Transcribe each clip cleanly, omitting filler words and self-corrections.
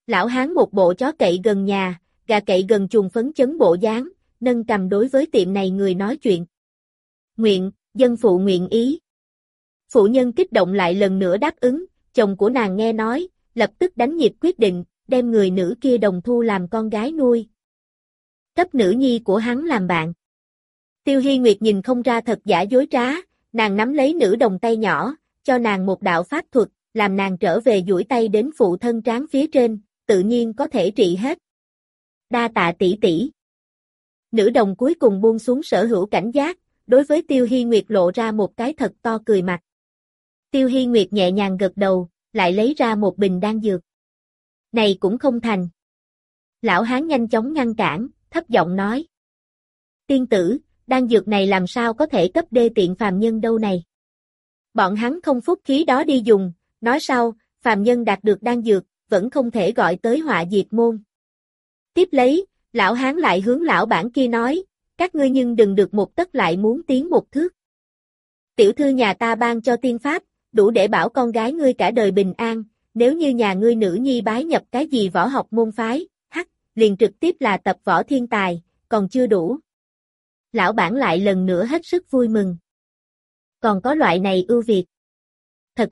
Lão hán một bộ chó cậy gần nhà, gà cậy gần chuồng phấn chấn bộ dáng, nâng cầm đối với tiệm này người nói chuyện. Nguyện, dân phụ nguyện ý. Phụ nhân kích động lại lần nữa đáp ứng, chồng của nàng nghe nói, lập tức đánh nhịp quyết định, đem người nữ kia đồng thu làm con gái nuôi. Cấp nữ nhi của hắn làm bạn. Tiêu Hi Nguyệt nhìn không ra thật giả dối trá, nàng nắm lấy nữ đồng tay nhỏ, cho nàng một đạo pháp thuật, làm nàng trở về duỗi tay đến phụ thân trán phía trên, tự nhiên có thể trị hết. Đa tạ tỷ tỷ. Nữ đồng cuối cùng buông xuống sở hữu cảnh giác, đối với Tiêu Hi Nguyệt lộ ra một cái thật to cười mặt. Tiêu Hi Nguyệt nhẹ nhàng gật đầu, lại lấy ra một bình đan dược. Này cũng không thành. Lão hán nhanh chóng ngăn cản, thấp giọng nói. Tiên tử, đan dược này làm sao có thể cấp đê tiện phàm nhân đâu này. Bọn hắn không phúc khí đó đi dùng, nói sau, phàm nhân đạt được đan dược, vẫn không thể gọi tới họa diệt môn. Tiếp lấy, lão hán lại hướng lão bản kia nói, các ngươi nhưng đừng được một tấc lại muốn tiến một thước. Tiểu thư nhà ta ban cho tiên pháp, đủ để bảo con gái ngươi cả đời bình an, nếu như nhà ngươi nữ nhi bái nhập cái gì võ học môn phái, liền trực tiếp là tập võ thiên tài, còn chưa đủ. Lão bản lại lần nữa hết sức vui mừng. Còn có loại này ưu việt. Thật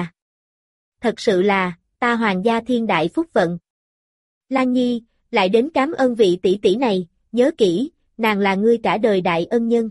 sự là, ta hoàng gia thiên đại phúc vận. Lan Nhi, lại đến cảm ơn vị tỷ tỷ này, nhớ kỹ, nàng là ngươi cả đời đại ân nhân.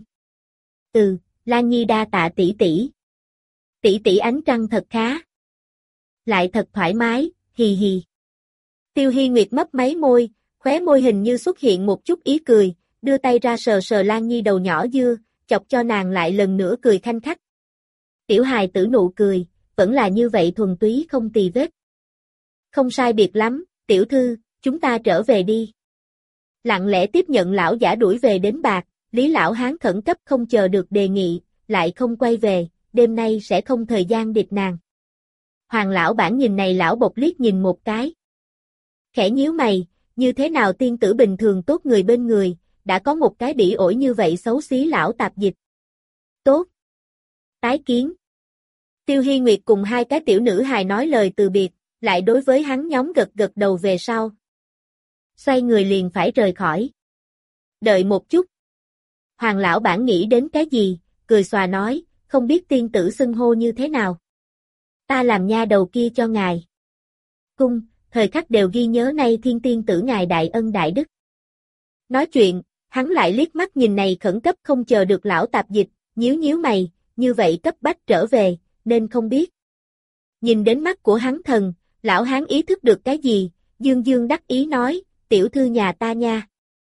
Lan Nhi đa tạ tỷ tỷ. Tỷ tỷ ánh trăng thật khá. Lại thật thoải mái, hì hì. Tiêu Hi Nguyệt mấp máy môi, khóe môi hình như xuất hiện một chút ý cười, đưa tay ra sờ sờ Lan Nhi đầu nhỏ dưa, chọc cho nàng lại lần nữa cười khanh khách. Tiểu hài tử nụ cười, vẫn là như vậy thuần túy không tì vết. Không sai biệt lắm, tiểu thư, chúng ta trở về đi. Lặng lẽ tiếp nhận lão giả đuổi về đến bạc, Lý lão hán khẩn cấp không chờ được đề nghị, lại không quay về, đêm nay sẽ không thời gian địch nàng. Hoàng lão bản nhìn này lão bộc liếc nhìn một cái. Khẽ nhíu mày, như thế nào tiên tử bình thường tốt người bên người, đã có một cái bỉ ổi như vậy xấu xí lão tạp dịch. Tốt. Tái kiến. Tiêu Hi Nguyệt cùng hai cái tiểu nữ hài nói lời từ biệt, lại đối với hắn nhóm gật gật đầu về sau. Xoay người liền phải rời khỏi. Đợi một chút. Hoàng lão bản nghĩ đến cái gì, cười xòa nói, không biết tiên tử xưng hô như thế nào. Ta làm nha đầu kia cho ngài. Cung, thời khắc đều ghi nhớ nay thiên tiên tử ngài đại ân đại đức. Nói chuyện, hắn lại liếc mắt nhìn này khẩn cấp không chờ được lão tạp dịch, nhíu mày, như vậy cấp bách trở về, nên không biết. Nhìn đến mắt của hắn thần, lão hán ý thức được cái gì, dương dương đắc ý nói, tiểu thư nhà ta nha.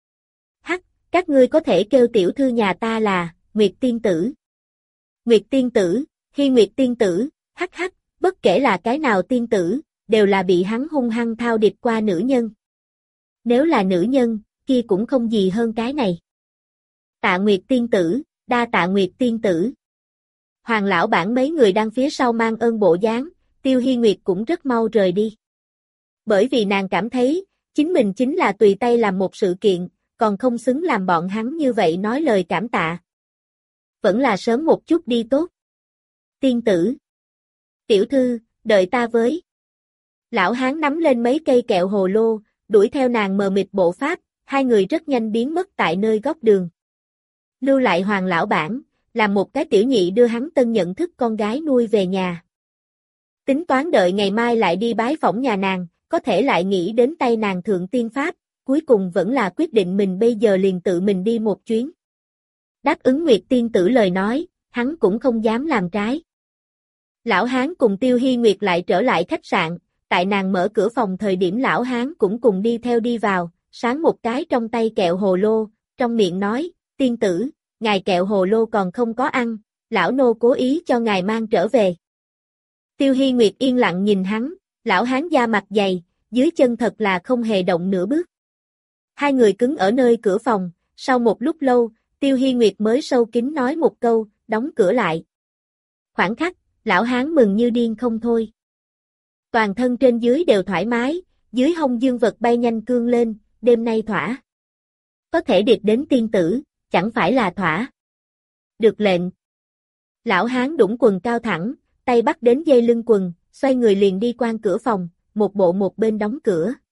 Các ngươi có thể kêu tiểu thư nhà ta là, Nguyệt tiên tử. Nguyệt tiên tử, Hi Nguyệt tiên tử, bất kể là cái nào tiên tử, đều là bị hắn hung hăng thao điệp qua nữ nhân. Nếu là nữ nhân, kia cũng không gì hơn cái này. Tạ Nguyệt tiên tử, đa tạ Nguyệt tiên tử. Hoàng lão bản mấy người đang phía sau mang ơn bộ dáng, Tiêu Hi Nguyệt cũng rất mau rời đi. Bởi vì nàng cảm thấy, chính mình chính là tùy tay làm một sự kiện, còn không xứng làm bọn hắn như vậy nói lời cảm tạ. Vẫn là sớm một chút đi tốt. Tiên tử. Tiểu thư, đợi ta với. Lão hán nắm lên mấy cây kẹo hồ lô, đuổi theo nàng mờ mịt bộ pháp, hai người rất nhanh biến mất tại nơi góc đường. Lưu lại hoàng lão bản, làm một cái tiểu nhị đưa hắn tân nhận thức con gái nuôi về nhà. Tính toán đợi ngày mai lại đi bái phỏng nhà nàng, có thể lại nghĩ đến tay nàng thượng tiên pháp, cuối cùng vẫn là quyết định mình bây giờ liền tự mình đi một chuyến. Đáp ứng Nguyệt tiên tử lời nói, hắn cũng không dám làm trái. Lão hán cùng Tiêu Hi Nguyệt lại trở lại khách sạn, tại nàng mở cửa phòng thời điểm lão hán cũng cùng đi theo đi vào, sáng một cái trong tay kẹo hồ lô, trong miệng nói, tiên tử, ngài kẹo hồ lô còn không có ăn, lão nô cố ý cho ngài mang trở về. Tiêu Hi Nguyệt yên lặng nhìn hắn, lão hán da mặt dày, dưới chân thật là không hề động nửa bước. Hai người cứng ở nơi cửa phòng, sau một lúc lâu, Tiêu Hi Nguyệt mới sâu kín nói một câu, đóng cửa lại. Khoảng khắc, lão hán mừng như điên không thôi. Toàn thân trên dưới đều thoải mái, dưới hông dương vật bay nhanh cương lên, đêm nay thỏa. Có thể điệp đến tiên tử, chẳng phải là thỏa. Được lệnh. Lão hán đũng quần cao thẳng, tay bắt đến dây lưng quần, xoay người liền đi quan cửa phòng, một bộ một bên đóng cửa.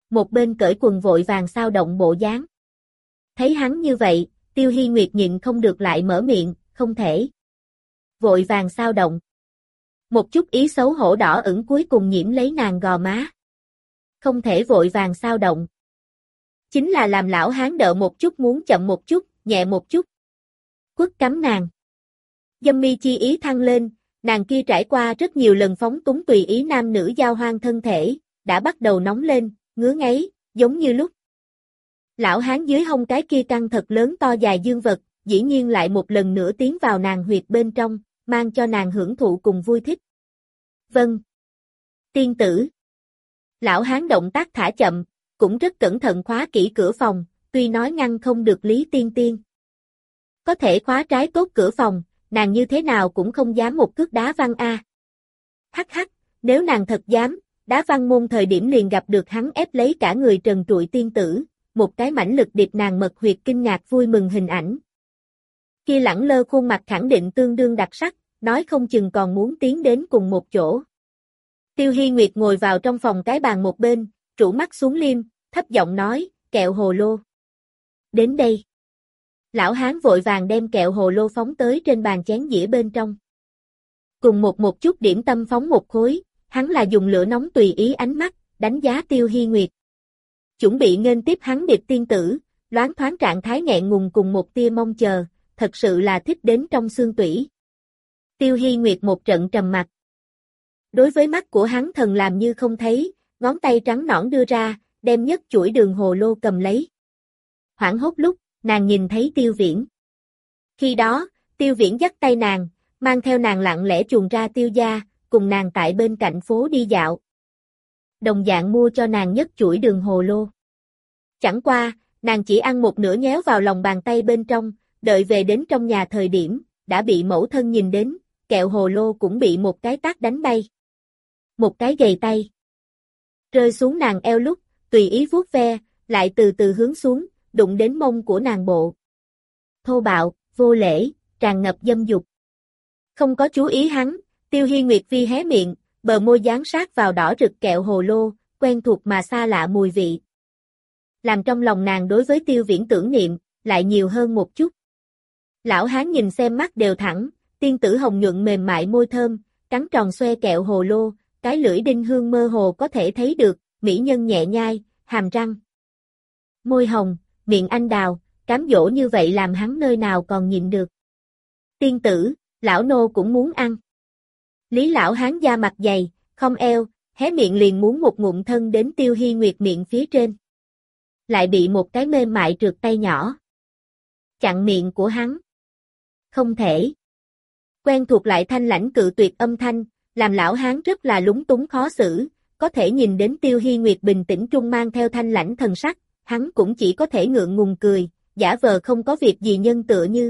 Một bên cởi quần vội vàng sao động bộ dáng. Thấy hắn như vậy, Tiêu Hi Nguyệt nhịn không được lại mở miệng, không thể. Vội vàng sao động. Một chút ý xấu hổ đỏ ửng cuối cùng nhiễm lấy nàng gò má. Không thể vội vàng sao động. Chính là làm lão hán đợi một chút muốn chậm một chút, nhẹ một chút. Quất cắm nàng. Dâm mi chi ý thăng lên, nàng kia trải qua rất nhiều lần phóng túng tùy ý nam nữ giao hoan thân thể, đã bắt đầu nóng lên, ngứa ngáy, giống như lúc. Lão hán dưới hông cái kia căng thật lớn to dài dương vật, dĩ nhiên lại một lần nữa tiến vào nàng huyệt bên trong, mang cho nàng hưởng thụ cùng vui thích. Vâng. Tiên tử. Lão hán động tác thả chậm, cũng rất cẩn thận khóa kỹ cửa phòng, tuy nói ngăn không được Lý Tiên Tiên. Có thể khóa trái tốt cửa phòng, nàng như thế nào cũng không dám một cước đá văng a. Hắc hắc, nếu nàng thật dám, đá văng môn thời điểm liền gặp được hắn ép lấy cả người trần trụi tiên tử, một cái mãnh lực điệp nàng mật huyệt kinh ngạc vui mừng hình ảnh. Kia lẳng lơ khuôn mặt khẳng định tương đương đặc sắc, nói không chừng còn muốn tiến đến cùng một chỗ. Tiêu Hi Nguyệt ngồi vào trong phòng cái bàn một bên, trụ mắt xuống liêm, thấp giọng nói, kẹo hồ lô. Đến đây. Lão hán vội vàng đem kẹo hồ lô phóng tới trên bàn chén dĩa bên trong. Cùng một chút điểm tâm phóng một khối, hắn là dùng lửa nóng tùy ý ánh mắt, đánh giá Tiêu Hi Nguyệt. Chuẩn bị nghênh tiếp hắn điệp tiên tử, loáng thoáng trạng thái nghẹn ngùng cùng một tia mong chờ, thật sự là thích đến trong xương tủy. Tiêu Hi Nguyệt một trận trầm mặc. Đối với mắt của hắn thần làm như không thấy, ngón tay trắng nõn đưa ra, đem nhất chuỗi đường hồ lô cầm lấy. Hoảng hốt lúc, nàng nhìn thấy Tiêu Viễn. Khi đó, Tiêu Viễn dắt tay nàng, mang theo nàng lặng lẽ chuồn ra Tiêu gia, cùng nàng tại bên cạnh phố đi dạo. Đồng dạng mua cho nàng nhất chuỗi đường hồ lô. Chẳng qua, nàng chỉ ăn một nửa nhéo vào lòng bàn tay bên trong, đợi về đến trong nhà thời điểm, đã bị mẫu thân nhìn đến, kẹo hồ lô cũng bị một cái tát đánh bay. Một cái gầy tay. Rơi xuống nàng eo lúc, tùy ý vuốt ve, lại từ từ hướng xuống, đụng đến mông của nàng bộ. Thô bạo, vô lễ, tràn ngập dâm dục. Không có chú ý hắn, Tiêu Hi Nguyệt Vi hé miệng, bờ môi dán sát vào đỏ rực kẹo hồ lô, quen thuộc mà xa lạ mùi vị. Làm trong lòng nàng đối với Tiêu Viễn tưởng niệm, lại nhiều hơn một chút. Lão hán nhìn xem mắt đều thẳng, tiên tử hồng nhuận mềm mại môi thơm, cắn tròn xoe kẹo hồ lô, cái lưỡi đinh hương mơ hồ có thể thấy được, mỹ nhân nhẹ nhai, hàm răng. Môi hồng, miệng anh đào, cám dỗ như vậy làm hắn nơi nào còn nhịn được. Tiên tử, lão nô cũng muốn ăn. Lý lão hán da mặt dày, không eo, hé miệng liền muốn một ngụm thân đến Tiêu Hi Nguyệt miệng phía trên. Lại bị một cái mềm mại trượt tay nhỏ chặn miệng của hắn. Không thể. Quen thuộc lại thanh lãnh cự tuyệt âm thanh, làm lão hán rất là lúng túng khó xử, có thể nhìn đến Tiêu Hi Nguyệt bình tĩnh trung mang theo thanh lãnh thần sắc, hắn cũng chỉ có thể ngượng ngùng cười, giả vờ không có việc gì nhân tựa như.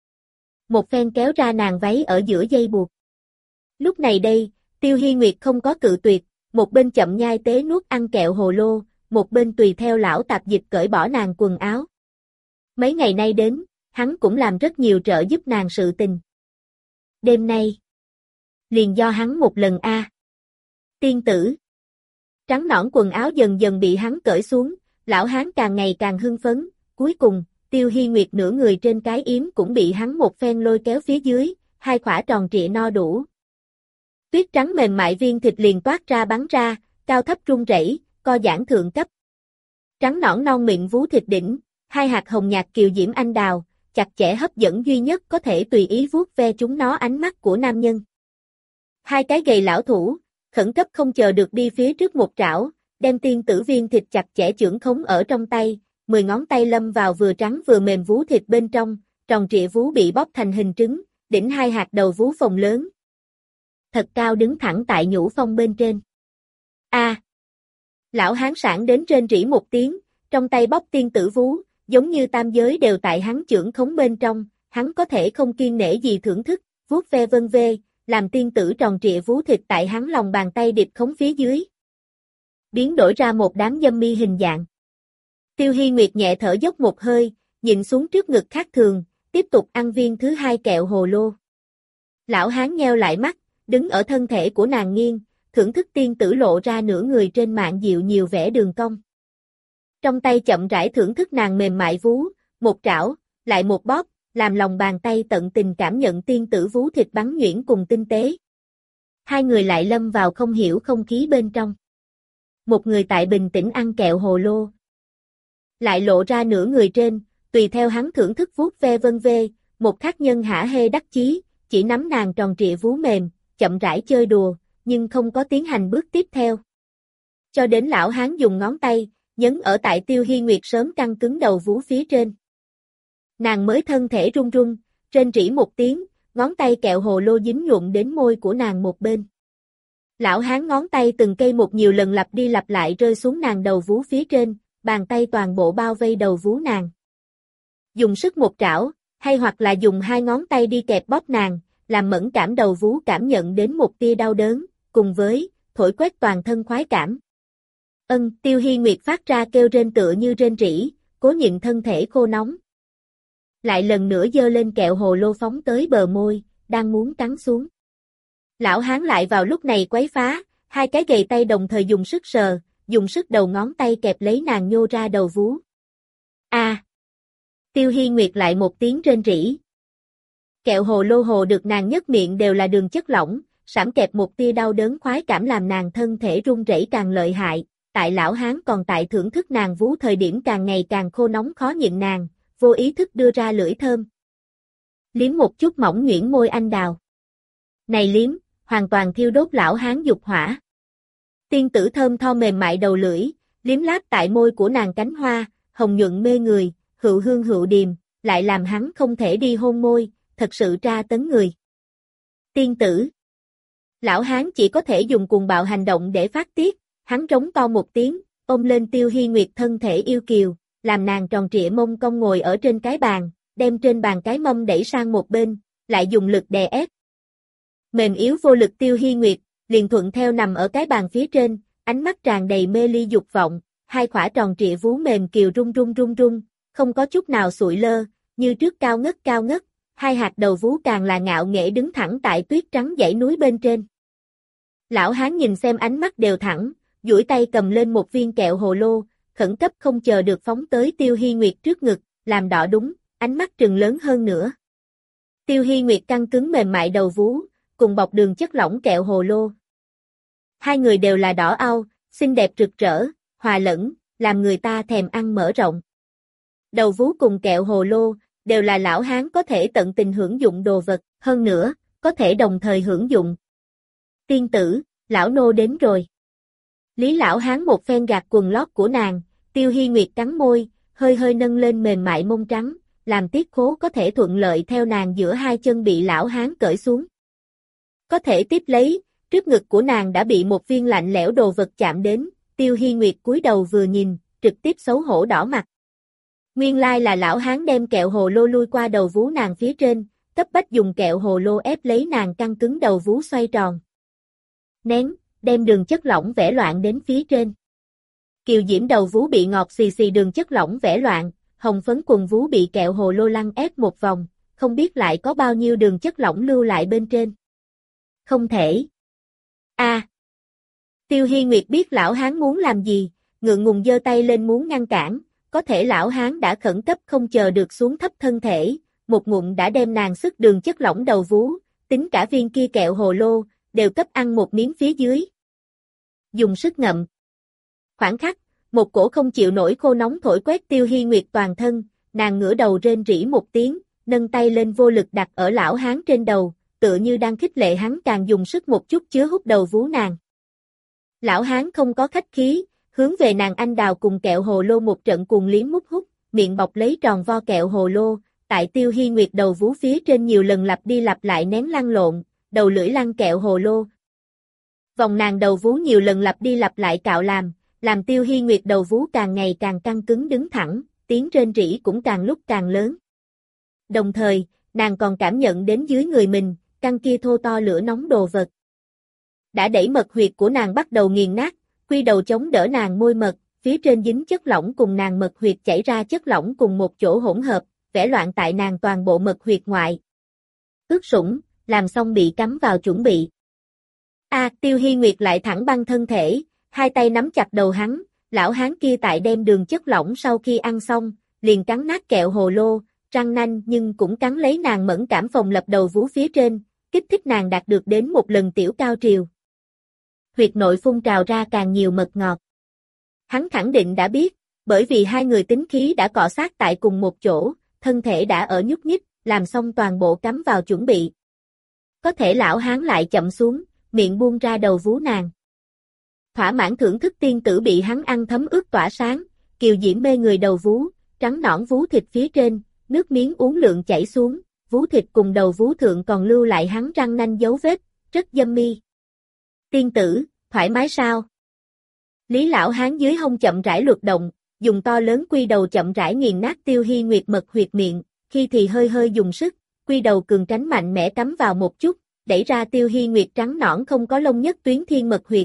Một phen kéo ra nàng váy ở giữa dây buộc. Lúc này đây, Tiêu Hi Nguyệt không có cự tuyệt, một bên chậm nhai tế nuốt ăn kẹo hồ lô, một bên tùy theo lão tạp dịch cởi bỏ nàng quần áo. Mấy ngày nay đến, hắn cũng làm rất nhiều trợ giúp nàng sự tình. Đêm nay, liền do hắn một lần a. Tiên tử. Trắng nõn quần áo dần dần bị hắn cởi xuống, lão hán càng ngày càng hưng phấn, cuối cùng, Tiêu Hi Nguyệt nửa người trên cái yếm cũng bị hắn một phen lôi kéo phía dưới, hai khỏa tròn trịa no đủ. Tuyết trắng mềm mại viên thịt liền toát ra bắn ra, cao thấp rung rẩy, co giãn thượng cấp. Trắng nõn non mịn vú thịt đỉnh, hai hạt hồng nhạt kiều diễm anh đào, chặt chẽ hấp dẫn duy nhất có thể tùy ý vuốt ve chúng nó ánh mắt của nam nhân. Hai cái gầy lão thủ, khẩn cấp không chờ được đi phía trước một trảo, đem tiên tử viên thịt chặt chẽ chưởng khống ở trong tay, 10 ngón tay lâm vào vừa trắng vừa mềm vú thịt bên trong, tròn trịa vú bị bóp thành hình trứng, đỉnh hai hạt đầu vú phồng lớn. Thật cao đứng thẳng tại nhũ phong bên trên. A. Lão hán sảng đến trên rỉ một tiếng, trong tay bóp tiên tử vú, giống như tam giới đều tại hắn chưởng khống bên trong, hắn có thể không kiêng nể gì thưởng thức, vuốt ve vân vê, làm tiên tử tròn trịa vú thịt tại hắn lòng bàn tay điệp khống phía dưới. Biến đổi ra một đám dâm mi hình dạng. Tiêu Hi Nguyệt nhẹ thở dốc một hơi, nhìn xuống trước ngực khác thường, tiếp tục ăn viên thứ hai kẹo hồ lô. Lão hán nheo lại mắt, đứng ở thân thể của nàng nghiêng, thưởng thức tiên tử lộ ra nửa người trên mạng dịu nhiều vẻ đường cong. Trong tay chậm rãi thưởng thức nàng mềm mại vú, một trảo, lại một bóp, làm lòng bàn tay tận tình cảm nhận tiên tử vú thịt bắn nhuyễn cùng tinh tế. Hai người lại lâm vào không hiểu không khí bên trong. Một người tại bình tĩnh ăn kẹo hồ lô. Lại lộ ra nửa người trên, tùy theo hắn thưởng thức vuốt ve vân vê, một khác nhân hả hê đắc chí, chỉ nắm nàng tròn trịa vú mềm, chậm rãi chơi đùa, nhưng không có tiến hành bước tiếp theo. Cho đến lão hán dùng ngón tay, nhấn ở tại Tiêu Hi Nguyệt sớm căng cứng đầu vú phía trên. Nàng mới thân thể run run, rên rỉ một tiếng, ngón tay kẹo hồ lô dính nhuộm đến môi của nàng một bên. Lão hán ngón tay từng cây một nhiều lần lặp đi lặp lại rơi xuống nàng đầu vú phía trên, bàn tay toàn bộ bao vây đầu vú nàng. Dùng sức một trảo, hay hoặc là dùng hai ngón tay đi kẹp bóp nàng, làm mẫn cảm đầu vú cảm nhận đến một tia đau đớn, cùng với thổi quét toàn thân khoái cảm. Tiêu Hi Nguyệt phát ra kêu rên tựa như rên rỉ, cố nhịn thân thể khô nóng. Lại lần nữa giơ lên kẹo hồ lô phóng tới bờ môi, đang muốn cắn xuống. Lão hán lại vào lúc này quấy phá, hai cái gầy tay đồng thời dùng sức sờ, dùng sức đầu ngón tay kẹp lấy nàng nhô ra đầu vú. Tiêu Hi Nguyệt lại một tiếng rên rỉ. Kẹo hồ lô hồ được nàng nhấc miệng đều là đường chất lỏng, sảm kẹp một tia đau đớn khoái cảm làm nàng thân thể run rẩy càng lợi hại, tại lão hán còn tại thưởng thức nàng vú thời điểm càng ngày càng khô nóng khó nhịn nàng, vô ý thức đưa ra lưỡi thơm. Liếm một chút mỏng nhuyễn môi anh đào. Này liếm, hoàn toàn thiêu đốt lão hán dục hỏa. Tiên tử thơm tho mềm mại đầu lưỡi, liếm láp tại môi của nàng cánh hoa, hồng nhuận mê người, hữu hương hữu điềm, lại làm hắn không thể đi hôn môi, thật sự tra tấn người. Tiên tử. Lão hán chỉ có thể dùng cuồng bạo hành động để phát tiết, hắn trống to một tiếng, ôm lên Tiêu Hi Nguyệt thân thể yêu kiều, làm nàng tròn trịa mông cong ngồi ở trên cái bàn, đem trên bàn cái mâm đẩy sang một bên, lại dùng lực đè ép. Mềm yếu vô lực Tiêu Hi Nguyệt, liền thuận theo nằm ở cái bàn phía trên, ánh mắt tràn đầy mê ly dục vọng, hai khỏa tròn trịa vú mềm kiều rung rung rung rung, không có chút nào sụi lơ, như trước cao ngất, hai hạt đầu vú càng là ngạo nghễ đứng thẳng tại tuyết trắng dãy núi bên trên. Lão hán nhìn xem ánh mắt đều thẳng, duỗi tay cầm lên một viên kẹo hồ lô, khẩn cấp không chờ được phóng tới Tiêu Hi Nguyệt trước ngực, làm đỏ đúng, ánh mắt trừng lớn hơn nữa. Tiêu Hi Nguyệt căng cứng mềm mại đầu vú, cùng bọc đường chất lỏng kẹo hồ lô. Hai người đều là đỏ au, xinh đẹp rực rỡ, hòa lẫn, làm người ta thèm ăn mở rộng. Đầu vú cùng kẹo hồ lô, đều là lão hán có thể tận tình hưởng dụng đồ vật, hơn nữa, có thể đồng thời hưởng dụng. Tiên tử, lão nô đến rồi. Lý lão hán một phen gạt quần lót của nàng, Tiêu Hi Nguyệt cắn môi, hơi hơi nâng lên mềm mại mông trắng, làm tiết khố có thể thuận lợi theo nàng giữa hai chân bị lão hán cởi xuống. Có thể tiếp lấy, trước ngực của nàng đã bị một viên lạnh lẽo đồ vật chạm đến, Tiêu Hi Nguyệt cúi đầu vừa nhìn, trực tiếp xấu hổ đỏ mặt. Nguyên lai là lão hán đem kẹo hồ lô lui qua đầu vú nàng phía trên, cấp bách dùng kẹo hồ lô ép lấy nàng căng cứng đầu vú xoay tròn. Nén, đem đường chất lỏng vẽ loạn đến phía trên. Kiều diễm đầu vú bị ngọt xì xì đường chất lỏng vẽ loạn, hồng phấn quần vú bị kẹo hồ lô lăn ép một vòng, không biết lại có bao nhiêu đường chất lỏng lưu lại bên trên. Không thể. Tiêu Hi Nguyệt biết lão hán muốn làm gì, ngượng ngùng giơ tay lên muốn ngăn cản, có thể lão hán đã khẩn cấp không chờ được xuống thấp thân thể, một ngụm đã đem nàng sức đường chất lỏng đầu vú, tính cả viên kia kẹo hồ lô, đều cấp ăn một miếng phía dưới. Dùng sức ngậm. Khoảng khắc, một cổ không chịu nổi khô nóng thổi quét Tiêu Hi Nguyệt toàn thân, nàng ngửa đầu rên rỉ một tiếng, nâng tay lên vô lực đặt ở lão hán trên đầu, tựa như đang khích lệ hắn càng dùng sức một chút chứa hút đầu vú nàng. Lão hán không có khách khí, hướng về nàng anh đào cùng kẹo hồ lô một trận cuồng liếm mút hút, miệng bọc lấy tròn vo kẹo hồ lô, tại Tiêu Hi Nguyệt đầu vú phía trên nhiều lần lặp đi lặp lại nén lăn lộn, đầu lưỡi lăn kẹo hồ lô. Vòng nàng đầu vú nhiều lần lặp đi lặp lại cạo làm Tiêu Hi Nguyệt đầu vú càng ngày càng căng cứng đứng thẳng, tiếng rên rỉ cũng càng lúc càng lớn. Đồng thời, nàng còn cảm nhận đến dưới người mình, căn kia thô to lửa nóng đồ vật. Đã đẩy mật huyệt của nàng bắt đầu nghiền nát, quy đầu chống đỡ nàng môi mật, phía trên dính chất lỏng cùng nàng mật huyệt chảy ra chất lỏng cùng một chỗ hỗn hợp, vẽ loạn tại nàng toàn bộ mật huyệt ngoại. Ướt sũng, làm xong bị cắm vào chuẩn bị. Tiêu Hi Nguyệt lại thẳng băng thân thể, hai tay nắm chặt đầu hắn, Lão hán kia tại đem đường chất lỏng sau khi ăn xong, liền cắn nát kẹo hồ lô, răng nanh nhưng cũng cắn lấy nàng mẫn cảm phòng lập đầu vú phía trên, kích thích nàng đạt được đến một lần tiểu cao triều. Huyệt nội phun trào ra càng nhiều mật ngọt. Hắn khẳng định đã biết, bởi vì hai người tính khí đã cọ sát tại cùng một chỗ, thân thể đã ở nhúc nhích, làm xong toàn bộ cắm vào chuẩn bị. Có thể lão hán lại chậm xuống, miệng buông ra đầu vú nàng. Thỏa mãn thưởng thức tiên tử bị hắn ăn thấm ướt tỏa sáng, kiều diễm mê người đầu vú, trắng nõn vú thịt phía trên, nước miếng uốn lượn chảy xuống, vú thịt cùng đầu vú thượng còn lưu lại hắn răng nanh dấu vết, rất yummy. Mi. Tiên tử, thoải mái sao? Lý lão hán dưới hông chậm rãi luật động, dùng to lớn quy đầu chậm rãi nghiền nát Tiêu Hi Nguyệt mật huyệt miệng, khi thì hơi hơi dùng sức, quy đầu cường tránh mạnh mẽ cắm vào một chút, đẩy ra Tiêu Hi Nguyệt trắng nõn không có lông nhất tuyến thiên mật huyệt.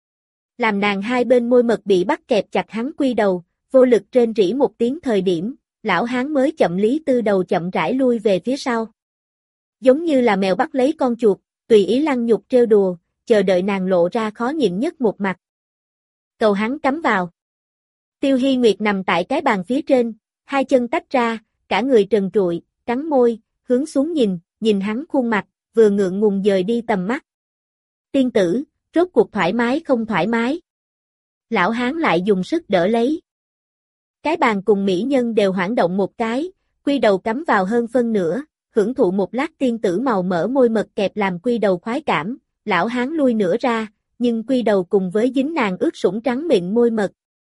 Làm nàng hai bên môi mật bị bắt kẹp chặt hắn quy đầu, vô lực rên rỉ một tiếng thời điểm, lão hán mới chậm Lý Tư đầu chậm rãi lui về phía sau. Giống như là mèo bắt lấy con chuột, tùy ý lăng nhục trêu đùa, chờ đợi nàng lộ ra khó nhịn nhất một mặt. Cầu hắn cắm vào. Tiêu Hi Nguyệt nằm tại cái bàn phía trên, hai chân tách ra, cả người trần trụi, cắn môi, hướng xuống nhìn hắn khuôn mặt, vừa ngượng ngùng dời đi tầm mắt. Tiên tử, rốt cuộc thoải mái không thoải mái. Lão hán lại dùng sức đỡ lấy. Cái bàn cùng mỹ nhân đều hoảng động một cái, quy đầu cắm vào hơn phân nửa, hưởng thụ một lát tiên tử màu mỡ môi mật kẹp làm quy đầu khoái cảm, lão hán lui nửa ra, nhưng quy đầu cùng với dính nàng ướt sũng trắng mịn môi mật.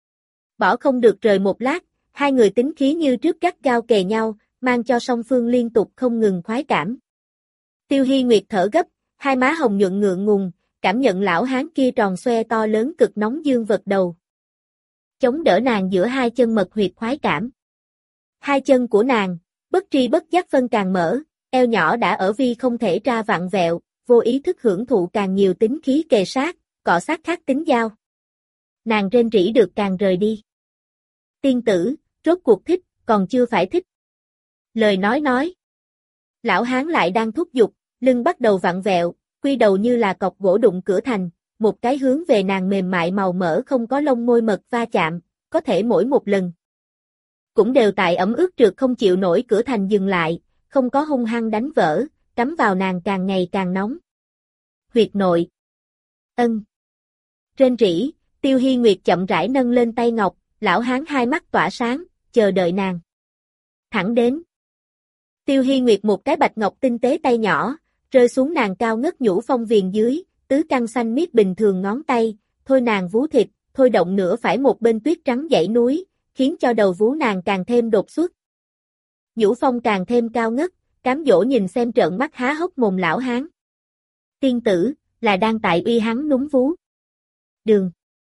Bỏ không được rời một lát, hai người tính khí như trước gắt gao kề nhau, mang cho song phương liên tục không ngừng khoái cảm. Tiêu Hi Nguyệt thở gấp, hai má hồng nhuận ngượng ngùng, cảm nhận lão hán kia tròn xoe to lớn cực nóng dương vật đầu. Chống đỡ nàng giữa hai chân mật huyệt khoái cảm. Hai chân của nàng, bất tri bất giác phân càng mở, eo nhỏ đã ở vi không thể ra vặn vẹo, vô ý thức hưởng thụ càng nhiều tính khí kề sát, cọ sát khác tính giao. Nàng rên rỉ được càng rời đi. Tiên tử, rốt cuộc thích, còn chưa phải thích. Lời nói. Lão hán lại đang thúc giục, lưng bắt đầu vặn vẹo, quy đầu như là cọc gỗ đụng cửa thành, một cái hướng về nàng mềm mại màu mỡ không có lông môi mật va chạm, có thể mỗi một lần. Cũng đều tại ẩm ướt trượt không chịu nổi cửa thành dừng lại, không có hung hăng đánh vỡ, cắm vào nàng càng ngày càng nóng. Huyệt nội. Ân. Rên rỉ, Tiêu Hi Nguyệt chậm rãi nâng lên tay ngọc, lão hán hai mắt tỏa sáng, chờ đợi nàng. Thẳng đến. Tiêu Hi Nguyệt một cái bạch ngọc tinh tế tay nhỏ, rơi xuống nàng cao ngất nhũ phong viền dưới, tứ căn xanh miết bình thường ngón tay, thôi nàng vú thịt, thôi động nữa phải một bên tuyết trắng dãy núi, khiến cho đầu vú nàng càng thêm đột xuất. Nhũ phong càng thêm cao ngất, cám dỗ nhìn xem trợn mắt há hốc mồm lão hán. Tiên tử, là đang tại uy hắn núm vú. Đường.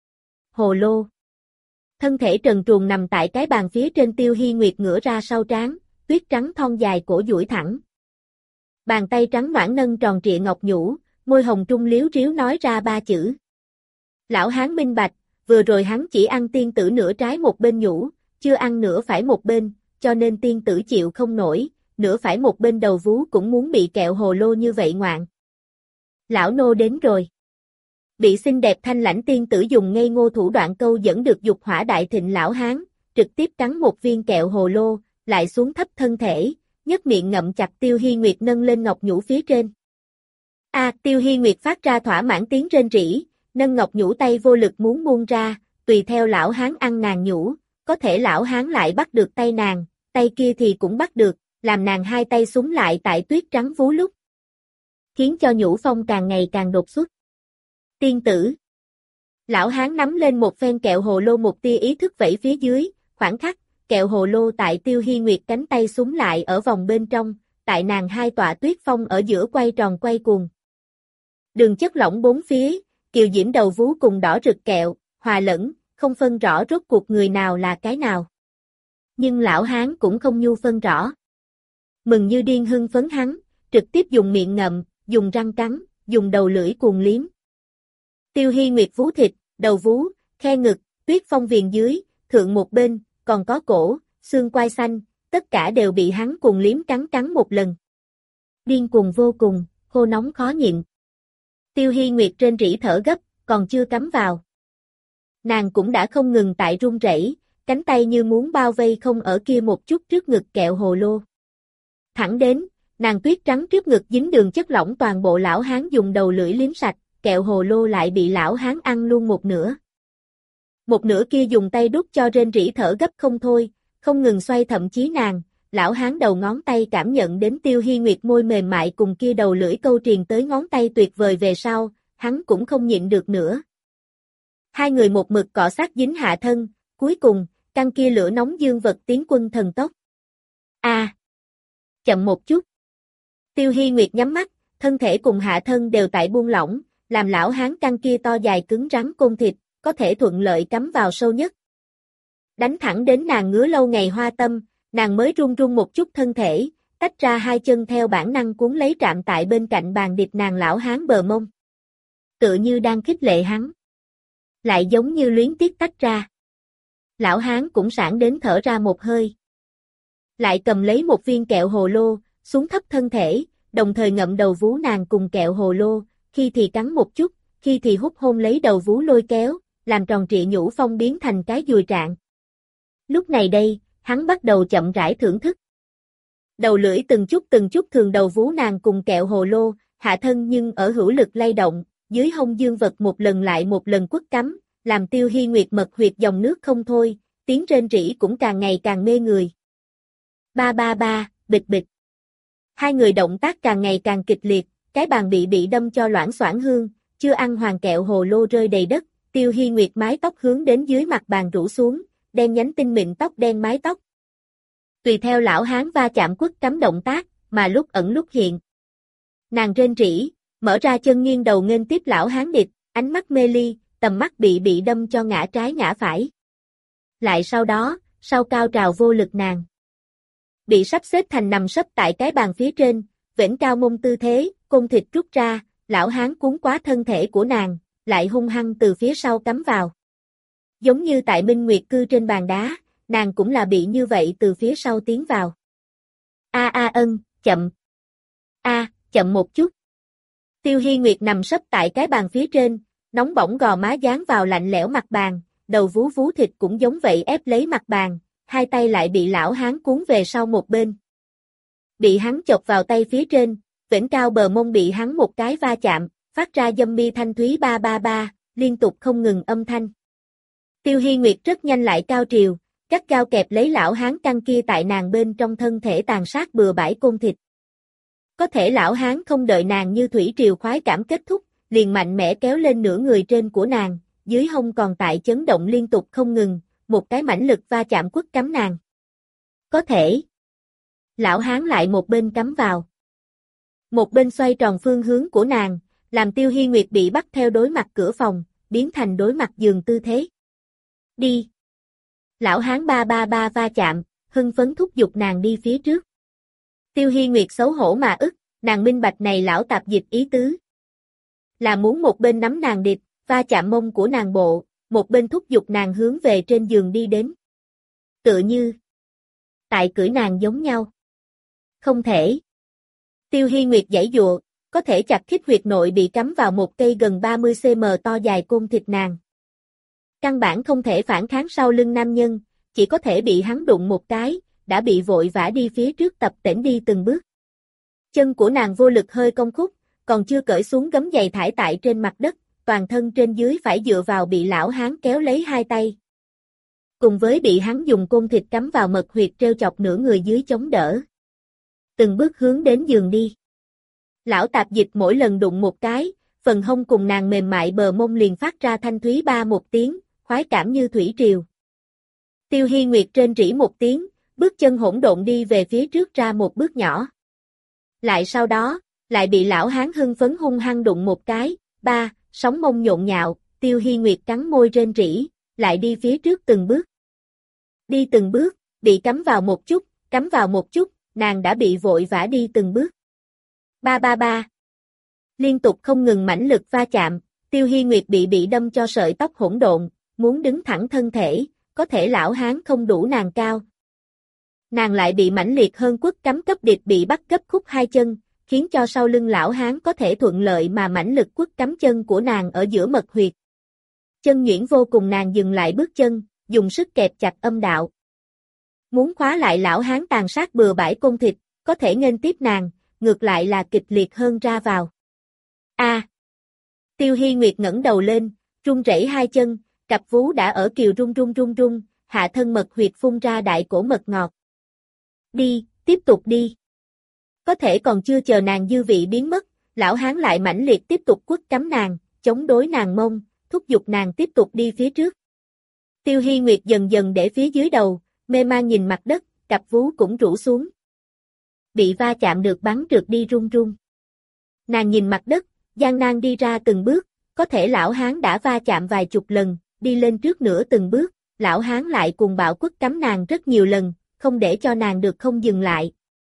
Hồ lô. Thân thể trần truồng nằm tại cái bàn phía trên Tiêu Hi Nguyệt ngửa ra sau trán, tuyết trắng thon dài cổ duỗi thẳng. Bàn tay trắng nõn nâng tròn trịa ngọc nhũ, môi hồng trung liếu riếu nói ra ba chữ. Lão hán minh bạch, vừa rồi hắn chỉ ăn tiên tử nửa trái một bên nhũ, chưa ăn nửa phải một bên, cho nên tiên tử chịu không nổi, nửa phải một bên đầu vú cũng muốn bị kẹo hồ lô như vậy ngoạn. Lão nô đến rồi. Bị xinh đẹp thanh lãnh tiên tử dùng ngây ngô thủ đoạn câu dẫn được dục hỏa đại thịnh lão hán, trực tiếp cắn một viên kẹo hồ lô, lại xuống thấp thân thể, nhếch miệng ngậm chặt Tiêu Hi Nguyệt nâng lên ngọc nhũ phía trên. Tiêu Hi Nguyệt phát ra thỏa mãn tiếng rên rỉ, nâng ngọc nhũ tay vô lực muốn buông ra, tùy theo lão hán ăn nàng nhũ, có thể lão hán lại bắt được tay nàng, tay kia thì cũng bắt được, làm nàng hai tay súng lại tại tuyết trắng vú lúc. Khiến cho nhũ phong càng ngày càng đột xuất. Tiên tử. Lão hán nắm lên một phen kẹo hồ lô một tia ý thức vẫy phía dưới, khoảng khắc, kẹo hồ lô tại Tiêu Hi Nguyệt cánh tay súng lại ở vòng bên trong, tại nàng hai tọa tuyết phong ở giữa quay tròn quay cuồng. Đường chất lỏng bốn phía, kiều diễm đầu vú cùng đỏ rực kẹo, hòa lẫn, không phân rõ rốt cuộc người nào là cái nào. Nhưng lão hán cũng không nhu phân rõ. Mừng như điên hưng phấn hắn, trực tiếp dùng miệng ngậm, dùng răng cắn, dùng đầu lưỡi cuồng liếm. Tiêu Hi Nguyệt vú thịt, đầu vú, khe ngực, tuyết phong viền dưới, thượng một bên, còn có cổ, xương quai xanh, tất cả đều bị hắn cuồng liếm cắn một lần. Điên cuồng vô cùng, khô nóng khó nhịn. Tiêu Hi Nguyệt trên rỉ thở gấp, còn chưa cắm vào. Nàng cũng đã không ngừng tại run rẩy, cánh tay như muốn bao vây không ở kia một chút trước ngực kẹo hồ lô. Thẳng đến, nàng tuyết trắng trước ngực dính đường chất lỏng toàn bộ lão hán dùng đầu lưỡi liếm sạch, kẹo hồ lô lại bị lão hán ăn luôn một nửa. Một nửa kia dùng tay đút cho rên rỉ thở gấp không thôi, không ngừng xoay thậm chí nàng, lão hán đầu ngón tay cảm nhận đến Tiêu Hi Nguyệt môi mềm mại cùng kia đầu lưỡi câu triền tới ngón tay tuyệt vời về sau, hắn cũng không nhịn được nữa. Hai người một mực cọ sát dính hạ thân, cuối cùng, căn kia lửa nóng dương vật tiến quân thần tốc. Chậm một chút. Tiêu Hi Nguyệt nhắm mắt, thân thể cùng hạ thân đều tại buông lỏng, làm lão hán căn kia to dài cứng rắn côn thịt, có thể thuận lợi cắm vào sâu nhất. Đánh thẳng đến nàng ngứa lâu ngày hoa tâm, nàng mới run run một chút thân thể, tách ra hai chân theo bản năng cuốn lấy trạm tại bên cạnh bàn địch nàng lão hán bờ mông. Tựa như đang khích lệ hắn. Lại giống như luyến tiếc tách ra. Lão hán cũng sảng đến thở ra một hơi. Lại cầm lấy một viên kẹo hồ lô, xuống thấp thân thể, đồng thời ngậm đầu vú nàng cùng kẹo hồ lô, khi thì cắn một chút, khi thì hút hôn lấy đầu vú lôi kéo, làm tròn trịa nhũ phong biến thành cái dùi trạng. Lúc này đây, hắn bắt đầu chậm rãi thưởng thức. Đầu lưỡi từng chút thường đầu vú nàng cùng kẹo hồ lô, hạ thân nhưng ở hữu lực lay động, dưới hông dương vật một lần lại một lần quất cắm, làm Tiêu Hi Nguyệt mật huyệt dòng nước không thôi, tiếng rên rỉ cũng càng ngày càng mê người. Ba ba ba, bịch bịch. Hai người động tác càng ngày càng kịch liệt, cái bàn bị đâm cho loãng xoảng hương, chưa ăn hoàng kẹo hồ lô rơi đầy đất, Tiêu Hi Nguyệt mái tóc hướng đến dưới mặt bàn rủ xuống, đen nhánh tinh mịn tóc đen mái tóc. Tùy theo lão hán va chạm quất cắm động tác, mà lúc ẩn lúc hiện. Nàng rên rỉ, mở ra chân nghiêng đầu nghênh tiếp lão hán địch, ánh mắt mê ly, tầm mắt bị đâm cho ngã trái ngã phải. Lại sau đó, sau cao trào vô lực nàng. Bị sắp xếp thành nằm sấp tại cái bàn phía trên, vểnh cao mông tư thế, côn thịt rút ra, lão hán cuốn quá thân thể của nàng, lại hung hăng từ phía sau cắm vào. Giống như tại Minh Nguyệt cư trên bàn đá, nàng cũng là bị như vậy từ phía sau tiến vào. Chậm. Chậm một chút. Tiêu Hi Nguyệt nằm sấp tại cái bàn phía trên, nóng bỏng gò má dán vào lạnh lẽo mặt bàn, đầu vú thịt cũng giống vậy ép lấy mặt bàn, hai tay lại bị lão hán cuốn về sau một bên. Bị hắn chộp vào tay phía trên, vểnh cao bờ mông bị hắn một cái va chạm, phát ra dâm mi thanh thúy ba ba ba, liên tục không ngừng âm thanh. Tiêu Hi Nguyệt rất nhanh lại cao triều, gắt gao kẹp lấy lão hán căng kia tại nàng bên trong thân thể tàn sát bừa bãi côn thịt. Có thể lão hán không đợi nàng như thủy triều khoái cảm kết thúc, liền mạnh mẽ kéo lên nửa người trên của nàng, dưới hông còn tại chấn động liên tục không ngừng, một cái mãnh lực va chạm quất cắm nàng. Có thể. Lão hán lại một bên cắm vào. Một bên xoay tròn phương hướng của nàng, làm Tiêu Hi Nguyệt bị bắt theo đối mặt cửa phòng, biến thành đối mặt giường tư thế. Đi. Lão hán ba ba ba va chạm, hưng phấn thúc giục nàng đi phía trước. Tiêu Hi Nguyệt xấu hổ mà ức, nàng minh bạch này lão tạp dịch ý tứ. Là muốn một bên nắm nàng địch, va chạm mông của nàng bộ, một bên thúc giục nàng hướng về trên giường đi đến. Tựa như tại cưỡi nàng giống nhau. Không thể. Tiêu Hi Nguyệt giãy giụa, có thể chặt khít huyệt nội bị cắm vào một cây gần 30 cm to dài côn thịt nàng. Căn bản không thể phản kháng sau lưng nam nhân, chỉ có thể bị hắn đụng một cái, đã bị vội vã đi phía trước tập tễnh đi từng bước. Chân của nàng vô lực hơi cong khúc, còn chưa cởi xuống gấm giày thải tại trên mặt đất, toàn thân trên dưới phải dựa vào bị lão hán kéo lấy hai tay. Cùng với bị hắn dùng côn thịt cắm vào mật huyệt treo chọc nửa người dưới chống đỡ. Từng bước hướng đến giường đi. Lão tạp dịch mỗi lần đụng một cái, phần hông cùng nàng mềm mại bờ mông liền phát ra thanh thúy ba một tiếng, khoái cảm như thủy triều. Tiêu Hi Nguyệt trên rỉ một tiếng, bước chân hỗn độn đi về phía trước ra một bước nhỏ. Lại sau đó, lại bị lão hán hưng phấn hung hăng đụng một cái, ba, sóng mông nhộn nhạo, Tiêu Hi Nguyệt cắn môi rên rỉ, lại đi phía trước từng bước. Đi từng bước, bị cắm vào một chút, nàng đã bị vội vã đi từng bước. Ba ba ba. Liên tục không ngừng mãnh lực va chạm, Tiêu Hi Nguyệt bị đâm cho sợi tóc hỗn độn, muốn đứng thẳng thân thể, có thể lão hán không đủ nàng cao. Nàng lại bị mãnh liệt hơn quất cắm cấp địch bị bắt gấp khúc hai chân, khiến cho sau lưng lão hán có thể thuận lợi mà mãnh lực quất cắm chân của nàng ở giữa mật huyệt. Chân nhuyễn vô cùng, nàng dừng lại bước chân, dùng sức kẹp chặt âm đạo. Muốn khóa lại lão hán tàn sát bừa bãi côn thịt, có thể nghênh tiếp nàng, ngược lại là kịch liệt hơn ra vào. A! Tiêu Hi Nguyệt ngẩng đầu lên, run rẩy hai chân, cặp vú đã ở kiều run, hạ thân mật huyệt phun ra đại cổ mật ngọt. Đi, tiếp tục đi. Có thể còn chưa chờ nàng dư vị biến mất, lão hán lại mãnh liệt tiếp tục quất cắm nàng, chống đối nàng mông, thúc giục nàng tiếp tục đi phía trước. Tiêu Hi Nguyệt dần dần để phía dưới đầu, mê man nhìn mặt đất, cặp vú cũng rũ xuống. Bị va chạm được bắn trượt đi run. Nàng nhìn mặt đất, gian nan đi ra từng bước, có thể lão hán đã va chạm vài chục lần, đi lên trước nữa từng bước, lão hán lại cùng bạo quất cắm nàng rất nhiều lần, không để cho nàng được không dừng lại.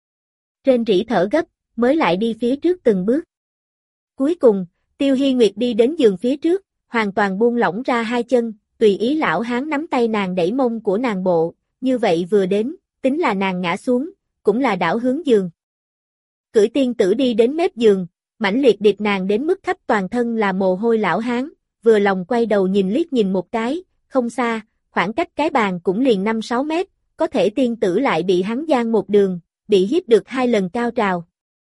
Rên rỉ thở gấp, mới lại đi phía trước từng bước. Cuối cùng, Tiêu Hi Nguyệt đi đến giường phía trước, hoàn toàn buông lỏng ra hai chân, tùy ý lão hán nắm tay nàng đẩy mông của nàng bộ, như vậy vừa đến, tính là nàng ngã xuống, cũng là đảo hướng giường. Cưỡi tiên tử đi đến mép giường, mãnh liệt điệp nàng đến mức khắp toàn thân là mồ hôi lão hán, vừa lòng quay đầu nhìn liếc nhìn một cái, không xa, khoảng cách cái bàn cũng liền 5-6 mét, có thể tiên tử lại bị hắn giang một đường, bị hiếp được 2 lần cao trào.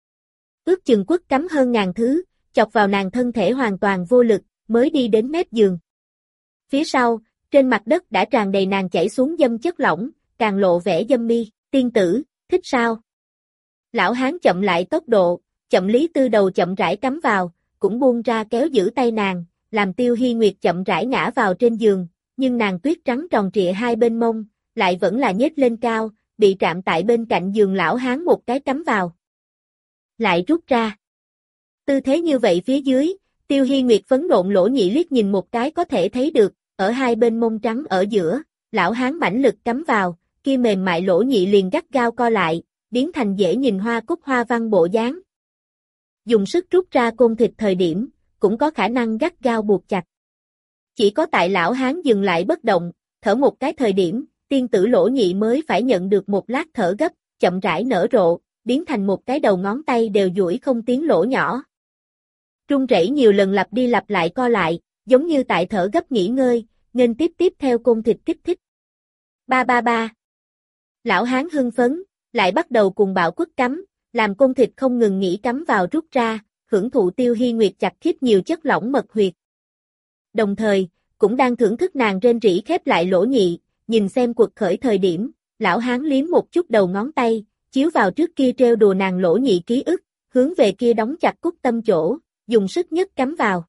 Ước chừng quất cắm hơn ngàn thứ, chọc vào nàng thân thể hoàn toàn vô lực, mới đi đến mép giường. Phía sau, trên mặt đất đã tràn đầy nàng chảy xuống dâm chất lỏng, càng lộ vẻ dâm mi, tiên tử, thích sao? Lão hán chậm lại tốc độ, chậm lý tư đầu chậm rãi cắm vào, cũng buông ra kéo giữ tay nàng, làm Tiêu Hi Nguyệt chậm rãi ngã vào trên giường, nhưng nàng tuyết trắng tròn trịa hai bên mông, lại vẫn là nhếch lên cao, bị trạm tại bên cạnh giường lão hán một cái cắm vào. Lại rút ra. Tư thế như vậy phía dưới, Tiêu Hi Nguyệt phấn nộn lỗ nhị liếc nhìn một cái có thể thấy được, ở hai bên mông trắng ở giữa, lão hán mãnh lực cắm vào, kia mềm mại lỗ nhị liền gắt gao co lại, biến thành dễ nhìn hoa cúc hoa văn bộ dáng. Dùng sức rút ra côn thịt thời điểm, cũng có khả năng gắt gao buộc chặt. Chỉ có tại lão hán dừng lại bất động, thở một cái thời điểm, tiên tử lỗ nhị mới phải nhận được một lát thở gấp, chậm rãi nở rộ, biến thành một cái đầu ngón tay đều duỗi không tiếng lỗ nhỏ. Run rẩy nhiều lần lặp đi lặp lại co lại, giống như tại thở gấp nghỉ ngơi, nên tiếp theo côn thịt kích thích. Ba. Lão hán hưng phấn, lại bắt đầu cùng bạo quất cắm, làm côn thịt không ngừng nghỉ cắm vào rút ra, hưởng thụ Tiêu Hi Nguyệt chặt khiếp nhiều chất lỏng mật huyệt. Đồng thời, cũng đang thưởng thức nàng rên rỉ khép lại lỗ nhị, nhìn xem cuộc khởi thời điểm, lão hán liếm một chút đầu ngón tay, chiếu vào trước kia trêu đùa nàng lỗ nhị ký ức, hướng về kia đóng chặt cúc tâm chỗ, dùng sức nhất cắm vào.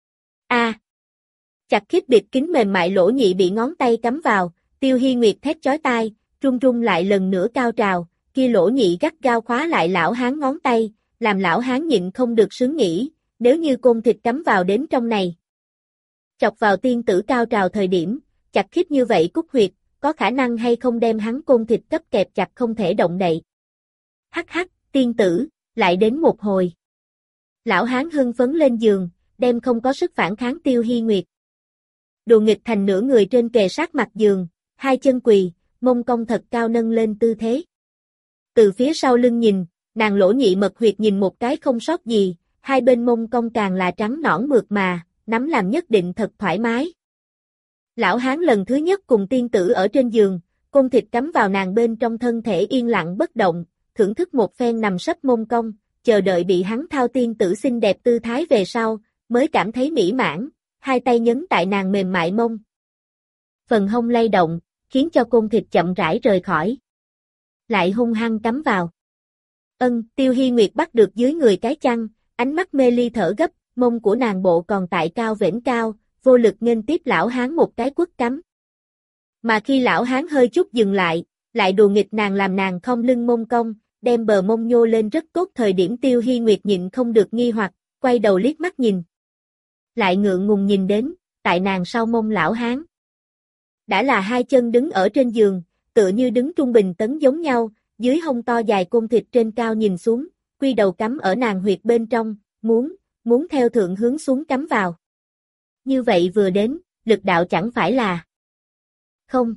Chặt khít bịt kín mềm mại lỗ nhị bị ngón tay cắm vào, Tiêu Hi Nguyệt thét chói tai, run lại lần nữa cao trào, kia lỗ nhị gắt gao khóa lại lão hán ngón tay, làm lão hán nhịn không được sướng nghĩ, nếu như côn thịt cắm vào đến trong này. Chọc vào tiên tử cao trào thời điểm, chặt khít như vậy cúc huyệt, có khả năng hay không đem hắn côn thịt cấp kẹp chặt không thể động đậy. Hắc, tiên tử, lại đến một hồi. Lão hán hưng phấn lên giường, đem không có sức phản kháng Tiêu Hi Nguyệt. Đùa nghịch thành nửa người trên kề sát mặt giường, hai chân quỳ, mông cong thật cao nâng lên tư thế. Từ phía sau lưng nhìn, nàng lỗ nhị mật huyệt nhìn một cái không sót gì, hai bên mông cong càng là trắng nõn mượt mà, nắm làm nhất định thật thoải mái. Lão hán lần thứ nhất cùng tiên tử ở trên giường, côn thịt cắm vào nàng bên trong thân thể yên lặng bất động, thưởng thức một phen nằm sấp mông cong, chờ đợi bị hắn thao tiên tử xinh đẹp tư thái về sau, mới cảm thấy mỹ mãn, hai tay nhấn tại nàng mềm mại mông. Phần hông lay động, khiến cho côn thịt chậm rãi rời khỏi. Lại hung hăng cắm vào. Tiêu Hi Nguyệt bắt được dưới người cái chăn, ánh mắt mê ly thở gấp, mông của nàng bộ còn tại cao vểnh cao, vô lực nghênh tiếp lão hán một cái quất cắm. Mà khi lão hán hơi chút dừng lại đùa nghịch nàng làm nàng không lưng mông cong, đem bờ mông nhô lên rất tốt thời điểm Tiêu Hi Nguyệt nhịn không được nghi hoặc, quay đầu liếc mắt nhìn. Lại ngượng ngùng nhìn đến, tại nàng sau mông lão hán. Đã là hai chân đứng ở trên giường, tựa như đứng trung bình tấn giống nhau, dưới hông to dài côn thịt trên cao nhìn xuống, quy đầu cắm ở nàng huyệt bên trong, muốn theo thượng hướng xuống cắm vào. Như vậy vừa đến, lực đạo chẳng phải là không.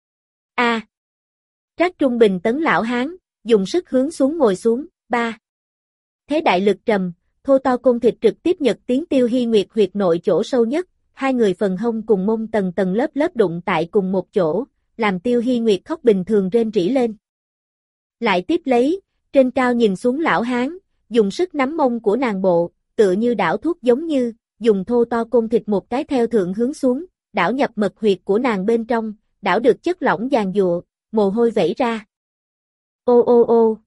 Trác trung bình tấn lão hán, dùng sức hướng xuống ngồi xuống, 3. Thế đại lực trầm, thô to côn thịt trực tiếp nhật tiến Tiêu Hi Nguyệt huyệt nội chỗ sâu nhất, hai người phần hông cùng mông tầng tầng lớp lớp đụng tại cùng một chỗ, làm Tiêu Hi Nguyệt khóc bình thường rên rỉ lên. Lại tiếp lấy, trên cao nhìn xuống lão hán, dùng sức nắm mông của nàng bộ, tựa như đảo thuốc giống như, dùng thô to côn thịt một cái theo thượng hướng xuống, đảo nhập mật huyệt của nàng bên trong, đảo được chất lỏng giàn giụa, mồ hôi vẩy ra. Ô ô ô.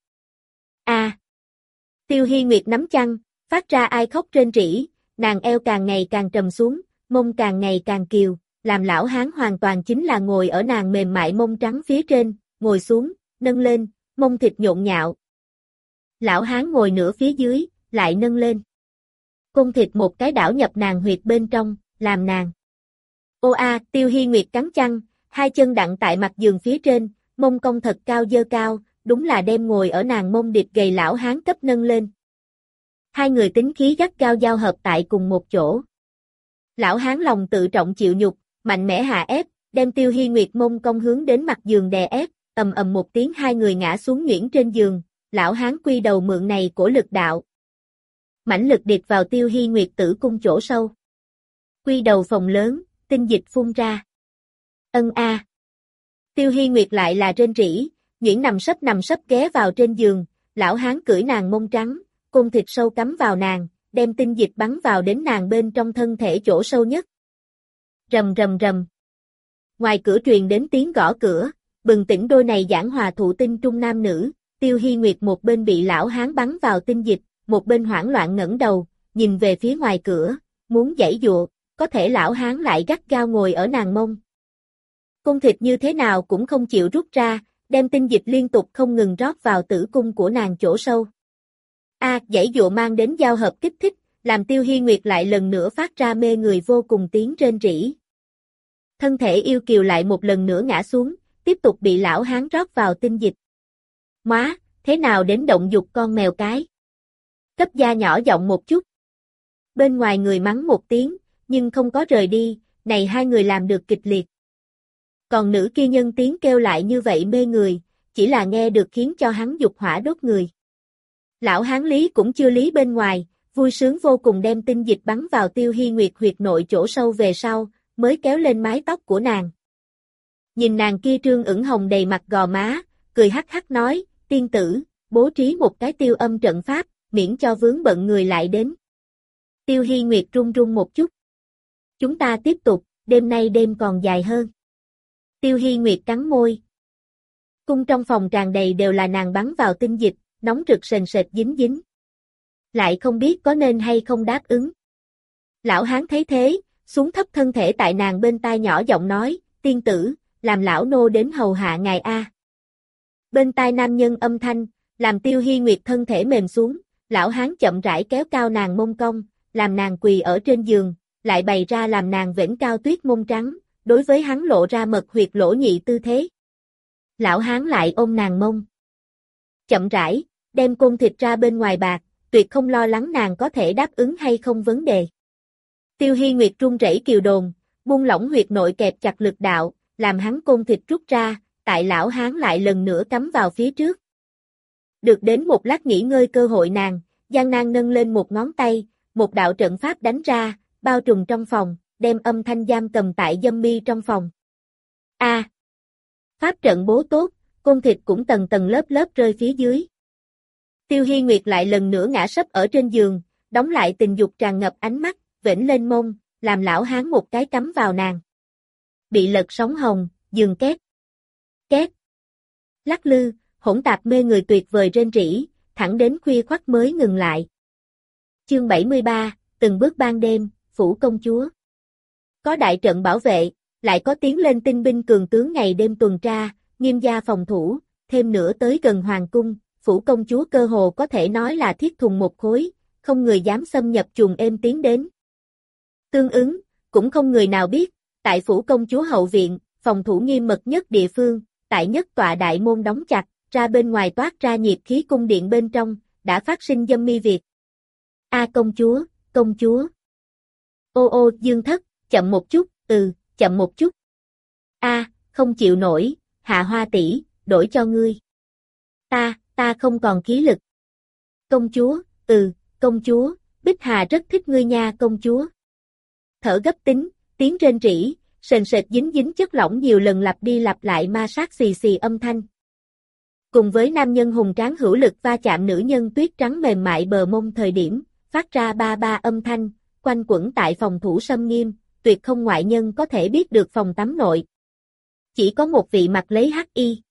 A. Tiêu Hi Nguyệt nắm chăn, phát ra ai khóc rên rỉ, nàng eo càng ngày càng trầm xuống, mông càng ngày càng kiều, làm lão hán hoàn toàn chính là ngồi ở nàng mềm mại mông trắng phía trên, ngồi xuống, nâng lên, mông thịt nhộn nhạo. Lão hán ngồi nửa phía dưới, lại nâng lên. Côn thịt một cái đảo nhập nàng huyệt bên trong, làm nàng. Ô a, Tiêu Hi Nguyệt cắn chăn, hai chân đặng tại mặt giường phía trên, mông cong thật cao dơ cao, đúng là đem ngồi ở nàng mông điệp gầy lão hán cấp nâng lên. Hai người tính khí gắt gao giao hợp tại cùng một chỗ. Lão hán lòng tự trọng chịu nhục, mạnh mẽ hạ ép, đem Tiêu Hi Nguyệt mông cong hướng đến mặt giường đè ép, ầm ầm một tiếng hai người ngã xuống nhuyễn trên giường, lão hán quy đầu mượn này của lực đạo. Mãnh lực điệp vào Tiêu Hi Nguyệt tử cung chỗ sâu. Quy đầu phòng lớn, tinh dịch phun ra. Ân a. Tiêu Hi Nguyệt lại là rên rỉ, nhuyễn nằm sấp ghé vào trên giường, lão hán cưỡi nàng mông trắng, côn thịt sâu cắm vào nàng, đem tinh dịch bắn vào đến nàng bên trong thân thể chỗ sâu nhất. Rầm rầm rầm. Ngoài cửa truyền đến tiếng gõ cửa, bừng tỉnh đôi này giảng hòa thụ tinh trung nam nữ, Tiêu Hi Nguyệt một bên bị lão hán bắn vào tinh dịch, một bên hoảng loạn ngẩng đầu, nhìn về phía ngoài cửa, muốn giãy giụa, có thể lão hán lại gắt gao ngồi ở nàng mông. Côn thịt như thế nào cũng không chịu rút ra, đem tinh dịch liên tục không ngừng rót vào tử cung của nàng chỗ sâu. Giãy giụa mang đến giao hợp kích thích, làm Tiêu Hi Nguyệt lại lần nữa phát ra mê người vô cùng tiếng rên rỉ. Thân thể yêu kiều lại một lần nữa ngã xuống, tiếp tục bị lão hán rót vào tinh dịch. Móa, thế nào đến động dục con mèo cái? Cấp gia nhỏ giọng một chút. Bên ngoài người mắng một tiếng, nhưng không có rời đi, này hai người làm được kịch liệt. Còn nữ kia nhân tiếng kêu lại như vậy mê người, chỉ là nghe được khiến cho hắn dục hỏa đốt người. Lão hán lý cũng chưa lý bên ngoài, vui sướng vô cùng đem tinh dịch bắn vào Tiêu Hi Nguyệt huyệt nội chỗ sâu về sau, mới kéo lên mái tóc của nàng. Nhìn nàng kia trương ửng hồng đầy mặt gò má, cười hắc hắc nói, tiên tử, bố trí một cái tiêu âm trận pháp, miễn cho vướng bận người lại đến. Tiêu Hi Nguyệt run run một chút. Chúng ta tiếp tục, đêm nay đêm còn dài hơn. Tiêu Hi Nguyệt cắn môi. Cung trong phòng tràn đầy đều là nàng bắn vào tinh dịch, nóng rực sền sệt dính dính. Lại không biết có nên hay không đáp ứng. Lão hán thấy thế, xuống thấp thân thể tại nàng bên tai nhỏ giọng nói, tiên tử, làm lão nô đến hầu hạ ngài a. Bên tai nam nhân âm thanh, làm Tiêu Hi Nguyệt thân thể mềm xuống, lão hán chậm rãi kéo cao nàng mông cong, làm nàng quỳ ở trên giường, lại bày ra làm nàng vểnh cao tuyết mông trắng, đối với hắn lộ ra mật huyệt lỗ nhị tư thế. Lão hán lại ôm nàng mông. Chậm rãi, đem côn thịt ra bên ngoài bạc, tuyệt không lo lắng nàng có thể đáp ứng hay không vấn đề. Tiêu Hi Nguyệt run rẩy kiều đồn, buông lỏng huyệt nội kẹp chặt lực đạo, làm hắn côn thịt rút ra, tại lão hán lại lần nữa cắm vào phía trước. Được đến một lát nghỉ ngơi cơ hội nàng, gian nan nâng lên một ngón tay, một đạo trận pháp đánh ra, bao trùm trong phòng, đem âm thanh giam cầm tại dâm mi trong phòng. Pháp trận bố tốt, côn thịt cũng tầng tầng lớp lớp rơi phía dưới. Tiêu Hi Nguyệt lại lần nữa ngã sấp ở trên giường, đóng lại tình dục tràn ngập ánh mắt, vểnh lên mông, làm lão hán một cái cắm vào nàng. Bị lật sóng hồng, giường két. Két. Lắc lư, hỗn tạp mê người tuyệt vời rên rỉ, thẳng đến khuya khoắt mới ngừng lại. Chương 73, từng bước ban đêm, phủ công chúa. Có đại trận bảo vệ, lại có tiến lên tinh binh cường tướng ngày đêm tuần tra, nghiêm gia phòng thủ, thêm nữa tới gần hoàng cung, phủ công chúa cơ hồ có thể nói là thiết thùng một khối, không người dám xâm nhập chuồng êm tiến đến. Tương ứng, cũng không người nào biết, tại phủ công chúa hậu viện, phòng thủ nghiêm mật nhất địa phương, tại nhất tọa đại môn đóng chặt, ra bên ngoài toát ra nhiệt khí cung điện bên trong, đã phát sinh dâm mi việc. Công chúa, công chúa. Ô Dương Thất, chậm một chút, chậm một chút. Không chịu nổi, Hạ Hoa tỷ, đổi cho ngươi. Ta không còn khí lực. Công chúa, công chúa, Bích Hà rất thích ngươi nha công chúa. Thở gấp tính, Tiếng rên rỉ, sền sệt dính dính chất lỏng nhiều lần lặp đi lặp lại ma sát xì xì âm thanh. Cùng với nam nhân hùng tráng hữu lực va chạm nữ nhân tuyết trắng mềm mại bờ mông thời điểm, phát ra ba ba âm thanh, quanh quẩn tại phòng thủ xâm nghiêm, tuyệt không ngoại nhân có thể biết được phòng tắm nội. Chỉ có một vị mặc lấy hắc y.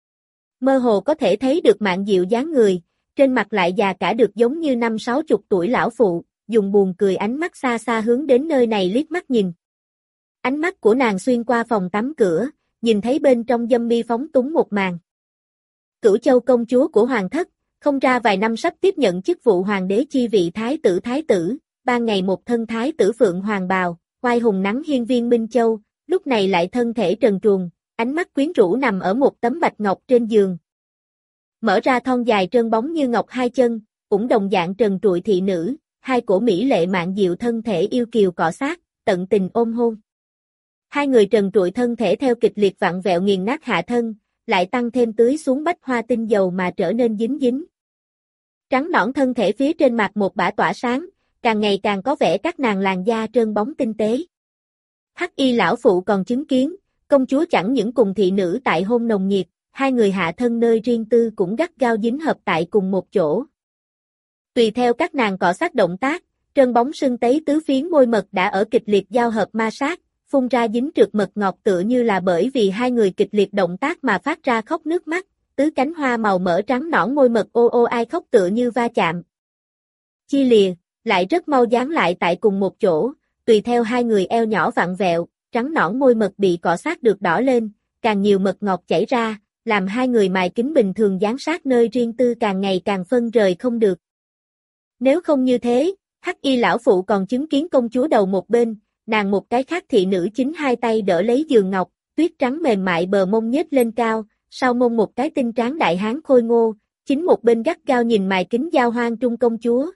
Mơ hồ có thể thấy được mạn dịu dáng người, trên mặt lại già cả được giống như 50-60 tuổi lão phụ, dùng buồn cười ánh mắt xa xa hướng đến nơi này liếc mắt nhìn. Ánh mắt của nàng xuyên qua phòng tắm cửa, nhìn thấy bên trong dâm mi phóng túng một màn. Cửu Châu công chúa của hoàng thất, không ra vài năm sắp tiếp nhận chức vụ hoàng đế chi vị thái tử, ban ngày một thân thái tử phượng hoàng bào, oai hùng nắng hiên viên Minh Châu, lúc này lại thân thể trần truồng, ánh mắt quyến rũ nằm ở một tấm bạch ngọc trên giường. Mở ra thon dài trơn bóng như ngọc hai chân, cũng đồng dạng trần trụi thị nữ, hai cổ mỹ lệ mạn diệu thân thể yêu kiều cọ sát, tận tình ôm hôn. Hai người trần trụi thân thể theo kịch liệt vặn vẹo nghiền nát hạ thân, lại tăng thêm tưới xuống bách hoa tinh dầu mà trở nên dính dính. Trắng nõn thân thể phía trên mặt một bả tỏa sáng, càng ngày càng có vẻ các nàng làn da trơn bóng tinh tế. Hắc y lão phụ còn chứng kiến, công chúa chẳng những cùng thị nữ tại hôn nồng nhiệt, hai người hạ thân nơi riêng tư cũng gắt gao dính hợp tại cùng một chỗ. Tùy theo các nàng cọ sát động tác, trơn bóng sưng tấy tứ phiến môi mật đã ở kịch liệt giao hợp ma sát, phun ra dính trượt mật ngọt tựa như là bởi vì hai người kịch liệt động tác mà phát ra khóc nước mắt, tứ cánh hoa màu mỡ trắng nõn môi mật ô ô ai khóc tựa như va chạm. Chi lìa, lại rất mau dán lại tại cùng một chỗ, tùy theo hai người eo nhỏ vặn vẹo, trắng nõn môi mật bị cọ sát được đỏ lên, càng nhiều mật ngọt chảy ra, làm hai người mài kính bình thường dán sát nơi riêng tư càng ngày càng phân rời không được. Nếu không như thế, hắc y lão phụ còn chứng kiến công chúa đầu một bên, nàng một cái khác thị nữ chính hai tay đỡ lấy giường ngọc, tuyết trắng mềm mại bờ mông nhếch lên cao, sau mông một cái tinh tráng đại hán khôi ngô, chính một bên gắt gao nhìn mài kính giao hoang trung công chúa.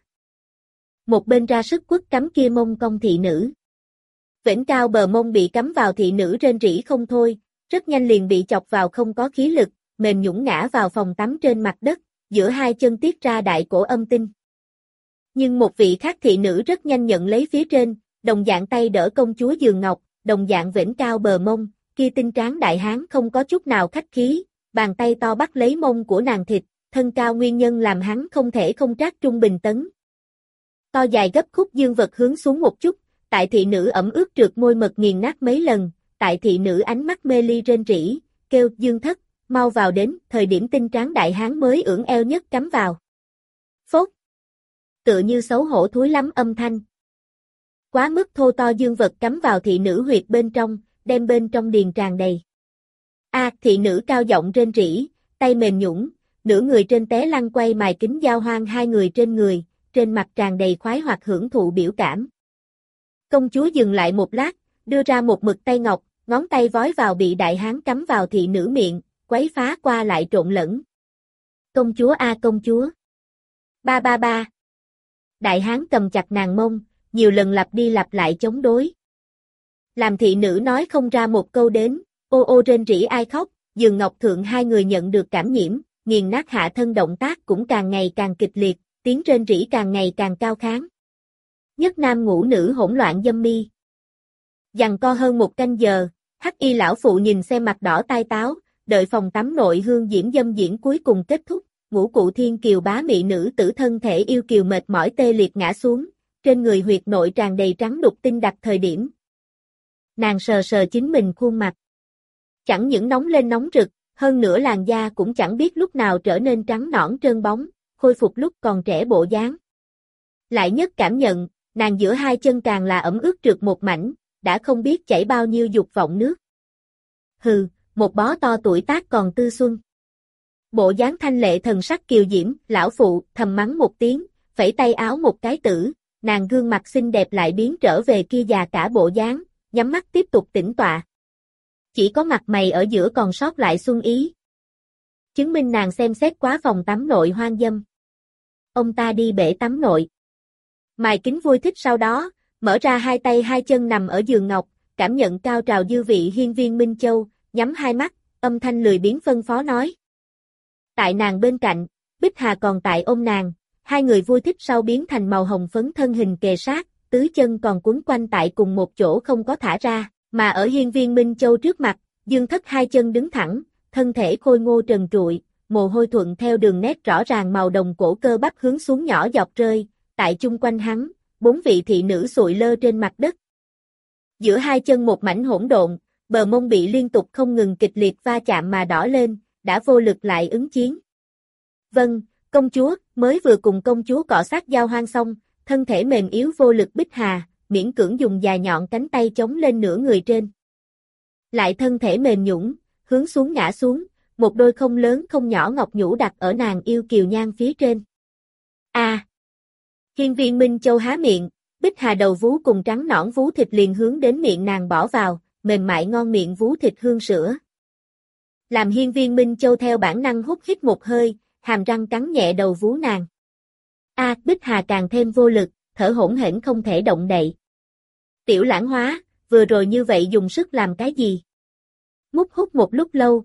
Một bên ra sức quất cắm kia mông công thị nữ. Vểnh cao bờ mông bị cắm vào thị nữ rên rỉ không thôi, rất nhanh liền bị chọc vào không có khí lực, mềm nhũn ngã vào phòng tắm trên mặt đất, giữa hai chân tiết ra đại cổ âm tinh. Nhưng một vị khác thị nữ rất nhanh nhận lấy phía trên, đồng dạng tay đỡ công chúa giường ngọc, đồng dạng vểnh cao bờ mông, kia tinh tráng đại hán không có chút nào khách khí, bàn tay to bắt lấy mông của nàng thịt, thân cao nguyên nhân làm hắn không thể không trác trung bình tấn. To dài gấp khúc dương vật hướng xuống một chút, tại thị nữ ẩm ướt trượt môi mật nghiền nát mấy lần, tại thị nữ ánh mắt mê ly rên rỉ, kêu Dương thất, mau vào đến, thời điểm tinh tráng đại hán mới ưỡn eo nhất cắm vào. Phốt! Tựa như xấu hổ thúi lắm âm thanh. Quá mức thô to dương vật cắm vào thị nữ huyệt bên trong, đem bên trong điền tràn đầy. Thị nữ cao giọng rên rỉ, tay mềm nhũn, nửa người trên té lăn quay mài kính giao hoang hai người, trên mặt tràn đầy khoái hoặc hưởng thụ biểu cảm. Công chúa dừng lại một lát, đưa ra một mực tay ngọc, ngón tay vói vào bị đại hán cắm vào thị nữ miệng, quấy phá qua lại trộn lẫn. Công chúa công chúa. Ba ba ba. Đại hán cầm chặt nàng mông, nhiều lần lặp đi lặp lại chống đối. Làm thị nữ nói không ra một câu đến, ô ô rên rỉ ai khóc, giường ngọc thượng hai người nhận được cảm nhiễm, nghiền nát hạ thân động tác cũng càng ngày càng kịch liệt, tiếng rên rỉ càng ngày càng cao kháng. Nhất nam ngũ nữ hỗn loạn dâm mi. Giằng co hơn một canh giờ, hắc y lão phụ nhìn xem mặt đỏ tai táo, đợi phòng tắm nội hương diễm dâm diễn cuối cùng kết thúc, ngũ cụ thiên kiều bá mị nữ tử thân thể yêu kiều mệt mỏi tê liệt ngã xuống, trên người huyệt nội tràn đầy trắng đục tinh đặc thời điểm. Nàng sờ sờ chính mình khuôn mặt. Chẳng những nóng lên nóng rực, hơn nữa làn da cũng chẳng biết lúc nào trở nên trắng nõn trơn bóng, khôi phục lúc còn trẻ bộ dáng. Lại nhất cảm nhận, nàng giữa hai chân càng là ẩm ướt trượt một mảnh, đã không biết chảy bao nhiêu dục vọng nước. Hừ, một bó to tuổi tác còn tư xuân. Bộ dáng thanh lệ thần sắc kiều diễm, lão phụ thầm mắng một tiếng, phẩy tay áo một cái tử, nàng gương mặt xinh đẹp lại biến trở về kia già cả bộ dáng, nhắm mắt tiếp tục tĩnh tọa. Chỉ có mặt mày ở giữa còn sót lại xuân ý. Chứng minh nàng xem xét quá phòng tắm nội hoang dâm. Ông ta đi bể tắm nội. Mài kính vui thích sau đó, mở ra hai tay hai chân nằm ở giường ngọc, cảm nhận cao trào dư vị hiên viên Minh Châu, nhắm hai mắt, âm thanh lười biếng phân phó nói. Tại nàng bên cạnh, Bích Hà còn tại ôm nàng, hai người vui thích sau biến thành màu hồng phấn thân hình kề sát, tứ chân còn quấn quanh tại cùng một chỗ không có thả ra, mà ở hiên viên Minh Châu trước mặt, Dương Thất hai chân đứng thẳng, thân thể khôi ngô trần trụi, mồ hôi thuận theo đường nét rõ ràng màu đồng cổ cơ bắp hướng xuống nhỏ giọt rơi, tại chung quanh hắn, 4 vị thị nữ sụi lơ trên mặt đất. Giữa hai chân một mảnh hỗn độn, bờ mông bị liên tục không ngừng kịch liệt va chạm mà đỏ lên, đã vô lực lại ứng chiến. Vâng, công chúa, mới vừa cùng công chúa cọ sát giao hoang xong, thân thể mềm yếu vô lực Bích Hà, miễn cưỡng dùng dài nhọn cánh tay chống lên nửa người trên. Lại thân thể mềm nhũn, hướng xuống ngã xuống, một đôi không lớn không nhỏ ngọc nhũ đặt ở nàng yêu kiều nhan phía trên. A! Hiên viên Minh Châu há miệng, Bích Hà đầu vú cùng trắng nõn vú thịt liền hướng đến miệng nàng bỏ vào, mềm mại ngon miệng vú thịt hương sữa. Làm hiên viên Minh Châu theo bản năng hút hít một hơi, hàm răng cắn nhẹ đầu vú nàng. A, Bích Hà càng thêm vô lực, thở hổn hển không thể động đậy. Tiểu Lãng Hóa, vừa rồi như vậy dùng sức làm cái gì? Mút hút một lúc lâu.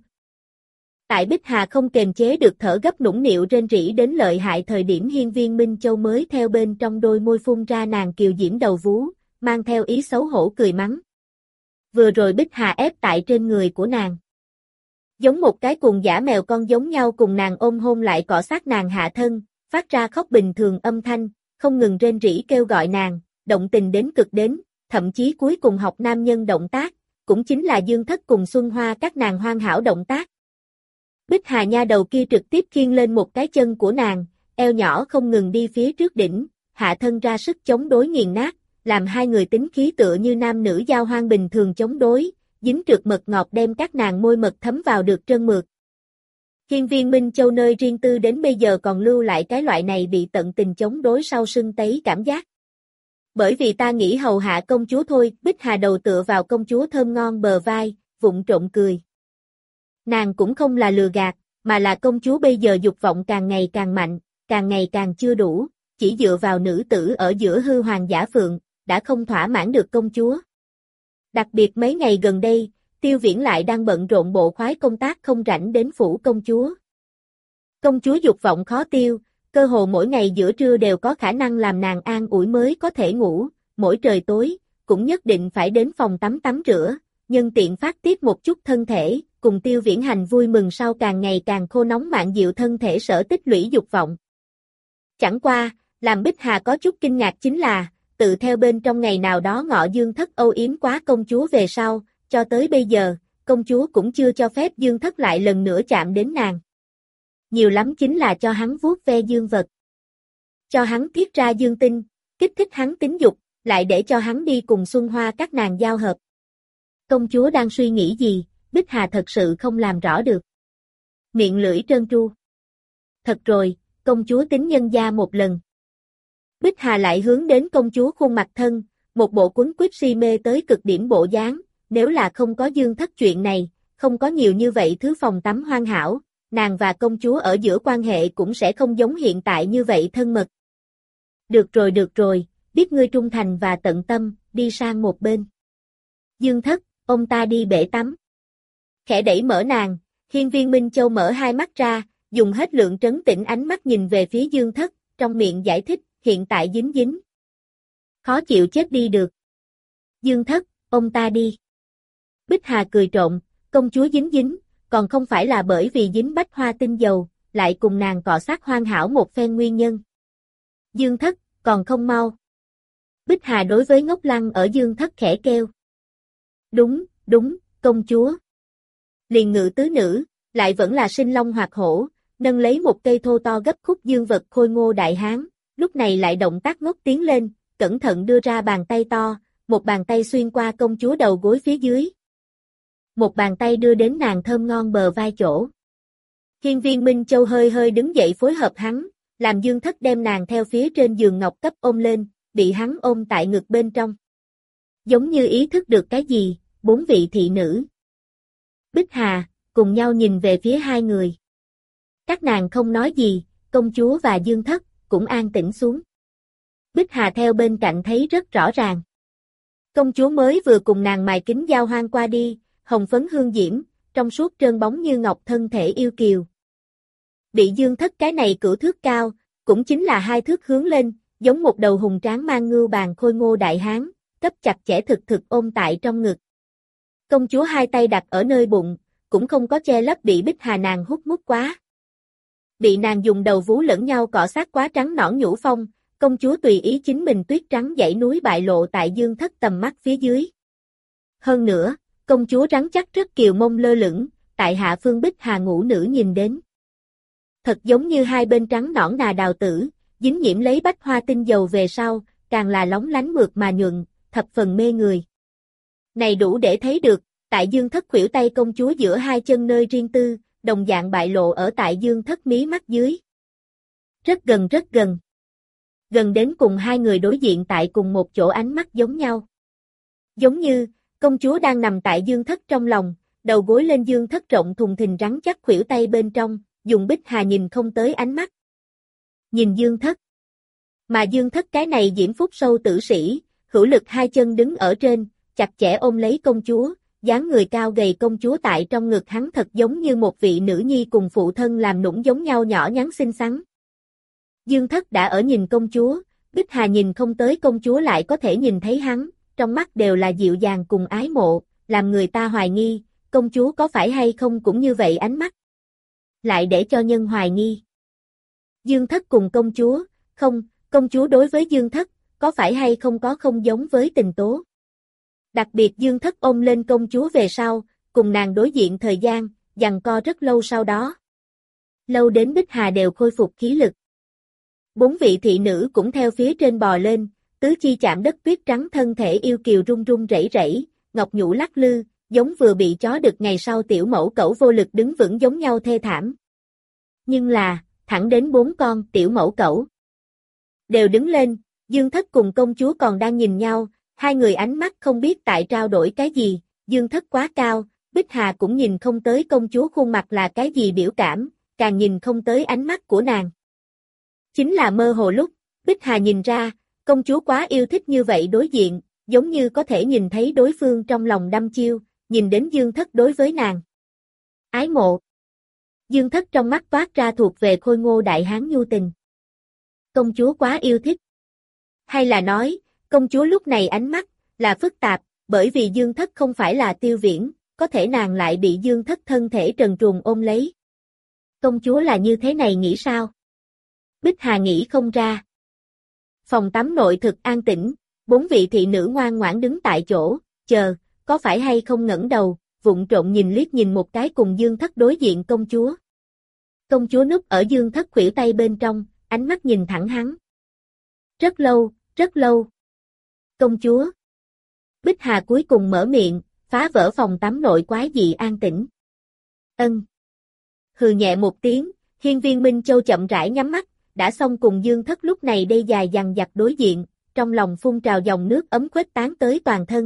Tại Bích Hà không kềm chế được thở gấp nũng nịu rên rỉ đến lợi hại thời điểm hiên viên Minh Châu mới theo bên trong đôi môi phun ra nàng kiều diễm đầu vú, mang theo ý xấu hổ cười mắng. Vừa rồi Bích Hà ép tại trên người của nàng. Giống một cái cuồng dã mèo con giống nhau cùng nàng ôm hôn lại cọ sát nàng hạ thân, phát ra khóc bình thường âm thanh, không ngừng rên rỉ kêu gọi nàng, động tình đến cực đến, thậm chí cuối cùng học nam nhân động tác, cũng chính là Dương Thất cùng Xuân Hoa các nàng hoàn hảo động tác. Bích Hà nha đầu kia trực tiếp khiêng lên một cái chân của nàng, eo nhỏ không ngừng đi phía trước đỉnh, hạ thân ra sức chống đối nghiền nát, làm hai người tính khí tựa như nam nữ giao hoang bình thường chống đối, dính trượt mật ngọt đem các nàng môi mật thấm vào được trơn mượt. Hiên viên Minh Châu nơi riêng tư đến bây giờ còn lưu lại cái loại này bị tận tình chống đối sau sưng tấy cảm giác. Bởi vì ta nghĩ hầu hạ công chúa thôi, Bích Hà đầu tựa vào công chúa thơm ngon bờ vai, vụng trộm cười. Nàng cũng không là lừa gạt, mà là công chúa bây giờ dục vọng càng ngày càng mạnh, càng ngày càng chưa đủ, chỉ dựa vào nữ tử ở giữa hư hoàng giả phượng, đã không thỏa mãn được công chúa. Đặc biệt mấy ngày gần đây, Tiêu Viễn lại đang bận rộn bộ khoái công tác không rảnh đến phủ công chúa. Công chúa dục vọng khó tiêu, cơ hồ mỗi ngày giữa trưa đều có khả năng làm nàng an ủi mới có thể ngủ, mỗi trời tối, cũng nhất định phải đến phòng tắm tắm rửa, nhân tiện phát tiết một chút thân thể, cùng Tiêu Viễn hành vui mừng sau càng ngày càng khô nóng mạn diệu thân thể sở tích lũy dục vọng. Chẳng qua, làm Bích Hà có chút kinh ngạc chính là, tự theo bên trong ngày nào đó ngọ Dương Thất âu yếm quá công chúa về sau, cho tới bây giờ, công chúa cũng chưa cho phép Dương Thất lại lần nữa chạm đến nàng. Nhiều lắm chính là cho hắn vuốt ve dương vật. Cho hắn tiết ra dương tinh, kích thích hắn tính dục, lại để cho hắn đi cùng Xuân Hoa các nàng giao hợp. Công chúa đang suy nghĩ gì, Bích Hà thật sự không làm rõ được. Miệng lưỡi trơn tru. Thật rồi, công chúa tính nhân gia một lần. Bích Hà lại hướng đến công chúa khuôn mặt thân, một bộ quấn quýt si mê tới cực điểm bộ dáng, nếu là không có Dương Thất chuyện này, không có nhiều như vậy thứ phòng tắm hoàn hảo, nàng và công chúa ở giữa quan hệ cũng sẽ không giống hiện tại như vậy thân mật. Được rồi, biết ngươi trung thành và tận tâm, đi sang một bên. Dương Thất, ông ta đi bể tắm. Khẽ đẩy mở nàng, hiên viên Minh Châu mở hai mắt ra, dùng hết lượng trấn tĩnh ánh mắt nhìn về phía Dương Thất, trong miệng giải thích, hiện tại dính dính. Khó chịu chết đi được. Dương Thất, ông ta đi. Bích Hà cười trộn, công chúa dính dính, còn không phải là bởi vì dính bách hoa tinh dầu, lại cùng nàng cọ sát hoàn hảo một phen nguyên nhân. Dương Thất, còn không mau. Bích Hà đối với ngốc lăng ở Dương Thất khẽ kêu. Đúng, công chúa. Liền ngự tứ nữ, lại vẫn là sinh long hoạt hổ, nâng lấy một cây thô to gấp khúc dương vật khôi ngô đại hán, lúc này lại động tác ngốc tiến lên, cẩn thận đưa ra bàn tay to, một bàn tay xuyên qua công chúa đầu gối phía dưới. Một bàn tay đưa đến nàng thơm ngon bờ vai chỗ. Hiên viên Minh Châu hơi hơi đứng dậy phối hợp hắn, làm Dương Thất đem nàng theo phía trên giường ngọc cấp ôm lên, bị hắn ôm tại ngực bên trong. Giống như ý thức được cái gì, 4 vị thị nữ. Bích Hà, cùng nhau nhìn về phía hai người. Các nàng không nói gì, công chúa và Dương Thất, cũng an tĩnh xuống. Bích Hà theo bên cạnh thấy rất rõ ràng. Công chúa mới vừa cùng nàng mài kính giao hoang qua đi, hồng phấn hương diễm, trong suốt trơn bóng như ngọc thân thể yêu kiều. Bị Dương Thất cái này cửu thước cao, cũng chính là 2 thước hướng lên, giống một đầu hùng tráng mang ngưu bàng khôi ngô đại hán, cấp chặt chẽ thực ôm tại trong ngực. Công chúa hai tay đặt ở nơi bụng, cũng không có che lấp bị Bích Hà nàng hút mút quá. Bị nàng dùng đầu vú lẫn nhau cọ sát quá trắng nõn nhũ phong, công chúa tùy ý chính mình tuyết trắng dãy núi bại lộ tại Dương Thất tầm mắt phía dưới. Hơn nữa, công chúa rắn chắc rất kiều mông lơ lửng, tại hạ phương Bích Hà ngũ nữ nhìn đến. Thật giống như hai bên trắng nõn nà đào tử, dính nhiễm lấy bách hoa tinh dầu về sau, càng là lóng lánh mượt mà nhuận, thập phần mê người. Này đủ để thấy được, tại Dương Thất khuỷu tay công chúa giữa hai chân nơi riêng tư, đồng dạng bại lộ ở tại Dương Thất mí mắt dưới. Rất gần rất gần. Gần đến cùng hai người đối diện tại cùng một chỗ, ánh mắt giống nhau. Giống như, công chúa đang nằm tại Dương Thất trong lòng, đầu gối lên Dương Thất rộng thùng thình rắn chắc khuỷu tay bên trong, dùng Bích Hà nhìn không tới ánh mắt. Nhìn Dương Thất. Mà Dương Thất cái này diễm phúc sâu tử sĩ, hữu lực hai chân đứng ở trên, chặt chẽ ôm lấy công chúa, dáng người cao gầy công chúa tại trong ngực hắn thật giống như một vị nữ nhi cùng phụ thân làm nũng giống nhau nhỏ nhắn xinh xắn. Dương Thất đã ở nhìn công chúa, Bích Hà nhìn không tới công chúa lại có thể nhìn thấy hắn, trong mắt đều là dịu dàng cùng ái mộ, làm người ta hoài nghi, công chúa có phải hay không cũng như vậy ánh mắt. Lại để cho nhân hoài nghi. Dương Thất cùng công chúa, không, công chúa đối với Dương Thất, có phải hay không có không giống với tình tố. Đặc biệt Dương Thất ôm lên công chúa về sau, cùng nàng đối diện thời gian, giằng co rất lâu sau đó. Lâu đến Bích Hà đều khôi phục khí lực. 4 vị thị nữ cũng theo phía trên bò lên, tứ chi chạm đất tuyết trắng thân thể yêu kiều run run rẩy rẩy, ngọc nhũ lắc lư, giống vừa bị chó đực ngày sau tiểu mẫu cẩu vô lực đứng vững giống nhau thê thảm. Nhưng là, thẳng đến 4 con tiểu mẫu cẩu đều đứng lên, Dương Thất cùng công chúa còn đang nhìn nhau, hai người ánh mắt không biết tại trao đổi cái gì, Dương Thất quá cao, Bích Hà cũng nhìn không tới công chúa khuôn mặt là cái gì biểu cảm, càng nhìn không tới ánh mắt của nàng. Chính là mơ hồ lúc, Bích Hà nhìn ra, công chúa quá yêu thích như vậy đối diện, giống như có thể nhìn thấy đối phương trong lòng đăm chiêu, nhìn đến Dương Thất đối với nàng. Ái mộ. Dương Thất trong mắt toát ra thuộc về khôi ngô đại hán nhu tình. Công chúa quá yêu thích. Hay là nói, công chúa lúc này ánh mắt là phức tạp, bởi vì Dương Thất không phải là Tiêu Viễn, có thể nàng lại bị Dương Thất thân thể trần truồng ôm lấy. Công chúa là như thế này nghĩ sao? Bích Hà nghĩ không ra. Phòng tắm nội thực an tĩnh, 4 vị thị nữ ngoan ngoãn đứng tại chỗ, chờ, có phải hay không ngẩng đầu, vụng trộm nhìn liếc nhìn một cái cùng Dương Thất đối diện công chúa. Công chúa núp ở Dương Thất khuỷu tay bên trong, ánh mắt nhìn thẳng hắn. Rất lâu, rất lâu. Công chúa. Bích Hà cuối cùng mở miệng, phá vỡ phòng tắm nội quái dị an tĩnh. Ân. Hừ nhẹ một tiếng, Hiên Viên Minh Châu chậm rãi nhắm mắt, đã xong cùng Dương Thất lúc này đây dài dằng dặc đối diện, trong lòng phun trào dòng nước ấm khuếch tán tới toàn thân.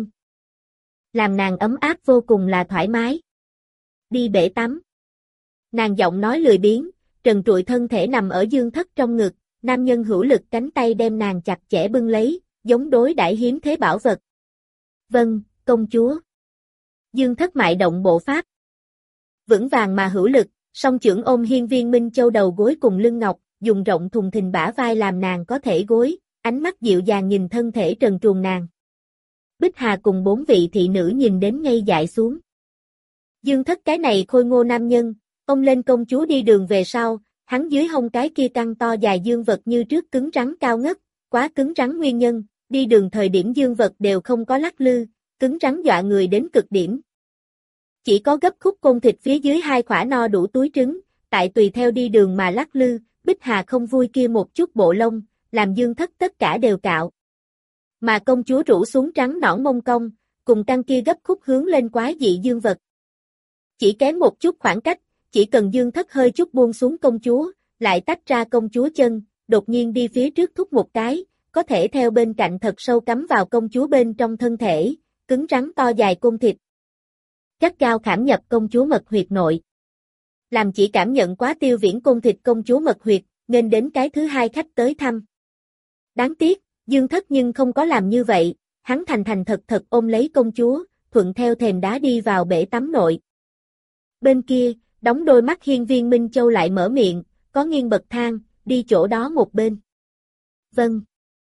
Làm nàng ấm áp vô cùng là thoải mái. Đi bể tắm. Nàng giọng nói lười biếng, trần trụi thân thể nằm ở Dương Thất trong ngực, nam nhân hữu lực cánh tay đem nàng chặt chẽ bưng lấy, giống đối đãi hiếm thế bảo vật. Vâng, công chúa. Dương Thất mại động bộ pháp. Vững vàng mà hữu lực, song chưởng ôm Hiên Viên Minh Châu đầu gối cùng lưng ngọc, dùng rộng thùng thình bả vai làm nàng có thể gối, ánh mắt dịu dàng nhìn thân thể trần truồng nàng. Bích Hà cùng 4 vị thị nữ nhìn đến ngây dại xuống. Dương Thất cái này khôi ngô nam nhân, ôm lên công chúa đi đường về sau, hắn dưới hông cái kia căng to dài dương vật như trước cứng rắn cao ngất, quá cứng rắn nguyên nhân, đi đường thời điểm dương vật đều không có lắc lư, cứng rắn dọa người đến cực điểm. Chỉ có gấp khúc côn thịt phía dưới hai khỏa no đủ túi trứng, tại tùy theo đi đường mà lắc lư, Bích Hà không vui kia một chút bộ lông, làm Dương Thất tất cả đều cạo. Mà công chúa rũ xuống trắng nõn mông cong, cùng căng kia gấp khúc hướng lên quái dị dương vật. Chỉ kém một chút khoảng cách, chỉ cần Dương Thất hơi chút buông xuống công chúa, lại tách ra công chúa chân, đột nhiên đi phía trước thúc một cái, có thể theo bên cạnh thật sâu cắm vào công chúa bên trong thân thể, cứng rắn to dài côn thịt. Gắt gao khảm nhập công chúa mật huyệt nội. Làm chỉ cảm nhận quá Tiêu Viễn côn thịt công chúa mật huyệt, nên đến cái thứ hai khách tới thăm. Đáng tiếc, Dương Thất nhưng không có làm như vậy, hắn thành thành thật thật ôm lấy công chúa, thuận theo thềm đá đi vào bể tắm nội. Bên kia, đóng đôi mắt Hiên Viên Minh Châu lại mở miệng, có nghiêng bậc thang, đi chỗ đó một bên. Vâng.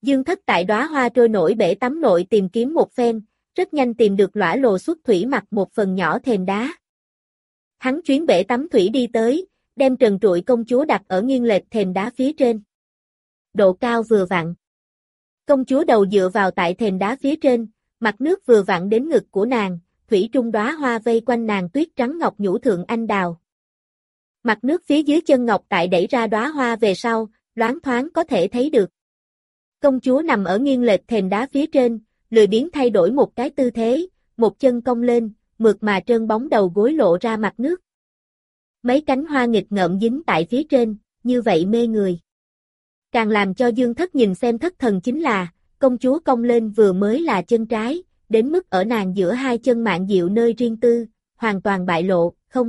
Dương Thất tại đóa hoa trôi nổi bể tắm nội tìm kiếm một phen, rất nhanh tìm được lõa lồ xuất thủy mặt một phần nhỏ thềm đá. Hắn chuyến bể tắm thủy đi tới, đem trần trụi công chúa đặt ở nghiêng lệch thềm đá phía trên. Độ cao vừa vặn. Công chúa đầu dựa vào tại thềm đá phía trên, mặt nước vừa vặn đến ngực của nàng, thủy trung đóa hoa vây quanh nàng tuyết trắng ngọc nhũ thượng anh đào. Mặt nước phía dưới chân ngọc tại đẩy ra đóa hoa về sau, loáng thoáng có thể thấy được. Công chúa nằm ở nghiêng lệch thềm đá phía trên, lười biếng thay đổi một cái tư thế, một chân cong lên, mượt mà trơn bóng đầu gối lộ ra mặt nước. Mấy cánh hoa nghịch ngợm dính tại phía trên, như vậy mê người. Càng làm cho Dương Thất nhìn xem thất thần chính là, công chúa cong lên vừa mới là chân trái, đến mức ở nàng giữa hai chân mạn diệu nơi riêng tư, hoàn toàn bại lộ,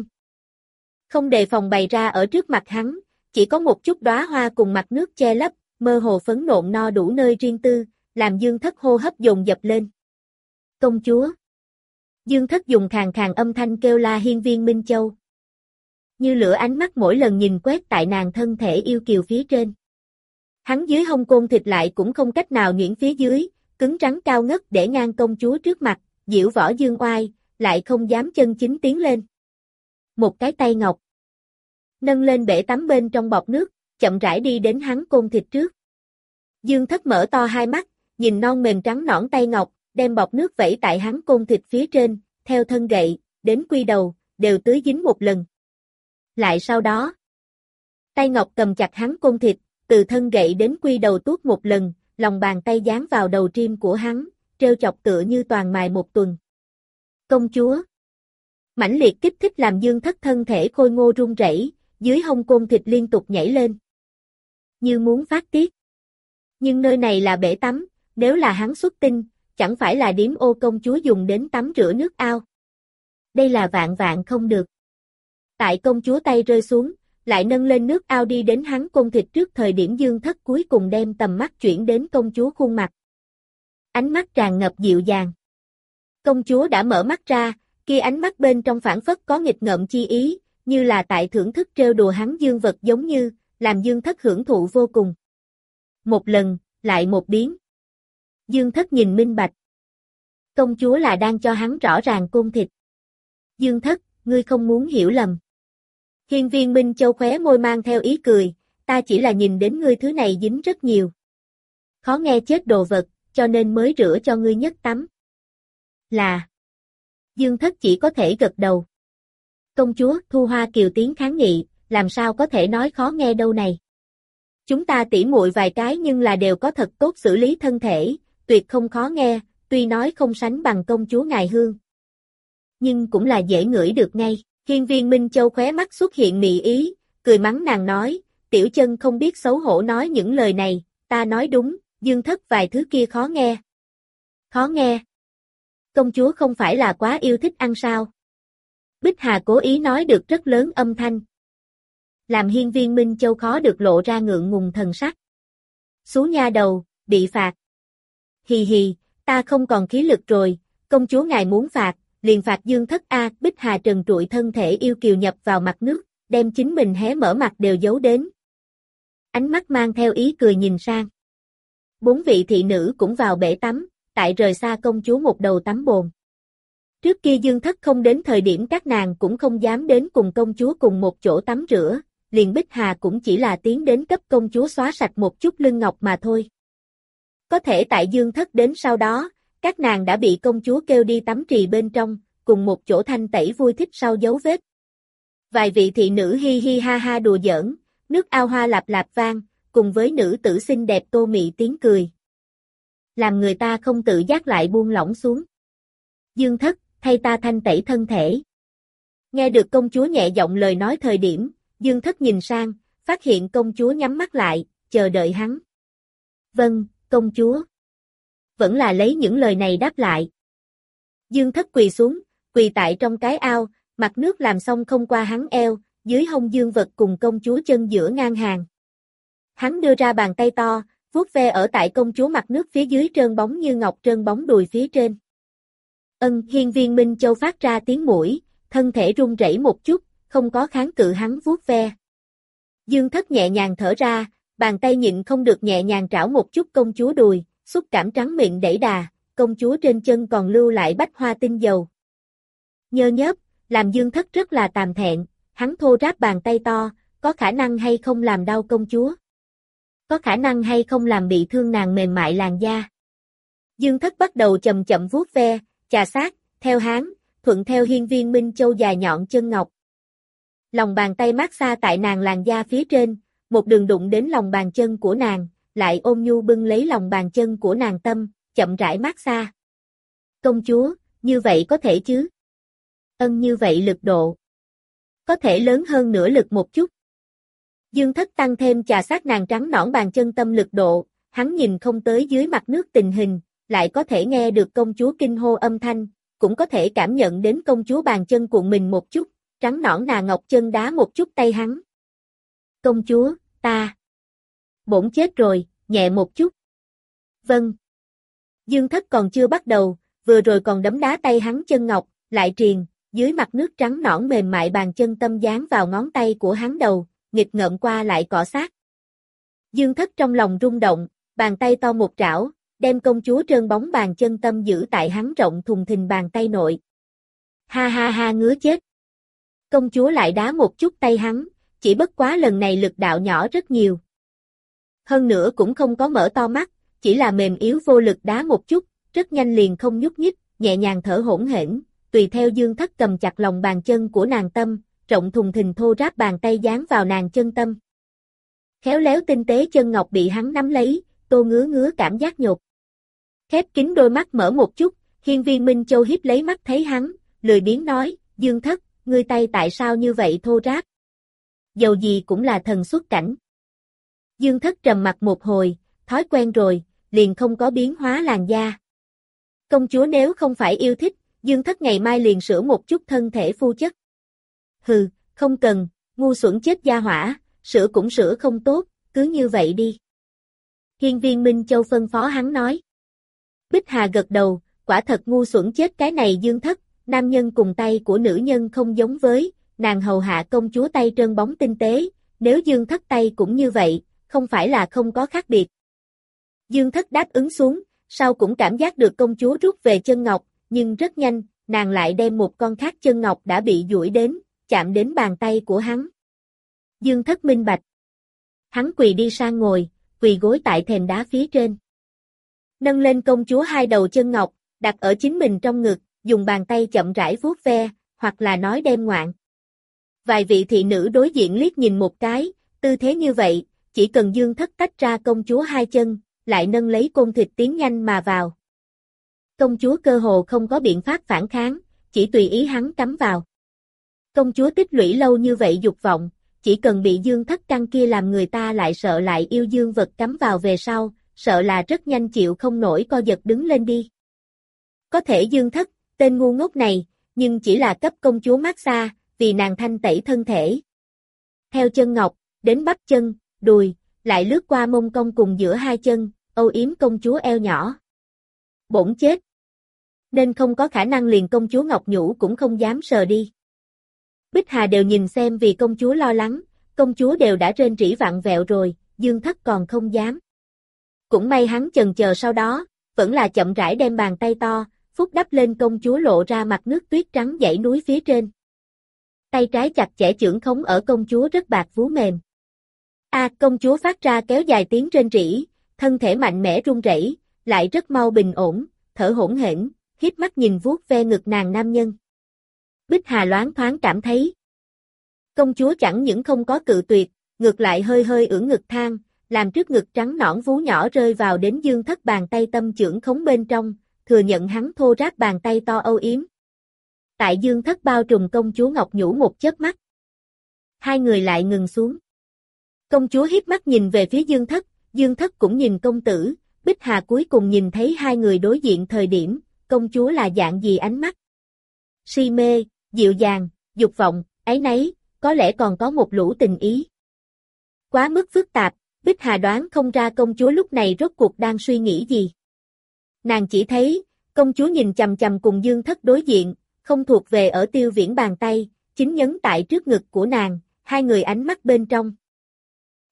không đề phòng bày ra ở trước mặt hắn, chỉ có một chút đóa hoa cùng mặt nước che lấp, mơ hồ phấn nộn no đủ nơi riêng tư, làm Dương Thất hô hấp dồn dập lên. Công chúa. Dương Thất dùng khàn khàn âm thanh kêu la Hiên Viên Minh Châu. Như lửa ánh mắt mỗi lần nhìn quét tại nàng thân thể yêu kiều phía trên. Hắn dưới hông côn thịt lại cũng không cách nào nhuyễn phía dưới, cứng rắn cao ngất để ngang công chúa trước mặt, diễu võ dương oai, lại không dám chân chính tiến lên. Một cái tay ngọc nâng lên bể tắm bên trong bọt nước, chậm rãi đi đến hắn côn thịt trước. Dương Thất mở to hai mắt, nhìn non mềm trắng nõn tay ngọc, đem bọt nước vẩy tại hắn côn thịt phía trên, theo thân gậy, đến quy đầu, đều tưới dính một lần. Lại sau đó, tay ngọc cầm chặt hắn côn thịt, từ thân gậy đến quy đầu tuốt một lần, lòng bàn tay dán vào đầu trim của hắn, treo chọc tựa như toàn mài một tuần. Công chúa. Mãnh liệt kích thích làm Dương Thất thân thể khôi ngô run rẩy, dưới hông côn thịt liên tục nhảy lên. Như muốn phát tiết. Nhưng nơi này là bể tắm, nếu là hắn xuất tinh, chẳng phải là điếm ô công chúa dùng đến tắm rửa nước ao. Đây là vạn vạn không được. Tại công chúa tay rơi xuống, lại nâng lên nước ao đi đến hắn côn thịt trước thời điểm Dương Thất cuối cùng đem tầm mắt chuyển đến công chúa khuôn mặt. Ánh mắt tràn ngập dịu dàng. Công chúa đã mở mắt ra, kia ánh mắt bên trong phảng phất có nghịch ngợm chi ý, như là tại thưởng thức trêu đùa hắn dương vật giống như, làm Dương Thất hưởng thụ vô cùng. Một lần, lại một biến. Dương Thất nhìn minh bạch. Công chúa là đang cho hắn rõ ràng côn thịt. Dương Thất, ngươi không muốn hiểu lầm. Hiên Viên Minh Châu khóe môi mang theo ý cười, ta chỉ là nhìn đến ngươi thứ này dính rất nhiều. Khó nghe chết đồ vật, cho nên mới rửa cho ngươi nhất tắm. Là. Dương Thất chỉ có thể gật đầu. Công chúa, Thu Hoa Kiều tiếng kháng nghị, làm sao có thể nói khó nghe đâu này. Chúng ta tỉ muội vài cái nhưng là đều có thật tốt xử lý thân thể, tuyệt không khó nghe, tuy nói không sánh bằng công chúa ngài hương. Nhưng cũng là dễ ngửi được ngay. Hiên Viên Minh Châu khóe mắt xuất hiện mị ý, cười mắng nàng nói, tiểu chân không biết xấu hổ nói những lời này, ta nói đúng, Dương Thất vài thứ kia khó nghe. Khó nghe. Công chúa không phải là quá yêu thích ăn sao? Bích Hà cố ý nói được rất lớn âm thanh. Làm Hiên Viên Minh Châu khó được lộ ra ngượng ngùng thần sắc. Xú nha đầu, bị phạt. Hì hì, ta không còn khí lực rồi, công chúa ngài muốn phạt, liền phạt Dương Thất a. Bích Hà trần trụi thân thể yêu kiều nhập vào mặt nước, đem chính mình hé mở mặt đều giấu đến. Ánh mắt mang theo ý cười nhìn sang. 4 vị thị nữ cũng vào bể tắm, tại rời xa công chúa một đầu tắm bồn. Trước kia Dương Thất không đến thời điểm các nàng cũng không dám đến cùng công chúa cùng một chỗ tắm rửa, liền Bích Hà cũng chỉ là tiến đến cấp công chúa xóa sạch một chút lưng ngọc mà thôi. Có thể tại Dương Thất đến sau đó, các nàng đã bị công chúa kêu đi tắm trì bên trong, cùng một chỗ thanh tẩy vui thích sau dấu vết. Vài vị thị nữ hi hi ha ha đùa giỡn, nước ao hoa lạp lạp vang, cùng với nữ tử xinh đẹp tô mị tiếng cười. Làm người ta không tự giác lại buông lỏng xuống. Dương Thất, thay ta thanh tẩy thân thể. Nghe được công chúa nhẹ giọng lời nói thời điểm, Dương Thất nhìn sang, phát hiện công chúa nhắm mắt lại, chờ đợi hắn. Vâng, công chúa. Vẫn là lấy những lời này đáp lại. Dương Thất quỳ xuống, quỳ tại trong cái ao, mặt nước làm xong không qua hắn eo, dưới hông dương vật cùng công chúa chân giữa ngang hàng. Hắn đưa ra bàn tay to, vuốt ve ở tại công chúa mặt nước phía dưới trơn bóng như ngọc trơn bóng đùi phía trên. Hiên Viên Minh Châu phát ra tiếng mũi, thân thể run rẩy một chút, không có kháng cự hắn vuốt ve. Dương Thất nhẹ nhàng thở ra, bàn tay nhịn không được nhẹ nhàng trảo một chút công chúa đùi, xúc cảm trắng mịn đẩy đà, công chúa trên chân còn lưu lại bách hoa tinh dầu. Nhơ nhớp, làm Dương Thất rất là tàm thẹn, hắn thô ráp bàn tay to, có khả năng hay không làm đau công chúa? Có khả năng hay không làm bị thương nàng mềm mại làn da? Dương Thất bắt đầu chậm chậm vuốt ve, chà sát, theo háng, thuận theo hiên viên minh châu dài nhọn chân ngọc. Lòng bàn tay mát xa tại nàng làn da phía trên, một đường đụng đến lòng bàn chân của nàng, lại ôm nhu bưng lấy lòng bàn chân của nàng tâm, chậm rãi mát xa. Công chúa, như vậy có thể chứ? Ân, như vậy lực độ. Có thể lớn hơn nửa lực một chút. Dương Thất tăng thêm chà sát nàng trắng nõn bàn chân tâm lực độ, hắn nhìn không tới dưới mặt nước tình hình, lại có thể nghe được công chúa kinh hô âm thanh, cũng có thể cảm nhận đến công chúa bàn chân cuộn mình một chút, trắng nõn nà ngọc chân đá một chút tay hắn. Công chúa, ta. Bổn chết rồi, nhẹ một chút. Vâng. Dương Thất còn chưa bắt đầu, vừa rồi còn đấm đá tay hắn chân ngọc, lại triền, dưới mặt nước trắng nõn mềm mại bàn chân tâm dán vào ngón tay của hắn đầu, nghịch ngợm qua lại cọ sát. Dương Thất trong lòng rung động, bàn tay to một trảo, đem công chúa trơn bóng bàn chân tâm giữ tại hắn rộng thùng thình bàn tay nội. Ha ha ha, ngứa chết. Công chúa lại đá một chút tay hắn, chỉ bất quá lần này lực đạo nhỏ rất nhiều. Hơn nữa cũng không có mở to mắt, chỉ là mềm yếu vô lực đá một chút, rất nhanh liền không nhúc nhích, nhẹ nhàng thở hổn hển, tùy theo Dương Thất cầm chặt lòng bàn chân của nàng tâm, rộng thùng thình thô ráp bàn tay dán vào nàng chân tâm. Khéo léo tinh tế chân ngọc bị hắn nắm lấy, tô ngứa ngứa cảm giác nhột. Khép kín đôi mắt mở một chút, hiên viên Minh Châu hiếp lấy mắt thấy hắn, lười biếng nói, Dương Thất, ngươi tay tại sao như vậy thô ráp? Dầu gì cũng là thần xuất cảnh. Dương Thất trầm mặt một hồi, thói quen rồi, liền không có biến hóa làn da. Công chúa nếu không phải yêu thích, Dương Thất ngày mai liền sửa một chút thân thể phu chất. Hừ, không cần, ngu xuẩn chết gia hỏa, sửa cũng sửa không tốt, cứ như vậy đi. Hiên viên Minh Châu phân phó hắn nói. Bích Hà gật đầu, quả thật ngu xuẩn chết cái này Dương Thất, nam nhân cùng tay của nữ nhân không giống với, nàng hầu hạ công chúa tay trơn bóng tinh tế, nếu Dương Thất tay cũng như vậy, không phải là không có khác biệt. Dương Thất đáp ứng xuống, sau cũng cảm giác được công chúa rút về chân ngọc, nhưng rất nhanh, nàng lại đem một con khác chân ngọc đã bị duỗi đến, chạm đến bàn tay của hắn. Dương Thất minh bạch. Hắn quỳ đi sang ngồi, quỳ gối tại thềm đá phía trên. Nâng lên công chúa hai đầu chân ngọc, đặt ở chính mình trong ngực, dùng bàn tay chậm rãi vuốt ve, hoặc là nói đem ngoạn. Vài vị thị nữ đối diện liếc nhìn một cái, tư thế như vậy, chỉ cần Dương Thất tách ra công chúa hai chân, lại nâng lấy côn thịt tiến nhanh mà vào. Công chúa cơ hồ không có biện pháp phản kháng, chỉ tùy ý hắn cắm vào. Công chúa tích lũy lâu như vậy dục vọng, chỉ cần bị Dương Thất căn kia làm người ta lại sợ lại yêu dương vật cắm vào về sau, sợ là rất nhanh chịu không nổi co giật đứng lên đi. Có thể Dương Thất, tên ngu ngốc này, nhưng chỉ là cấp công chúa massage, vì nàng thanh tẩy thân thể. Theo chân ngọc, đến bắp chân, đùi, lại lướt qua mông cong cùng giữa hai chân, âu yếm công chúa eo nhỏ. Bổn chết. Nên không có khả năng liền công chúa Ngọc Nhũ cũng không dám sờ đi. Bích Hà đều nhìn xem vì công chúa lo lắng, công chúa đều đã rên rỉ vặn vẹo rồi, Dương Thất còn không dám. Cũng may hắn chần chờ sau đó, vẫn là chậm rãi đem bàn tay to, phúc đắp lên công chúa lộ ra mặt nước tuyết trắng dãy núi phía trên. Tay trái chặt chẽ chưởng khống ở công chúa rất bạc vú mềm. Công chúa phát ra kéo dài tiếng rên rỉ, thân thể mạnh mẽ run rẩy, lại rất mau bình ổn, thở hổn hển, híp mắt nhìn vuốt ve ngực nàng nam nhân. Bích Hà loáng thoáng cảm thấy. Công chúa chẳng những không có cự tuyệt, ngược lại hơi hơi ưỡn ngực thang, làm trước ngực trắng nõn vú nhỏ rơi vào đến Dương Thất bàn tay tâm chưởng khống bên trong, thừa nhận hắn thô ráp bàn tay to âu yếm. Tại Dương Thất bao trùm công chúa Ngọc Nhũ một chớp mắt. Hai người lại ngừng xuống. Công chúa híp mắt nhìn về phía Dương Thất cũng nhìn công tử, Bích Hà cuối cùng nhìn thấy hai người đối diện thời điểm, công chúa là dạng gì ánh mắt. Si mê, dịu dàng, dục vọng, áy náy, có lẽ còn có một lũ tình ý. Quá mức phức tạp, Bích Hà đoán không ra công chúa lúc này rốt cuộc đang suy nghĩ gì. Nàng chỉ thấy, công chúa nhìn chằm chằm cùng Dương Thất đối diện, không thuộc về ở Tiêu Viễn bàn tay, chính nhấn tại trước ngực của nàng, hai người ánh mắt bên trong.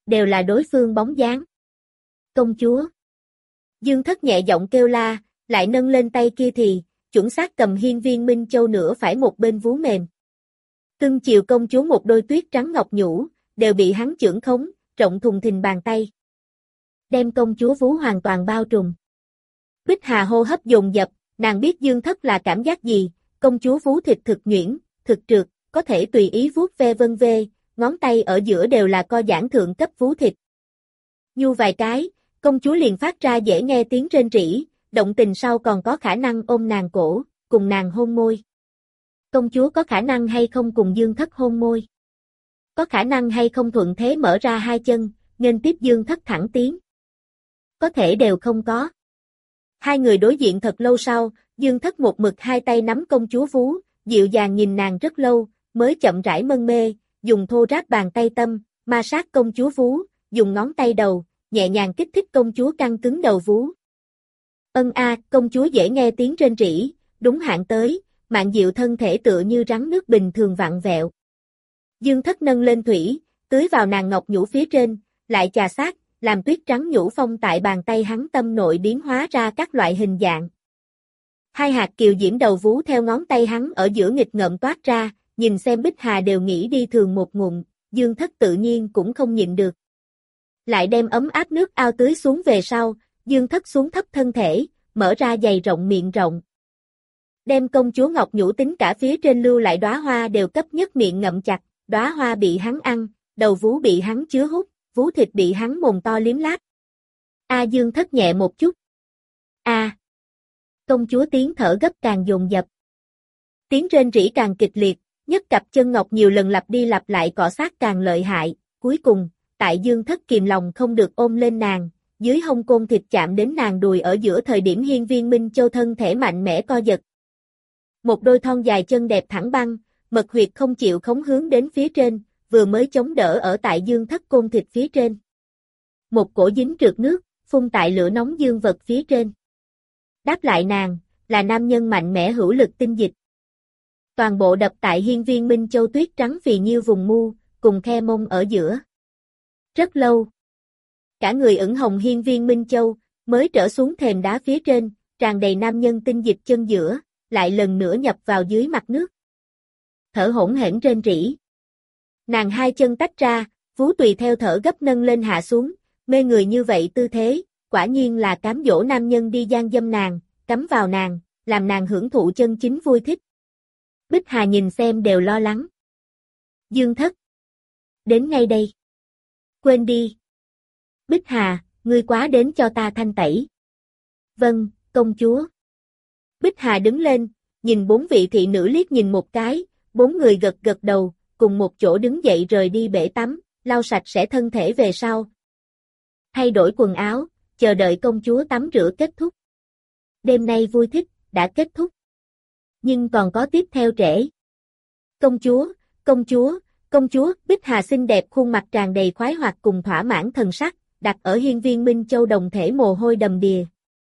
đều là đối phương bóng dáng. Công chúa. Dương Thất nhẹ giọng kêu la, lại nâng lên tay kia thì, chuẩn xác cầm hiên viên Minh Châu nửa phải một bên vú mềm. Cưng chiều công chúa một đôi tuyết trắng ngọc nhũ, đều bị hắn chưởng khống, rộng thùng thình bàn tay. Đem công chúa vú hoàn toàn bao trùm. Bích Hà hô hấp dồn dập, nàng biết Dương Thất là cảm giác gì, công chúa vú thịt thực nhuyễn, thực trượt, có thể tùy ý vuốt ve vân vê, ngón tay ở giữa đều là co giãn thượng cấp vú thịt. Nhu vài cái, công chúa liền phát ra dễ nghe tiếng rên rỉ, động tình sau còn có khả năng ôm nàng cổ, cùng nàng hôn môi. Công chúa có khả năng hay không cùng Dương Thất hôn môi? Có khả năng hay không thuận thế mở ra hai chân, nghênh tiếp Dương Thất thẳng tiến? Có thể đều không có. Hai người đối diện thật lâu sau, Dương Thất một mực hai tay nắm công chúa vú, dịu dàng nhìn nàng rất lâu, mới chậm rãi mân mê, dùng thô ráp bàn tay tâm, ma sát công chúa vú, dùng ngón tay đầu, nhẹ nhàng kích thích công chúa căng cứng đầu vú. Ân a, công chúa dễ nghe tiếng rên rỉ, đúng hạn tới, mạn diệu thân thể tựa như rắn nước bình thường vặn vẹo. Dương Thất nâng lên thủy, tưới vào nàng ngọc nhũ phía trên, lại chà sát, làm tuyết trắng nhũ phong tại bàn tay hắn tâm nội biến hóa ra các loại hình dạng. Hai hạt kiều diễm đầu vú theo ngón tay hắn ở giữa nghịch ngợm toát ra, nhìn xem Bích Hà đều nghĩ đi thường một ngụm, Dương Thất tự nhiên cũng không nhịn được. Lại đem ấm áp nước ao tưới xuống về sau, Dương Thất xuống thấp thân thể, mở ra dày rộng miệng rộng. Đem công chúa ngọc nhũ tính cả phía trên lưu lại đóa hoa đều cấp nhất miệng ngậm chặt, đóa hoa bị hắn ăn, đầu vú bị hắn chứa hút, vú thịt bị hắn mồm to liếm láp. Dương Thất nhẹ một chút. Công chúa tiếng thở gấp càng dồn dập. Tiếng rên rỉ càng kịch liệt, nhất cặp chân ngọc nhiều lần lặp đi lặp lại cọ sát càng lợi hại, cuối cùng, tại Dương Thất kìm lòng không được ôm lên nàng, dưới hông côn thịt chạm đến nàng đùi ở giữa thời điểm hiên viên Minh Châu thân thể mạnh mẽ co giật. Một đôi thon dài chân đẹp thẳng băng, mật huyệt không chịu khống hướng đến phía trên, vừa mới chống đỡ ở tại Dương Thất côn thịt phía trên. Một cổ dính trượt nước, phun tại lửa nóng dương vật phía trên. Đáp lại nàng, là nam nhân mạnh mẽ hữu lực tinh dịch. Toàn bộ đập tại hiên viên Minh Châu tuyết trắng phì nhiêu vùng mu, cùng khe mông ở giữa. Rất lâu. Cả người ửng hồng hiên viên Minh Châu, mới trở xuống thềm đá phía trên, tràn đầy nam nhân tinh dịch chân giữa, lại lần nữa nhập vào dưới mặt nước. Thở hỗn hển rên rỉ. Nàng hai chân tách ra, vú tùy theo thở gấp nâng lên hạ xuống, mê người như vậy tư thế, quả nhiên là cám dỗ nam nhân đi gian dâm nàng, cắm vào nàng, làm nàng hưởng thụ chân chính vui thích. Bích Hà nhìn xem đều lo lắng. Dương Thất. Đến ngay đây. Quên đi. Bích Hà, ngươi quá đến cho ta thanh tẩy. Vâng, công chúa. Bích Hà đứng lên, nhìn bốn vị thị nữ liếc nhìn một cái, bốn người gật gật đầu, cùng một chỗ đứng dậy rời đi bể tắm, lau sạch sẽ thân thể về sau. Thay đổi quần áo, chờ đợi công chúa tắm rửa kết thúc. Đêm nay vui thích, đã kết thúc. Nhưng còn có tiếp theo trễ. Công chúa, công chúa, công chúa, Bích Hà xinh đẹp khuôn mặt tràn đầy khoái hoạt cùng thỏa mãn thần sắc, đặt ở hiên viên Minh Châu đồng thể mồ hôi đầm đìa.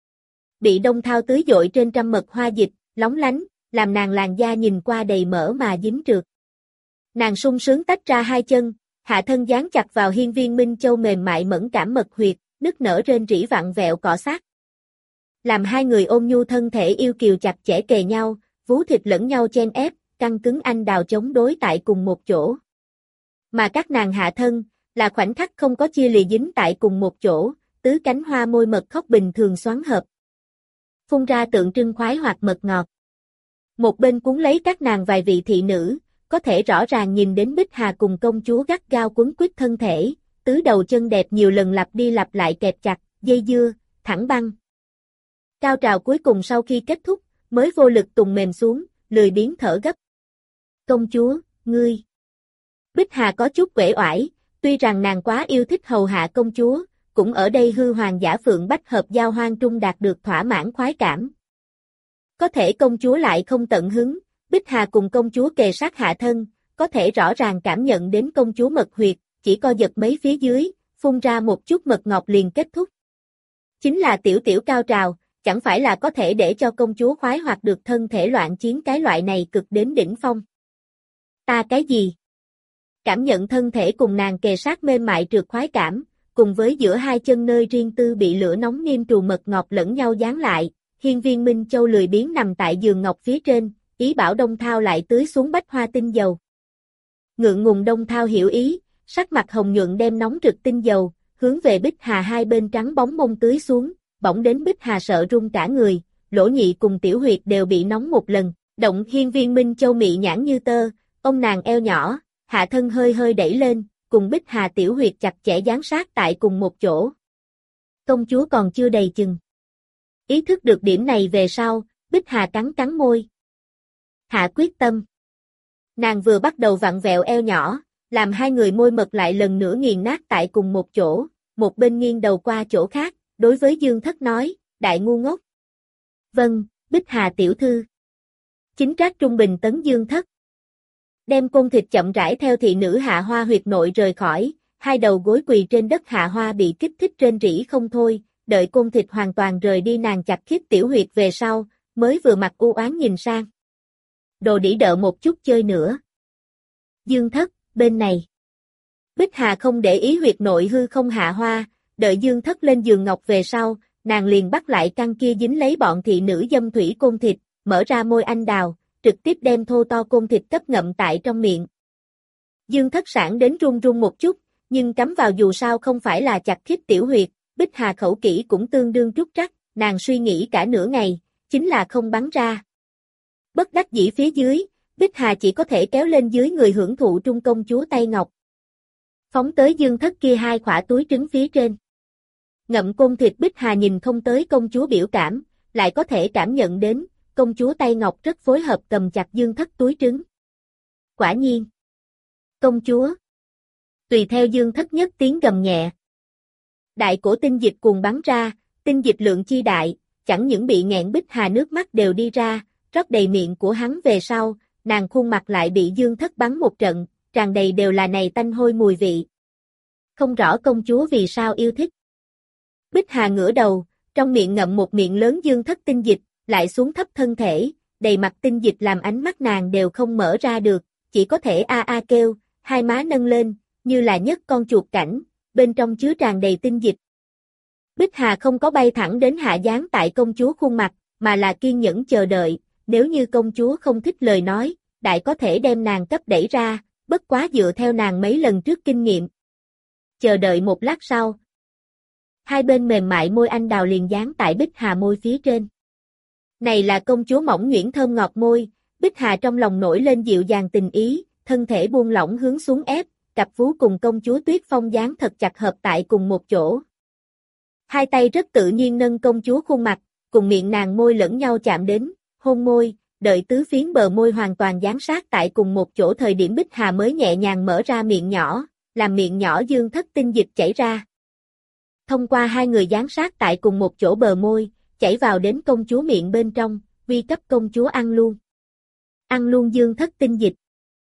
Bị đông thao tưới dội trên trăm mật hoa dịch, lóng lánh, làm nàng làn da nhìn qua đầy mỡ mà dính trượt. Nàng sung sướng tách ra hai chân, hạ thân dán chặt vào hiên viên Minh Châu mềm mại mẫn cảm mật huyệt, nức nở rên rỉ vặn vẹo cọ sát. Làm hai người ôm nhu thân thể yêu kiều chặt chẽ kề nhau, vú thịt lẫn nhau chen ép, căng cứng anh đào chống đối tại cùng một chỗ. Mà các nàng hạ thân, là khoảnh khắc không có chia lìa dính tại cùng một chỗ, tứ cánh hoa môi mật khóc bình thường xoắn hợp. Phun ra tượng trưng khoái hoặc mật ngọt. Một bên cuốn lấy các nàng vài vị thị nữ, có thể rõ ràng nhìn đến Bích Hà cùng công chúa gắt gao quấn quýt thân thể, tứ đầu chân đẹp nhiều lần lặp đi lặp lại kẹp chặt, dây dưa, thẳng băng. Cao trào cuối cùng sau khi kết thúc, mới vô lực tùng mềm xuống, lười biếng thở gấp. Công chúa, ngươi. Bích Hà có chút uể oải, tuy rằng nàng quá yêu thích hầu hạ công chúa, cũng ở đây hư hoàng giả phượng bách hợp giao hoang trung đạt được thỏa mãn khoái cảm. Có thể công chúa lại không tận hứng, Bích Hà cùng công chúa kề sát hạ thân, có thể rõ ràng cảm nhận đến công chúa mật huyệt, chỉ co giật mấy phía dưới, phun ra một chút mật ngọt liền kết thúc. Chính là tiểu tiểu cao trào, chẳng phải là có thể để cho công chúa khoái hoạt được thân thể loạn chiến cái loại này cực đến đỉnh phong. Ta cái gì? Cảm nhận thân thể cùng nàng kề sát mềm mại trượt khoái cảm, cùng với giữa hai chân nơi riêng tư bị lửa nóng niêm trù mật ngọt lẫn nhau dán lại, Hiên Viên Minh Châu lười biếng nằm tại giường ngọc phía trên, ý bảo Đông Thao lại tưới xuống bách hoa tinh dầu. Ngượng ngùng Đông Thao hiểu ý, sắc mặt hồng nhuận đem nóng rực tinh dầu, hướng về Bích Hà hai bên trắng bóng mông tưới xuống, bỗng đến Bích Hà sợ run cả người, lỗ nhị cùng tiểu huyệt đều bị nóng một lần, động Hiên Viên Minh Châu mị nhãn như tơ, ông nàng eo nhỏ, hạ thân hơi hơi đẩy lên, cùng Bích Hà tiểu huyệt chặt chẽ dán sát tại cùng một chỗ. Công chúa còn chưa đầy chừng. Ý thức được điểm này về sau, Bích Hà cắn cắn môi. Hạ quyết tâm. Nàng vừa bắt đầu vặn vẹo eo nhỏ, làm hai người môi mật lại lần nữa nghiền nát tại cùng một chỗ, một bên nghiêng đầu qua chỗ khác, đối với Dương Thất nói, đại ngu ngốc. Vâng, Bích Hà tiểu thư. Chính trác trung bình tấn Dương Thất. Đem côn thịt chậm rãi theo thị nữ Hạ Hoa huyệt nội rời khỏi, hai đầu gối quỳ trên đất Hạ Hoa bị kích thích rên rỉ không thôi, đợi côn thịt hoàn toàn rời đi nàng chặt khít tiểu huyệt về sau, mới vừa mặt u oán nhìn sang. Đồ đĩ đợ một chút chơi nữa. Dương Thất, bên này. Bích Hà không để ý huyệt nội hư không Hạ Hoa, đợi Dương Thất lên giường ngọc về sau, nàng liền bắt lại căn kia dính lấy bọn thị nữ dâm thủy côn thịt, mở ra môi anh đào, trực tiếp đem thô to côn thịt cấp ngậm tại trong miệng. Dương Thất sản đến run run một chút, nhưng cắm vào dù sao không phải là chặt khít tiểu huyệt, Bích Hà khẩu kỹ cũng tương đương trúc trắc, nàng suy nghĩ cả nửa ngày, chính là không bắn ra. Bất đắc dĩ phía dưới, Bích Hà chỉ có thể kéo lên dưới người hưởng thụ trung công chúa tay ngọc. Phóng tới Dương Thất kia hai khỏa túi trứng phía trên. Ngậm côn thịt Bích Hà nhìn không tới công chúa biểu cảm, lại có thể cảm nhận đến, công chúa tay ngọc rất phối hợp cầm chặt Dương Thất túi trứng. Quả nhiên. Công chúa. Tùy theo Dương Thất nhất tiếng gầm nhẹ. Đại cổ tinh dịch cuồng bắn ra, tinh dịch lượng chi đại, chẳng những bị nghẹn Bích Hà nước mắt đều đi ra, rót đầy miệng của hắn về sau, nàng khuôn mặt lại bị Dương Thất bắn một trận, tràn đầy đều là này tanh hôi mùi vị. Không rõ công chúa vì sao yêu thích. Bích Hà ngửa đầu, trong miệng ngậm một miệng lớn Dương Thất tinh dịch, lại xuống thấp thân thể, đầy mặt tinh dịch làm ánh mắt nàng đều không mở ra được, chỉ có thể a a kêu, hai má nâng lên, như là nhấc con chuột cảnh, bên trong chứa tràn đầy tinh dịch. Bích Hà không có bay thẳng đến hạ giáng tại công chúa khuôn mặt, mà là kiên nhẫn chờ đợi, nếu như công chúa không thích lời nói, đại có thể đem nàng cấp đẩy ra, bất quá dựa theo nàng mấy lần trước kinh nghiệm. Chờ đợi một lát sau. Hai bên mềm mại môi anh đào liền dán tại Bích Hà môi phía trên. Này là công chúa mỏng nhuyễn thơm ngọt môi, Bích Hà trong lòng nổi lên dịu dàng tình ý, thân thể buông lỏng hướng xuống ép, cặp vú cùng công chúa Tuyết Phong dán thật chặt hợp tại cùng một chỗ. Hai tay rất tự nhiên nâng công chúa khuôn mặt, cùng miệng nàng môi lẫn nhau chạm đến, hôn môi, đợi tứ phiến bờ môi hoàn toàn dán sát tại cùng một chỗ thời điểm Bích Hà mới nhẹ nhàng mở ra miệng nhỏ, làm miệng nhỏ Dương Thất tinh dịch chảy ra. Thông qua hai người dán sát tại cùng một chỗ bờ môi, chảy vào đến công chúa miệng bên trong, vi cấp công chúa ăn luôn. Ăn luôn Dương Thất tinh dịch.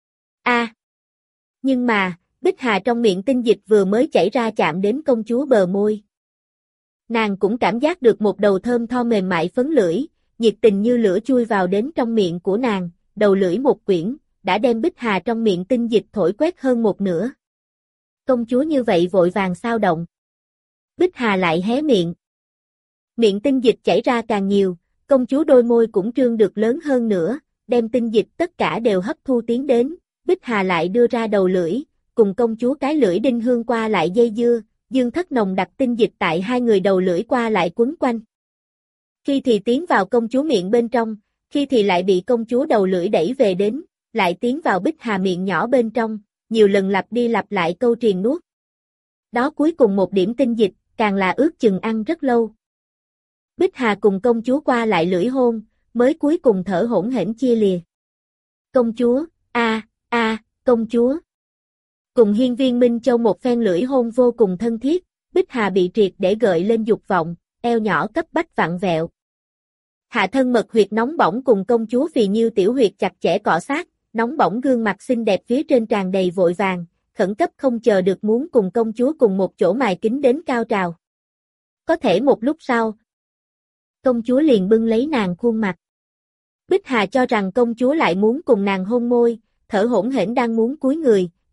Nhưng mà, Bích Hà trong miệng tinh dịch vừa mới chảy ra chạm đến công chúa bờ môi. Nàng cũng cảm giác được một đầu thơm tho mềm mại phấn lưỡi, nhiệt tình như lửa chui vào đến trong miệng của nàng, đầu lưỡi một quyển, đã đem Bích Hà trong miệng tinh dịch thổi quét hơn một nửa. Công chúa như vậy vội vàng sao động. Bích Hà lại hé miệng. Miệng tinh dịch chảy ra càng nhiều, công chúa đôi môi cũng trương được lớn hơn nữa, đem tinh dịch tất cả đều hấp thu tiến đến, Bích Hà lại đưa ra đầu lưỡi, cùng công chúa cái lưỡi đinh hương qua lại dây dưa, Dương Thất nồng đặc tinh dịch tại hai người đầu lưỡi qua lại quấn quanh. Khi thì tiến vào công chúa miệng bên trong, khi thì lại bị công chúa đầu lưỡi đẩy về đến, lại tiến vào Bích Hà miệng nhỏ bên trong, nhiều lần lặp đi lặp lại câu triền nuốt. Đó cuối cùng một điểm tinh dịch, càng là ước chừng ăn rất lâu. Bích Hà cùng công chúa qua lại lưỡi hôn, mới cuối cùng thở hổn hển chia lìa. Công chúa, công chúa. Cùng Hiên Viên Minh Châu một phen lưỡi hôn vô cùng thân thiết, Bích Hà bị triệt để gợi lên dục vọng, eo nhỏ cấp bách vặn vẹo. Hạ thân mật huyệt nóng bỏng cùng công chúa phì nhiêu tiểu huyệt chặt chẽ cọ sát, nóng bỏng gương mặt xinh đẹp phía trên tràn đầy vội vàng, khẩn cấp không chờ được muốn cùng công chúa cùng một chỗ mài kính đến cao trào. Có thể một lúc sau, công chúa liền bưng lấy nàng khuôn mặt. Bích Hà cho rằng công chúa lại muốn cùng nàng hôn môi, thở hổn hển đang muốn cúi người,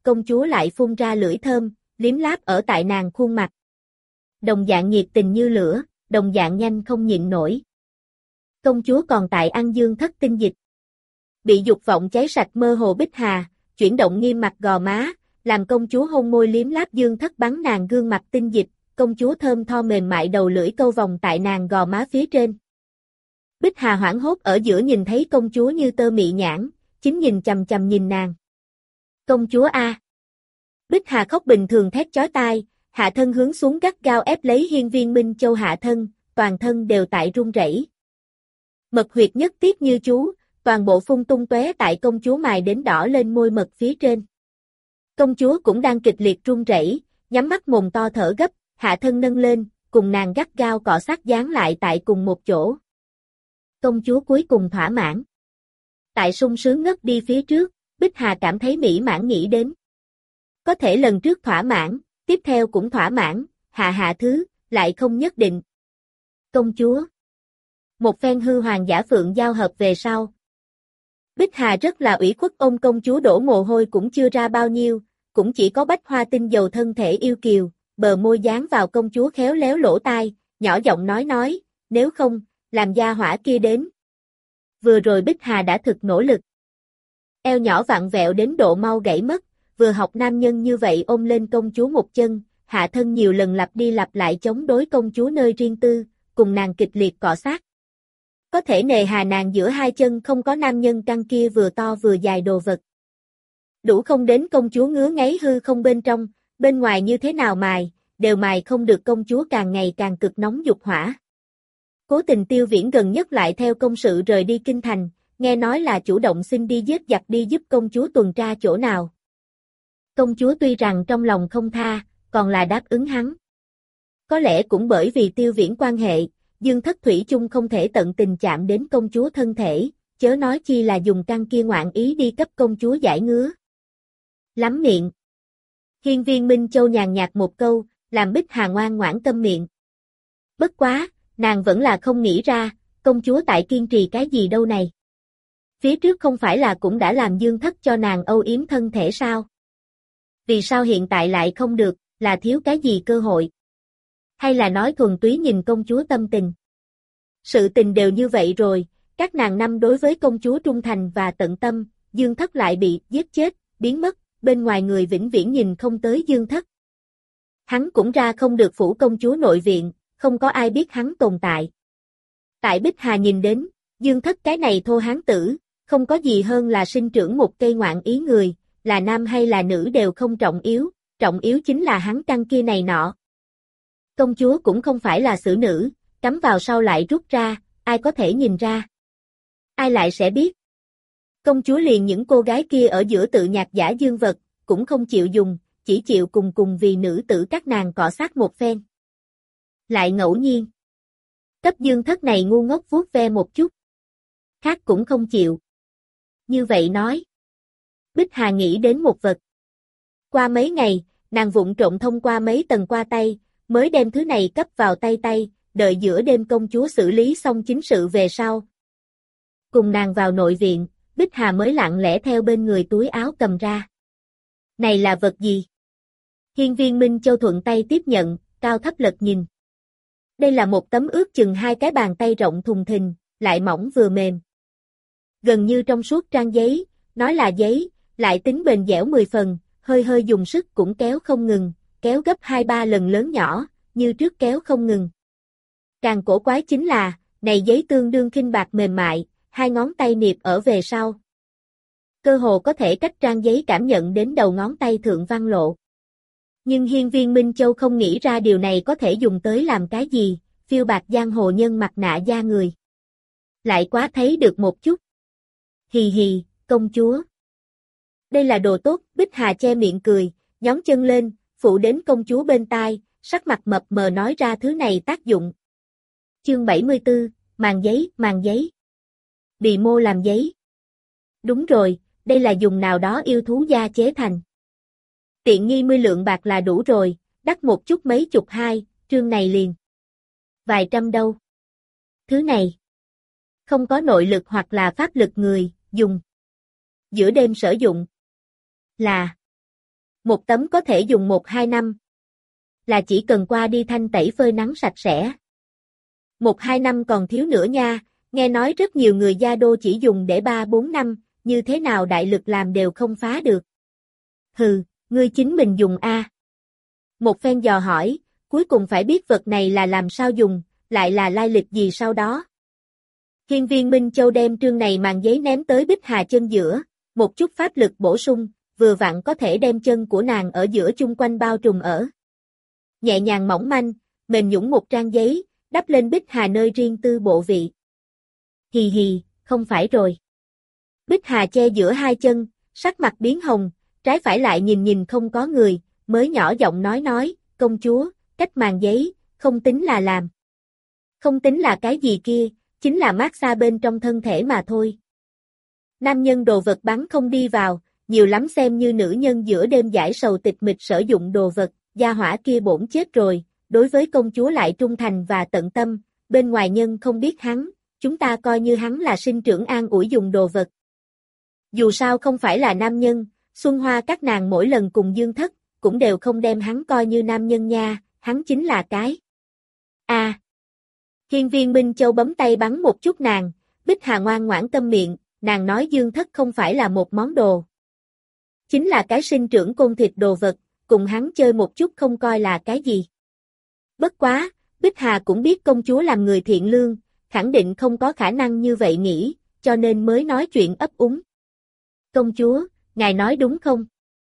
công chúa lại phun ra lưỡi thơm, liếm láp ở tại nàng khuôn mặt. Đồng dạng nhiệt tình như lửa, đồng dạng nhanh không nhịn nổi. Công chúa còn tại ăn dương thất tinh dịch. Bị dục vọng cháy sạch mơ hồ Bích Hà, chuyển động nghiêm mặt gò má, làm công chúa hôn môi liếm láp dương thất bắn nàng gương mặt tinh dịch, công chúa thơm tho mềm mại đầu lưỡi câu vòng tại nàng gò má phía trên. Bích Hà hoảng hốt ở giữa nhìn thấy công chúa như tơ mị nhãn, chính nhìn chằm chằm nhìn nàng. Công chúa a! Bích Hà khóc bình thường thét chói tai, hạ thân hướng xuống gắt gao ép lấy Hiên Viên Minh Châu hạ thân, toàn thân đều tại run rẩy. Mật huyệt nhất tiết như chú, toàn bộ phun tung tóe tại công chúa mài đến đỏ lên môi mật phía trên. Công chúa cũng đang kịch liệt run rẩy, nhắm mắt mồm to thở gấp, hạ thân nâng lên, cùng nàng gắt gao cọ sát dán lại tại cùng một chỗ. Công chúa cuối cùng thỏa mãn. Tại sung sướng ngất đi phía trước, Bích Hà cảm thấy mỹ mãn nghĩ đến. Có thể lần trước thỏa mãn, tiếp theo cũng thỏa mãn, hạ thứ, lại không nhất định. Công chúa. Một phen hư hoàng giả phượng giao hợp về sau. Bích Hà rất là ủy khuất ôm công chúa đổ mồ hôi cũng chưa ra bao nhiêu, cũng chỉ có bách hoa tinh dầu thân thể yêu kiều, bờ môi dán vào công chúa khéo léo lỗ tai, nhỏ giọng nói, nếu không, làm gia hỏa kia đến. Vừa rồi Bích Hà đã thực nỗ lực. Eo nhỏ vặn vẹo đến độ mau gãy mất, vừa học nam nhân như vậy ôm lên công chúa một chân, hạ thân nhiều lần lặp đi lặp lại chống đối công chúa nơi riêng tư, cùng nàng kịch liệt cọ sát. Có thể nề hà nàng giữa hai chân không có nam nhân căng kia vừa to vừa dài đồ vật. Đủ không đến công chúa ngứa ngáy hư không bên trong, bên ngoài như thế nào mài, đều mài không được công chúa càng ngày càng cực nóng dục hỏa. Cố Tình Tiêu Viễn gần nhất lại theo công sự rời đi kinh thành, nghe nói là chủ động xin đi giết giặc đi giúp công chúa tuần tra chỗ nào. Công chúa tuy rằng trong lòng không tha, còn là đáp ứng hắn. Có lẽ cũng bởi vì Tiêu Viễn quan hệ, Dương Thất Thủy chung không thể tận tình chạm đến công chúa thân thể, chớ nói chi là dùng căn kia ngoạn ý đi cấp công chúa giải ngứa. Lắm miệng. Hiên Viên Minh Châu nhàn nhạt một câu, làm Bích Hà ngoan ngoãn câm miệng. Bất quá, nàng vẫn là không nghĩ ra, công chúa tại kiên trì cái gì đâu này. Phía trước không phải là cũng đã làm Dương Thất cho nàng âu yếm thân thể sao? Vì sao hiện tại lại không được, là thiếu cái gì cơ hội? Hay là nói thuần túy nhìn công chúa tâm tình? Sự tình đều như vậy rồi, các nàng năm đối với công chúa trung thành và tận tâm, Dương Thất lại bị giết chết, biến mất, bên ngoài người vĩnh viễn nhìn không tới Dương Thất. Hắn cũng ra không được phủ công chúa nội viện, không có ai biết hắn tồn tại. Tại Bích Hà nhìn đến, Dương Thất cái này thô hán tử, không có gì hơn là sinh trưởng một cây ngoạn ý người, là nam hay là nữ đều không trọng yếu chính là hắn căn kia này nọ. Công chúa cũng không phải là xử nữ, cắm vào sau lại rút ra, ai có thể nhìn ra. Ai lại sẽ biết. Công chúa liền những cô gái kia ở giữa tự nhạc giả dương vật, cũng không chịu dùng, chỉ chịu cùng vì nữ tử các nàng cọ sát một phen. Lại ngẫu nhiên. Cấp Dương Thất này ngu ngốc vuốt ve một chút. Khác cũng không chịu. Như vậy nói. Bích Hà nghĩ đến một vật. Qua mấy ngày, nàng vụng trộm thông qua mấy tầng qua tay, mới đem thứ này cấp vào tay, đợi giữa đêm công chúa xử lý xong chính sự về sau. Cùng nàng vào nội viện, Bích Hà mới lặng lẽ theo bên người túi áo cầm ra. Này là vật gì? Hiên Viên Minh Châu thuận tay tiếp nhận, cao thấp lật nhìn. Đây là một tấm ước chừng hai cái bàn tay rộng thùng thình, lại mỏng vừa mềm. Gần như trong suốt trang giấy, nói là giấy, lại tính bền dẻo 10 phần, hơi dùng sức cũng kéo không ngừng, kéo gấp 2-3 lần lớn nhỏ, như trước kéo không ngừng. Càng cổ quái chính là, này giấy tương đương khinh bạc mềm mại, hai ngón tay niệp ở về sau. Cơ hồ có thể cách trang giấy cảm nhận đến đầu ngón tay thượng văn lộ. Nhưng Hiên Viên Minh Châu không nghĩ ra điều này có thể dùng tới làm cái gì, phiêu bạc giang hồ nhân mặt nạ da người. Lại quá thấy được một chút. Hì hì, công chúa. Đây là đồ tốt, Bích Hà che miệng cười, nhón chân lên, phụ đến công chúa bên tai, sắc mặt mập mờ nói ra thứ này tác dụng. Chương 74, màng giấy. Bì mô làm giấy. Đúng rồi, đây là dùng nào đó yêu thú da chế thành. Tiện nghi 10 lượng bạc là đủ rồi, đắt một chút mấy chục hai, trương này liền. Vài trăm đâu. Thứ này. Không có nội lực hoặc là pháp lực người, dùng. Giữa đêm sử dụng. Là. Một tấm có thể dùng 1-2 năm. Là chỉ cần qua đi thanh tẩy phơi nắng sạch sẽ. 1-2 năm còn thiếu nữa nha, nghe nói rất nhiều người gia đô chỉ dùng để 3-4 năm, như thế nào đại lực làm đều không phá được. Hừ, ngươi chính mình dùng a. Một phen dò hỏi, cuối cùng phải biết vật này là làm sao dùng, lại là lai lịch gì sau đó. Hiên Viên Minh Châu đem trương này màn giấy ném tới Bích Hà chân giữa, một chút pháp lực bổ sung, vừa vặn có thể đem chân của nàng ở giữa chung quanh bao trùm ở. Nhẹ nhàng mỏng manh, mềm nhũn một trang giấy, đắp lên Bích Hà nơi riêng tư bộ vị. Hì hì, không phải rồi. Bích Hà che giữa hai chân, sắc mặt biến hồng, trái phải lại nhìn nhìn không có người, mới nhỏ giọng nói, công chúa, cách màn giấy, không tính là làm. Không tính là cái gì kia, chính là mát xa bên trong thân thể mà thôi. Nam nhân đồ vật bắn không đi vào, nhiều lắm xem như nữ nhân giữa đêm giải sầu tịch mịch sử dụng đồ vật, gia hỏa kia bổn chết rồi, đối với công chúa lại trung thành và tận tâm, bên ngoài nhân không biết hắn, chúng ta coi như hắn là sinh trưởng an ủi dùng đồ vật. Dù sao không phải là nam nhân, Xuân Hoa các nàng mỗi lần cùng Dương Thất, cũng đều không đem hắn coi như nam nhân nha, hắn chính là cái. Hiên Viên Minh Châu bấm tay bắn một chút nàng, Bích Hà ngoan ngoãn câm miệng, nàng nói Dương Thất không phải là một món đồ. Chính là cái sinh trưởng côn thịt đồ vật, cùng hắn chơi một chút không coi là cái gì. Bất quá, Bích Hà cũng biết công chúa làm người thiện lương, khẳng định không có khả năng như vậy nghĩ, cho nên mới nói chuyện ấp úng. Công chúa, ngài nói đúng không?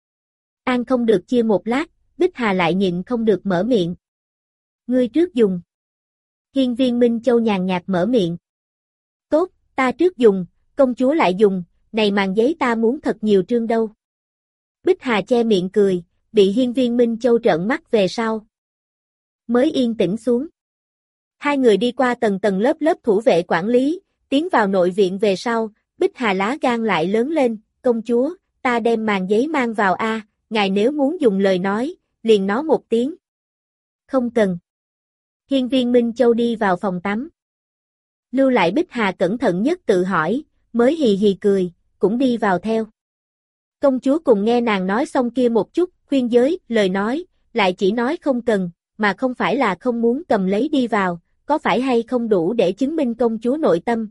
Ăn không được chia một lát, Bích Hà lại nhịn không được mở miệng. Ngươi trước dùng. Hiên Viên Minh Châu nhàn nhạt mở miệng. Tốt, ta trước dùng, công chúa lại dùng, này màn giấy ta muốn thật nhiều trương đâu. Bích Hà che miệng cười, bị Hiên Viên Minh Châu trợn mắt về sau. Mới yên tĩnh xuống. Hai người đi qua tầng tầng lớp lớp thủ vệ quản lý, tiến vào nội viện về sau, Bích Hà lá gan lại lớn lên, công chúa, ta đem màn giấy mang vào a, ngài nếu muốn dùng lời nói, liền nói một tiếng. Không cần. Hiên Viên Minh Châu đi vào phòng tắm. Lưu lại Bích Hà cẩn thận nhất tự hỏi, mới hì hì cười, cũng đi vào theo. Công chúa cùng nghe nàng nói xong kia một chút, khuyên giới, lời nói, lại chỉ nói không cần, mà không phải là không muốn cầm lấy đi vào, có phải hay không đủ để chứng minh công chúa nội tâm.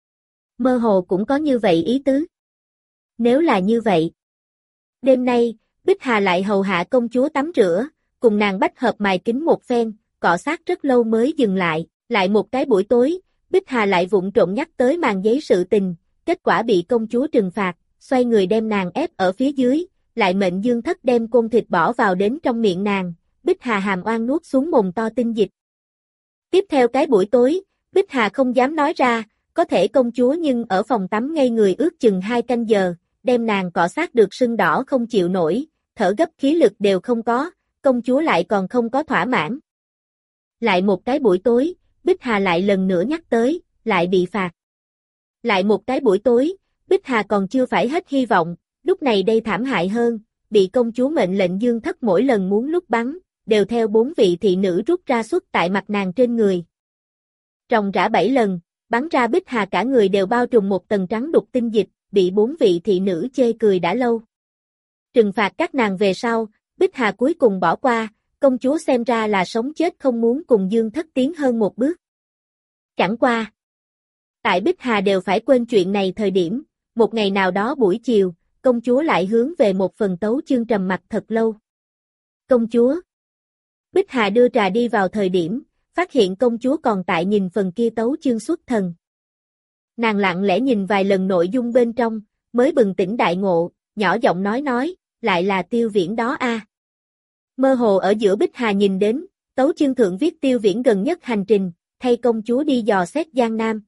Mơ hồ cũng có như vậy ý tứ. Nếu là như vậy. Đêm nay, Bích Hà lại hầu hạ công chúa tắm rửa, cùng nàng bách hợp mài kính một phen, cọ sát rất lâu mới dừng lại một cái buổi tối, Bích Hà lại vụng trộm nhắc tới màn giấy sự tình, kết quả bị công chúa trừng phạt, xoay người đem nàng ép ở phía dưới, lại mệnh Dương Thất đem côn thịt bỏ vào đến trong miệng nàng, Bích Hà hàm oan nuốt xuống mồm to tinh dịch. Tiếp theo cái buổi tối, Bích Hà không dám nói ra, có thể công chúa nhưng ở phòng tắm ngây người ước chừng 2 canh giờ, đem nàng cọ sát được sưng đỏ không chịu nổi, thở gấp khí lực đều không có, công chúa lại còn không có thỏa mãn. Lại một cái buổi tối, Bích Hà lại lần nữa nhắc tới, lại bị phạt. Lại một cái buổi tối, Bích Hà còn chưa phải hết hy vọng, lúc này đây thảm hại hơn, bị công chúa mệnh lệnh Dương Thất mỗi lần muốn lúc bắn, đều theo 4 vị thị nữ rút ra xuất tại mặt nàng trên người. Ròng rã 7 lần, bắn ra Bích Hà cả người đều bao trùm một tầng trắng đục tinh dịch, bị 4 vị thị nữ chê cười đã lâu. Trừng phạt các nàng về sau, Bích Hà cuối cùng bỏ qua, công chúa xem ra là sống chết không muốn cùng Dương Thất tiến hơn một bước. Chẳng qua. Tại Bích Hà đều phải quên chuyện này thời điểm, một ngày nào đó buổi chiều, công chúa lại hướng về một phần tấu chương trầm mặt thật lâu. Công chúa. Bích Hà đưa trà đi vào thời điểm, phát hiện công chúa còn tại nhìn phần kia tấu chương xuất thần. Nàng lặng lẽ nhìn vài lần nội dung bên trong, mới bừng tỉnh đại ngộ, nhỏ giọng nói, lại là Tiêu Viễn đó a. Mơ hồ ở giữa Bích Hà nhìn đến, tấu chương thượng viết Tiêu Viễn gần nhất hành trình, thay công chúa đi dò xét Giang Nam.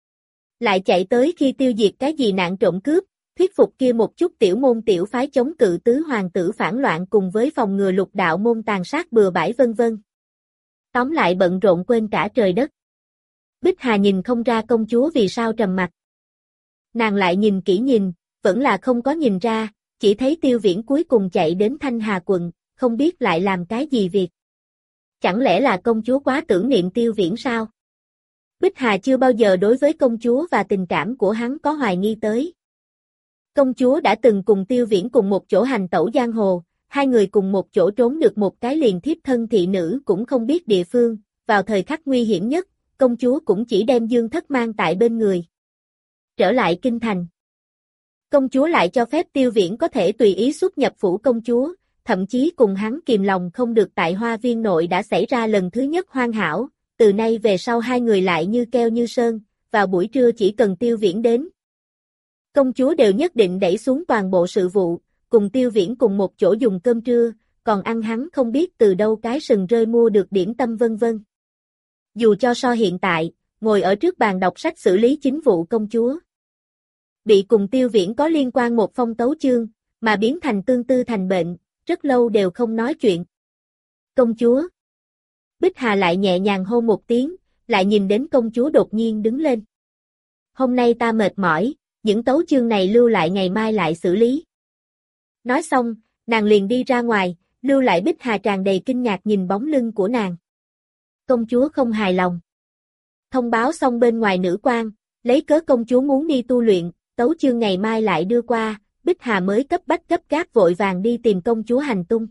Lại chạy tới khi tiêu diệt cái gì nạn trộm cướp, thuyết phục kia một chút tiểu môn tiểu phái chống cự tứ hoàng tử phản loạn cùng với phòng ngừa lục đạo môn tàn sát bừa bãi vân vân. Tóm lại bận rộn quên cả trời đất. Bích Hà nhìn không ra công chúa vì sao trầm mặc. Nàng lại nhìn kỹ nhìn, vẫn là không có nhìn ra, chỉ thấy Tiêu Viễn cuối cùng chạy đến Thanh Hà quận, không biết lại làm cái gì việc. Chẳng lẽ là công chúa quá tưởng niệm Tiêu Viễn sao? Bích Hà chưa bao giờ đối với công chúa và tình cảm của hắn có hoài nghi tới. Công chúa đã từng cùng Tiêu Viễn cùng một chỗ hành tẩu giang hồ, hai người cùng một chỗ trốn được một cái liền thiếp thân thị nữ cũng không biết địa phương, vào thời khắc nguy hiểm nhất, công chúa cũng chỉ đem Dương Thất mang tại bên người. Trở lại kinh thành. Công chúa lại cho phép Tiêu Viễn có thể tùy ý xuất nhập phủ công chúa, thậm chí cùng hắn kìm lòng không được tại hoa viên nội đã xảy ra lần thứ nhất hoàn hảo, từ nay về sau hai người lại như keo như sơn, vào buổi trưa chỉ cần Tiêu Viễn đến. Công chúa đều nhất định đẩy xuống toàn bộ sự vụ, cùng Tiêu Viễn cùng một chỗ dùng cơm trưa, còn ăn hắn không biết từ đâu cái sừng rơi mua được điểm tâm vân vân. Dù cho so hiện tại, ngồi ở trước bàn đọc sách xử lý chính vụ công chúa. Bị cùng Tiêu Viễn có liên quan một phong tấu chương, mà biến thành tương tư thành bệnh, rất lâu đều không nói chuyện. Công chúa. Bích Hà lại nhẹ nhàng hô một tiếng, lại nhìn đến công chúa đột nhiên đứng lên. Hôm nay ta mệt mỏi, những tấu chương này lưu lại ngày mai lại xử lý. Nói xong, nàng liền đi ra ngoài, lưu lại Bích Hà tràn đầy kinh ngạc nhìn bóng lưng của nàng. Công chúa không hài lòng. Thông báo xong bên ngoài nữ quan, lấy cớ công chúa muốn đi tu luyện, tấu chương ngày mai lại đưa qua, Bích Hà mới cấp bách gấp gáp vội vàng đi tìm công chúa hành tung.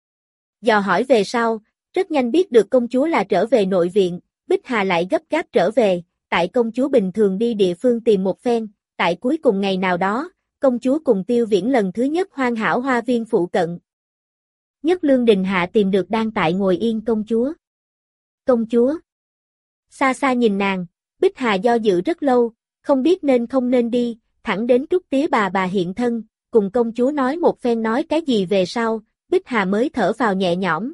Dò hỏi về sau, rất nhanh biết được công chúa là trở về nội viện, Bích Hà lại gấp gáp trở về, tại công chúa bình thường đi địa phương tìm một phen, tại cuối cùng ngày nào đó, công chúa cùng Tiêu Viễn lần thứ nhất hoàn hảo hoa viên phụ cận. Nhất Lương Đình Hạ tìm được đang tại ngồi yên công chúa. Công chúa. Xa xa nhìn nàng, Bích Hà do dự rất lâu, không biết nên không nên đi, thẳng đến Trúc Tía bà hiện thân, cùng công chúa nói một phen nói cái gì về sau, Bích Hà mới thở vào nhẹ nhõm.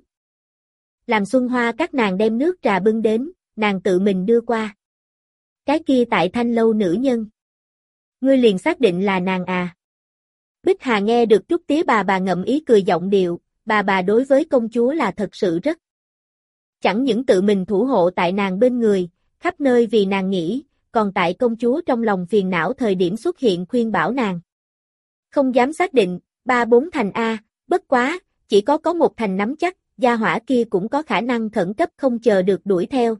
Làm Xuân Hoa các nàng đem nước trà bưng đến, nàng tự mình đưa qua. Cái kia tại Thanh lâu nữ nhân. Ngươi liền xác định là nàng à? Bích Hà nghe được Trúc Tía bà ngậm ý cười giọng điệu, bà đối với công chúa là thật sự rất. Chẳng những tự mình thủ hộ tại nàng bên người, khắp nơi vì nàng nghĩ, còn tại công chúa trong lòng phiền não thời điểm xuất hiện khuyên bảo nàng. Không dám xác định, 3-4 thành A, bất quá, chỉ có một thành nắm chắc, gia hỏa kia cũng có khả năng khẩn cấp không chờ được đuổi theo.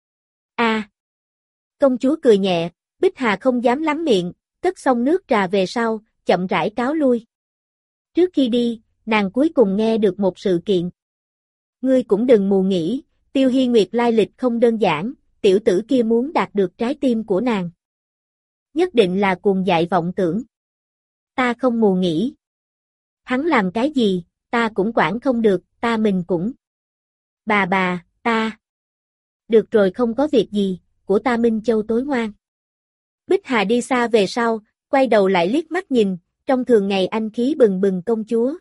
A. Công chúa cười nhẹ, Bích Hà không dám lắm miệng, cất xong nước trà về sau, chậm rãi cáo lui. Trước khi đi, nàng cuối cùng nghe được một sự kiện. Ngươi cũng đừng mù nghĩ, Tiêu Hi Nguyệt lai lịch không đơn giản, tiểu tử kia muốn đạt được trái tim của nàng. Nhất định là cuồng dại vọng tưởng. Ta không mù nghĩ. Hắn làm cái gì, ta cũng quản không được, ta mình cũng. Bà, ta. Được rồi không có việc gì, của ta Minh Châu tối ngoan. Bích Hà đi xa về sau, quay đầu lại liếc mắt nhìn, trong thường ngày anh khí bừng bừng công chúa.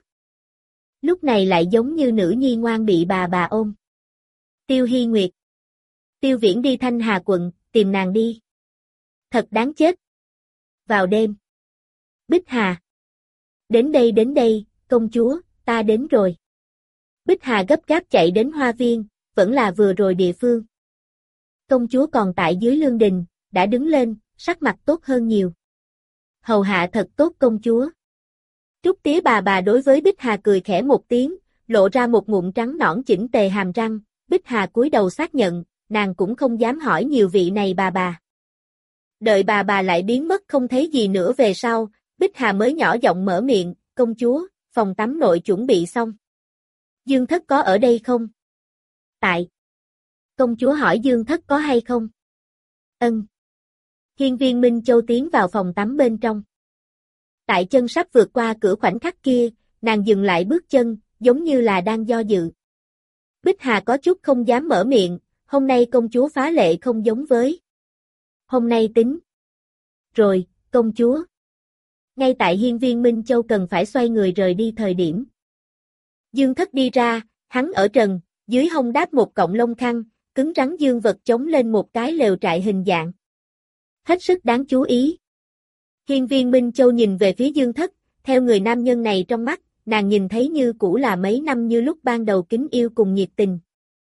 Lúc này lại giống như nữ nhi ngoan bị bà ôm. Tiêu Hi Nguyệt. Tiêu Viễn đi Thanh Hà quận, tìm nàng đi. Thật đáng chết. Vào đêm. Bích Hà. Đến đây, công chúa, ta đến rồi. Bích Hà gấp gáp chạy đến hoa viên, vẫn là vừa rồi địa phương. Công chúa còn tại dưới lương đình, đã đứng lên, sắc mặt tốt hơn nhiều. Hầu hạ thật tốt công chúa. Trúc Tía bà đối với Bích Hà cười khẽ một tiếng, lộ ra một ngụm trắng nõn chỉnh tề hàm răng, Bích Hà cúi đầu xác nhận, nàng cũng không dám hỏi nhiều vị này bà. Đợi bà lại biến mất không thấy gì nữa về sau, Bích Hà mới nhỏ giọng mở miệng, công chúa, phòng tắm nội chuẩn bị xong. Dương Thất có ở đây không? Tại. Công chúa hỏi Dương Thất có hay không? Ân. Hiên Viên Minh Châu tiến vào phòng tắm bên trong. Tại chân sắp vượt qua cửa khoảnh khắc kia, nàng dừng lại bước chân, giống như là đang do dự. Bích Hà có chút không dám mở miệng, hôm nay công chúa phá lệ không giống với. Hôm nay tính. Rồi, công chúa. Ngay tại Hiên Viên Minh Châu cần phải xoay người rời đi thời điểm. Dương Thất đi ra, hắn ở trần, dưới hông đáp một cọng lông khăn, cứng rắn dương vật chống lên một cái lều trại hình dạng. Hết sức đáng chú ý. Hiên Viên Minh Châu nhìn về phía Dương Thất, theo người nam nhân này trong mắt, nàng nhìn thấy như cũ là mấy năm như lúc ban đầu kính yêu cùng nhiệt tình.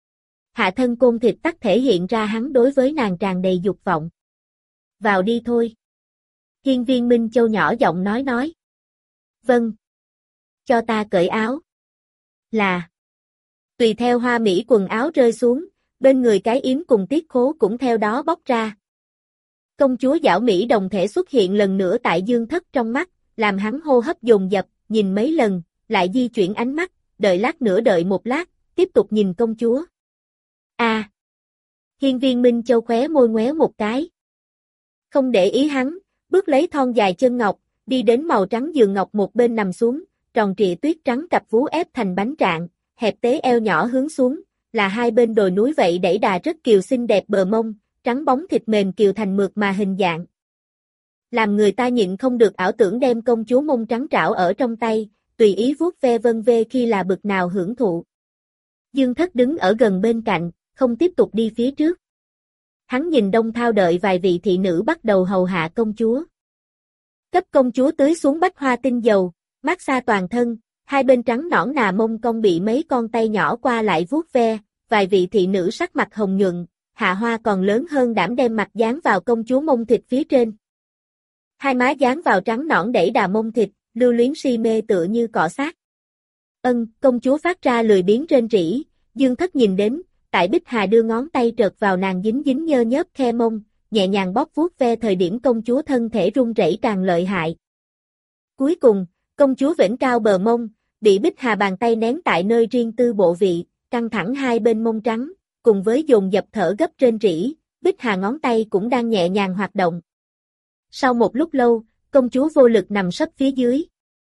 Hạ thân côn thịt tắc thể hiện ra hắn đối với nàng tràn đầy dục vọng. Vào đi thôi. Hiên Viên Minh Châu nhỏ giọng nói. Vâng. Cho ta cởi áo. Là. Tùy theo hoa mỹ quần áo rơi xuống, bên người cái yếm cùng tiết khố cũng theo đó bóc ra. Công chúa Giảo Mỹ đồng thể xuất hiện lần nữa tại Dương Thất trong mắt, làm hắn hô hấp dồn dập, nhìn mấy lần, lại di chuyển ánh mắt, đợi lát nữa đợi một lát, tiếp tục nhìn công chúa. Hiên Viên Minh Châu khóe môi ngoéo một cái. Không để ý hắn, bước lấy thon dài chân ngọc, đi đến màu trắng giường ngọc một bên nằm xuống, tròn trịa tuyết trắng cặp vú ép thành bánh trạng, hẹp tế eo nhỏ hướng xuống, là hai bên đồi núi vậy đẩy đà rất kiều xinh đẹp bờ mông, trắng bóng thịt mềm kiều thành mượt mà hình dạng. Làm người ta nhịn không được ảo tưởng đem công chúa mông trắng trảo ở trong tay, tùy ý vuốt ve vân vê khi là bực nào hưởng thụ. Dương Thất đứng ở gần bên cạnh, không tiếp tục đi phía trước. Hắn nhìn Đông Thao đợi vài vị thị nữ bắt đầu hầu hạ công chúa. Cấp công chúa tưới xuống bách hoa tinh dầu, mát xa toàn thân, hai bên trắng nõn nà mông cong bị mấy con tay nhỏ qua lại vuốt ve, vài vị thị nữ sắc mặt hồng nhuận, hạ hoa còn lớn hơn đảm đem mặt dán vào công chúa mông thịt phía trên. Hai má dán vào trắng nõn đẩy đà mông thịt, lưu luyến si mê tựa như cọ sát. Công chúa phát ra lười biếng rên rỉ, Dương Thất nhìn đến, tại Bích Hà đưa ngón tay trợt vào nàng dính dính nhơ nhớp khe mông, nhẹ nhàng bóp vuốt ve thời điểm công chúa thân thể run rẩy càng lợi hại. Cuối cùng, công chúa vểnh cao bờ mông, bị Bích Hà bàn tay nén tại nơi riêng tư bộ vị, căng thẳng hai bên mông trắng, cùng với dồn dập thở gấp rên rỉ, Bích Hà ngón tay cũng đang nhẹ nhàng hoạt động. Sau một lúc lâu, công chúa vô lực nằm sấp phía dưới.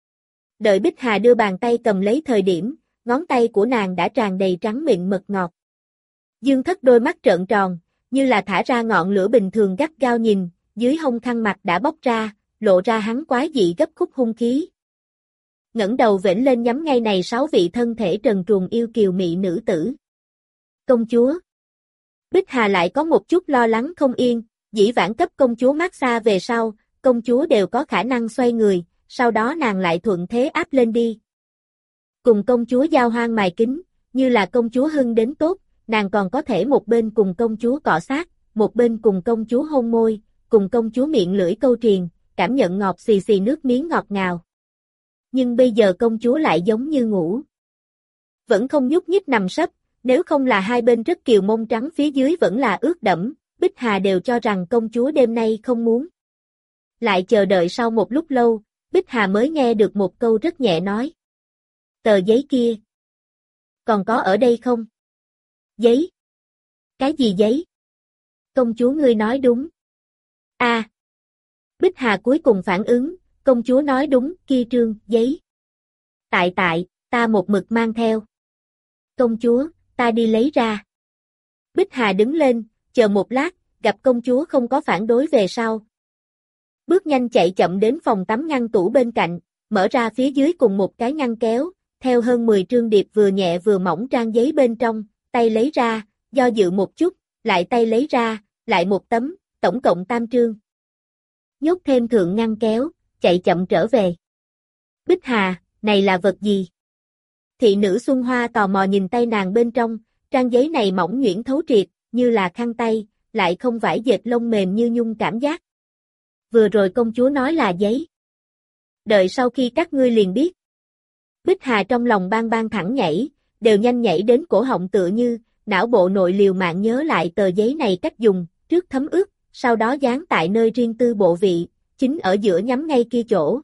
Đợi Bích Hà đưa bàn tay cầm lấy thời điểm, ngón tay của nàng đã tràn đầy trắng mịn mật ngọt. Dương Thất đôi mắt trợn tròn, như là thả ra ngọn lửa bình thường gắt gao nhìn, dưới hông khăn mặt đã bóc ra, lộ ra hắn quái dị gấp khúc hung khí. Ngẩng đầu vểnh lên nhắm ngay này 6 vị thân thể trần truồng yêu kiều mị nữ tử. Công chúa. Bích Hà lại có một chút lo lắng không yên, dĩ vãng cấp công chúa massage về sau, công chúa đều có khả năng xoay người, sau đó nàng lại thuận thế áp lên đi. Cùng công chúa giao hoang mài kính, như là công chúa hưng đến tốt, nàng còn có thể một bên cùng công chúa cọ sát, một bên cùng công chúa hôn môi, cùng công chúa miệng lưỡi câu triền, cảm nhận ngọt xì xì nước miếng ngọt ngào. Nhưng bây giờ công chúa lại giống như ngủ. Vẫn không nhúc nhích nằm sấp, nếu không là hai bên rất kiều mông trắng phía dưới vẫn là ướt đẫm, Bích Hà đều cho rằng công chúa đêm nay không muốn. Lại chờ đợi sau một lúc lâu, Bích Hà mới nghe được một câu rất nhẹ nói. Tờ giấy kia. Còn có ở đây không? Giấy? Cái gì giấy? Công chúa ngươi nói đúng. Bích Hà cuối cùng phản ứng, công chúa nói đúng, kia trương, giấy. Tại, ta một mực mang theo. Công chúa, ta đi lấy ra. Bích Hà đứng lên, chờ một lát, gặp công chúa không có phản đối về sau. Bước nhanh chạy chậm đến phòng tắm ngăn tủ bên cạnh, mở ra phía dưới cùng một cái ngăn kéo, theo hơn 10 trương điệp vừa nhẹ vừa mỏng trang giấy bên trong, tay lấy ra, do dự một chút, lại tay lấy ra, lại một tấm, tổng cộng 8 trương. Nhốt thêm thượng ngăn kéo, chạy chậm trở về. Bích Hà, này là vật gì? Thị nữ Xuân Hoa tò mò nhìn tay nàng bên trong, trang giấy này mỏng nhuyễn thấu triệt, như là khăn tay, lại không vải dệt lông mềm như nhung cảm giác. Vừa rồi công chúa nói là giấy. Đợi sau khi các ngươi liền biết. Bích Hà trong lòng bang bang thẳng nhảy, đều nhanh nhảy đến cổ họng tựa như, não bộ nội liều mạng nhớ lại tờ giấy này cách dùng, trước thấm ướt, sau đó dán tại nơi riêng tư bộ vị, chính ở giữa nhắm ngay kia chỗ.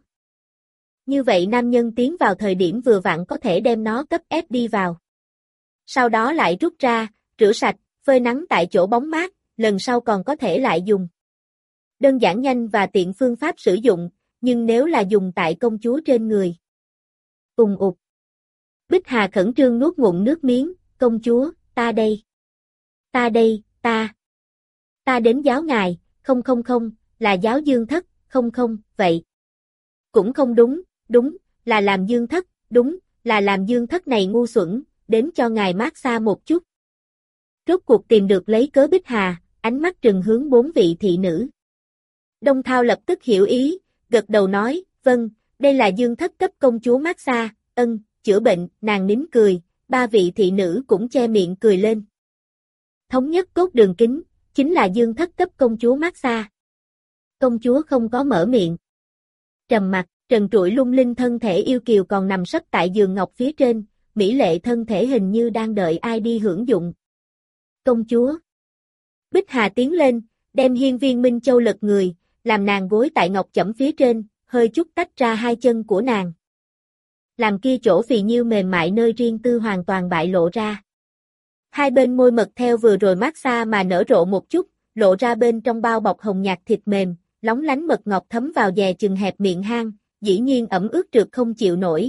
Như vậy nam nhân tiến vào thời điểm vừa vặn có thể đem nó cấp ép đi vào. Sau đó lại rút ra, rửa sạch, phơi nắng tại chỗ bóng mát, lần sau còn có thể lại dùng. Đơn giản nhanh và tiện phương pháp sử dụng, nhưng nếu là dùng tại công chúa trên người. Ùng ụt. Bích Hà khẩn trương nuốt ngụm nước miếng, công chúa, ta đây. Ta đây, ta. Ta đến giáo ngài, không, là giáo Dương Thất, không, vậy. Cũng không đúng, đúng, là làm Dương Thất, đúng, là làm Dương Thất này ngu xuẩn, đến cho ngài mát xa một chút. Rốt cuộc tìm được lấy cớ Bích Hà, ánh mắt trừng hướng 4 vị thị nữ. Đông Thao lập tức hiểu ý, gật đầu nói, vâng, đây là Dương Thất cấp công chúa mát xa, chữa bệnh, nàng nín cười, 3 vị thị nữ cũng che miệng cười lên. Thống nhất cốt đường kính, chính là Dương Thất cấp công chúa mát xa. Công chúa không có mở miệng. Trầm mặc, trần trụi lung linh thân thể yêu kiều còn nằm sấp tại giường ngọc phía trên, mỹ lệ thân thể hình như đang đợi ai đi hưởng dụng. Công chúa. Bích Hà tiến lên, đem Hiên Viên Minh Châu lật người, làm nàng gối tại ngọc chẩm phía trên, hơi chút tách ra hai chân của nàng. Làm kia chỗ phì nhiêu mềm mại nơi riêng tư hoàn toàn bại lộ ra. Hai bên môi mật theo vừa rồi mát xa mà nở rộ một chút, lộ ra bên trong bao bọc hồng nhạt thịt mềm, lóng lánh mật ngọt thấm vào dè chừng hẹp miệng hang, dĩ nhiên ẩm ướt trượt không chịu nổi.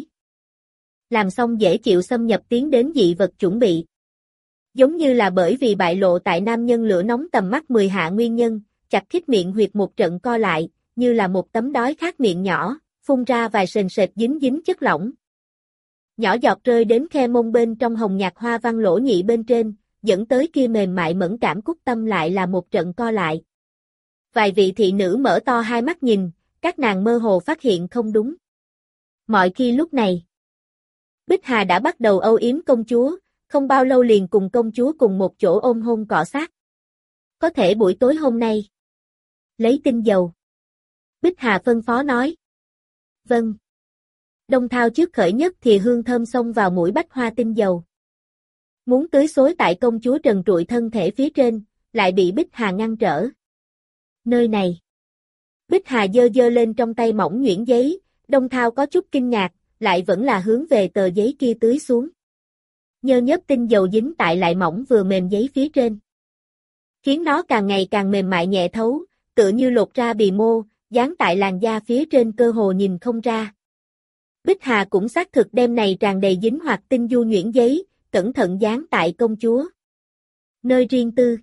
Làm xong dễ chịu xâm nhập tiến đến dị vật chuẩn bị. Giống như là bởi vì bại lộ tại nam nhân lửa nóng tầm mắt 10 hạ nguyên nhân, chặt khít miệng huyệt một trận co lại, như là một tấm đói khát miệng nhỏ, phun ra vài sền sệt dính dính chất lỏng. Nhỏ giọt rơi đến khe mông bên trong hồng nhạt hoa văn lỗ nhị bên trên, dẫn tới kia mềm mại mẫn cảm cúc tâm lại là một trận co lại. Vài vị thị nữ mở to hai mắt nhìn, các nàng mơ hồ phát hiện không đúng. Mọi khi lúc này, Bích Hà đã bắt đầu âu yếm công chúa, không bao lâu liền cùng công chúa cùng một chỗ ôm hôn cọ sát. Có thể buổi tối hôm nay, lấy tinh dầu. Bích Hà phân phó nói. Vâng. Đông Thao trước khởi nhất thì hương thơm xông vào mũi bách hoa tinh dầu. Muốn tưới xối tại công chúa trần trụi thân thể phía trên, lại bị Bích Hà ngăn trở. Nơi này. Bích Hà giơ giơ lên trong tay mỏng nhuyễn giấy, Đông Thao có chút kinh ngạc, lại vẫn là hướng về tờ giấy kia tưới xuống. Nhơ nhớp tinh dầu dính tại lại mỏng vừa mềm giấy phía trên. Khiến nó càng ngày càng mềm mại nhẹ thấu, tựa như lột ra bì mô, dán tại làn da phía trên cơ hồ nhìn không ra. Bích Hà cũng xác thực đem này tràn đầy dính hoạt tinh du nhuyễn giấy, cẩn thận dán tại công chúa. Nơi riêng tư.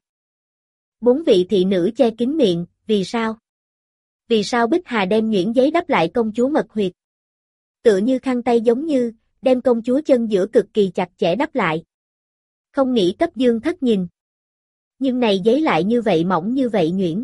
4 vị thị nữ che kín miệng, vì sao? Vì sao Bích Hà đem nhuyễn giấy đắp lại công chúa mật huyệt? Tựa như khăn tay giống như, đem công chúa chân giữa cực kỳ chặt chẽ đắp lại. Không nghĩ cấp Dương Thất nhìn. Nhưng này giấy lại như vậy mỏng như vậy nhuyễn.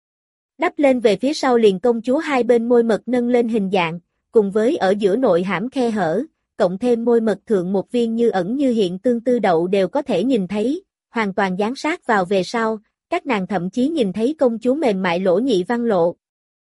Đắp lên về phía sau liền công chúa hai bên môi mật nâng lên hình dạng, cùng với ở giữa nội hãm khe hở, cộng thêm môi mật thượng một viên như ẩn như hiện tương tư đậu đều có thể nhìn thấy, hoàn toàn dán sát vào về sau, các nàng thậm chí nhìn thấy công chúa mềm mại lỗ nhị văn lộ.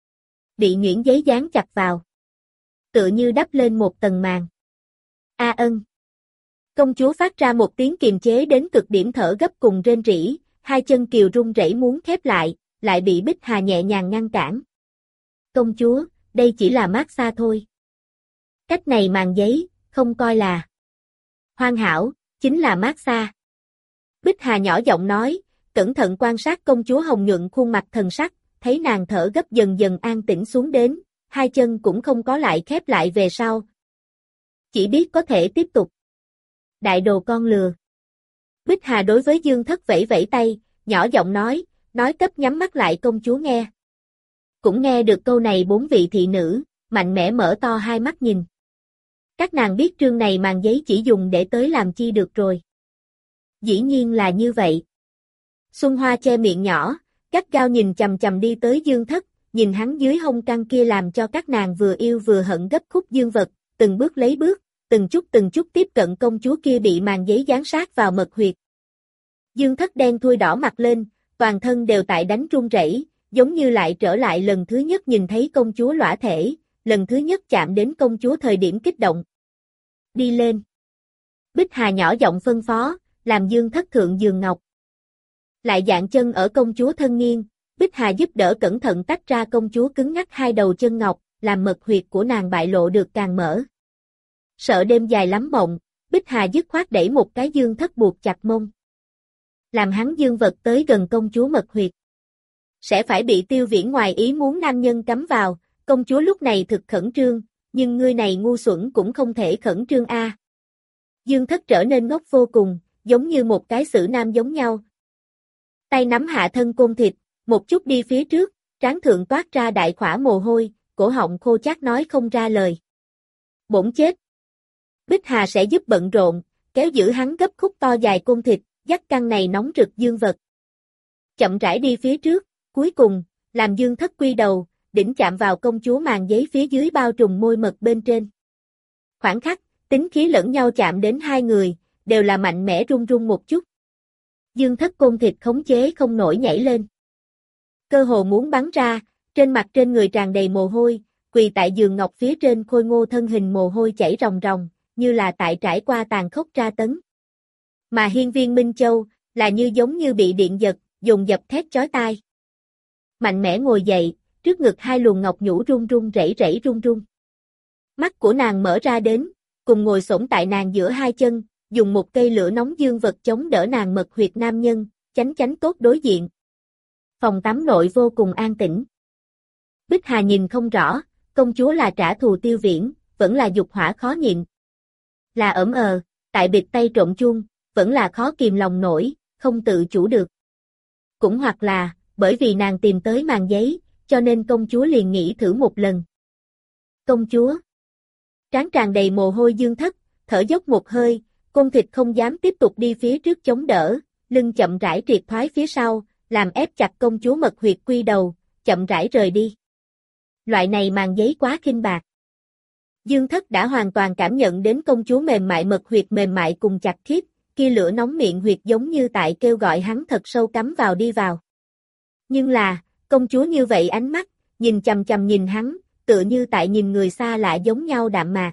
Bị nhuyễn giấy dán chặt vào. Tựa như đắp lên một tầng màng. A ân. Công chúa phát ra một tiếng kiềm chế đến cực điểm thở gấp cùng rên rỉ, hai chân kiều run rẩy muốn khép lại bị Bích Hà nhẹ nhàng ngăn cản. Công chúa, đây chỉ là mát xa thôi. Cách này màng giấy, không coi là hoàn hảo, chính là mát xa. Bích Hà nhỏ giọng nói, cẩn thận quan sát công chúa hồng nhuận khuôn mặt thần sắc, thấy nàng thở gấp dần dần an tĩnh xuống đến, hai chân cũng không có lại khép lại về sau. Chỉ biết có thể tiếp tục. Đại đồ con lừa. Bích Hà đối với Dương Thất vẫy vẫy tay, nhỏ giọng nói cấp nhắm mắt lại công chúa nghe. Cũng nghe được câu này 4 vị thị nữ, mạnh mẽ mở to hai mắt nhìn. Các nàng biết trương này màng giấy chỉ dùng để tới làm chi được rồi. Dĩ nhiên là như vậy. Xuân Hoa che miệng nhỏ, gắt gao nhìn chằm chằm đi tới Dương Thất, nhìn hắn dưới hông căng kia làm cho các nàng vừa yêu vừa hận gấp khúc dương vật, từng bước lấy bước, từng chút tiếp cận công chúa kia bị màn giấy dán sát vào mật huyệt. Dương Thất đen thui đỏ mặt lên, toàn thân đều tại đánh run rẩy, giống như lại trở lại lần thứ nhất nhìn thấy công chúa lõa thể, lần thứ nhất chạm đến công chúa thời điểm kích động. Đi lên. Bích Hà nhỏ giọng phân phó, làm Dương Thất thượng giường ngọc. Lại dạng chân ở công chúa thân nghiêng, Bích Hà giúp đỡ cẩn thận tách ra công chúa cứng ngắc hai đầu chân ngọc, làm mật huyệt của nàng bại lộ được càng mở. Sợ đêm dài lắm mộng, Bích Hà dứt khoát đẩy một cái Dương Thất buộc chặt mông. Làm hắn dương vật tới gần công chúa mật huyệt. Sẽ phải bị Tiêu Viễn ngoài ý muốn nam nhân cắm vào, công chúa lúc này thực khẩn trương, nhưng ngươi này ngu xuẩn cũng không thể khẩn trương a. Dương Thất trở nên ngốc vô cùng, giống như một cái xử nam giống nhau. Tay nắm hạ thân côn thịt, một chút đi phía trước, trán thượng toát ra đại khỏa mồ hôi, cổ họng khô chát nói không ra lời. Bổn chết. Bích Hà sẽ giúp bận rộn, kéo giữ hắn gấp khúc to dài côn thịt, dắt căng này nóng rực dương vật. Chậm rãi đi phía trước, cuối cùng, làm Dương Thất quy đầu, đỉnh chạm vào công chúa màn giấy phía dưới bao trùm môi mật bên trên. Khoảng khắc, tính khí lẫn nhau chạm đến hai người, đều là mạnh mẽ run run một chút. Dương Thất côn thịt khống chế không nổi nhảy lên. Cơ hồ muốn bắn ra, trên mặt trên người tràn đầy mồ hôi, quỳ tại giường ngọc phía trên khôi ngô thân hình mồ hôi chảy ròng ròng, như là tại trải qua tàn khốc tra tấn. Mà hiên viên Minh Châu, là như giống như bị điện giật, dồn dập thét chói tai. Mạnh mẽ ngồi dậy, trước ngực hai luồng ngọc nhũ run run rẩy run run. Mắt của nàng mở ra đến, cùng ngồi xổm tại nàng giữa hai chân, dùng một cây lửa nóng dương vật chống đỡ nàng mật huyệt nam nhân, chánh tốt đối diện. Phòng tắm nội vô cùng an tĩnh. Bích Hà nhìn không rõ, công chúa là trả thù Tiêu Viễn, vẫn là dục hỏa khó nhịn. Là tại bịt tay trộm chuông, vẫn là khó kìm lòng nổi, không tự chủ được. Cũng hoặc là, bởi vì nàng tìm tới màn giấy, cho nên công chúa liền nghĩ thử một lần. Công chúa. Trán tràn đầy mồ hôi Dương Thất, thở dốc một hơi, côn thịt không dám tiếp tục đi phía trước chống đỡ, lưng chậm rãi triệt thoái phía sau, làm ép chặt công chúa mật huyệt quy đầu, chậm rãi rời đi. Loại này màn giấy quá khinh bạc. Dương Thất đã hoàn toàn cảm nhận đến công chúa mềm mại mật huyệt mềm mại cùng chặt khít, kia lửa nóng miệng huyệt giống như tại kêu gọi hắn thật sâu cắm vào đi vào. Nhưng là, công chúa như vậy ánh mắt, nhìn chằm chằm nhìn hắn, tựa như tại nhìn người xa lạ giống nhau đạm mạc.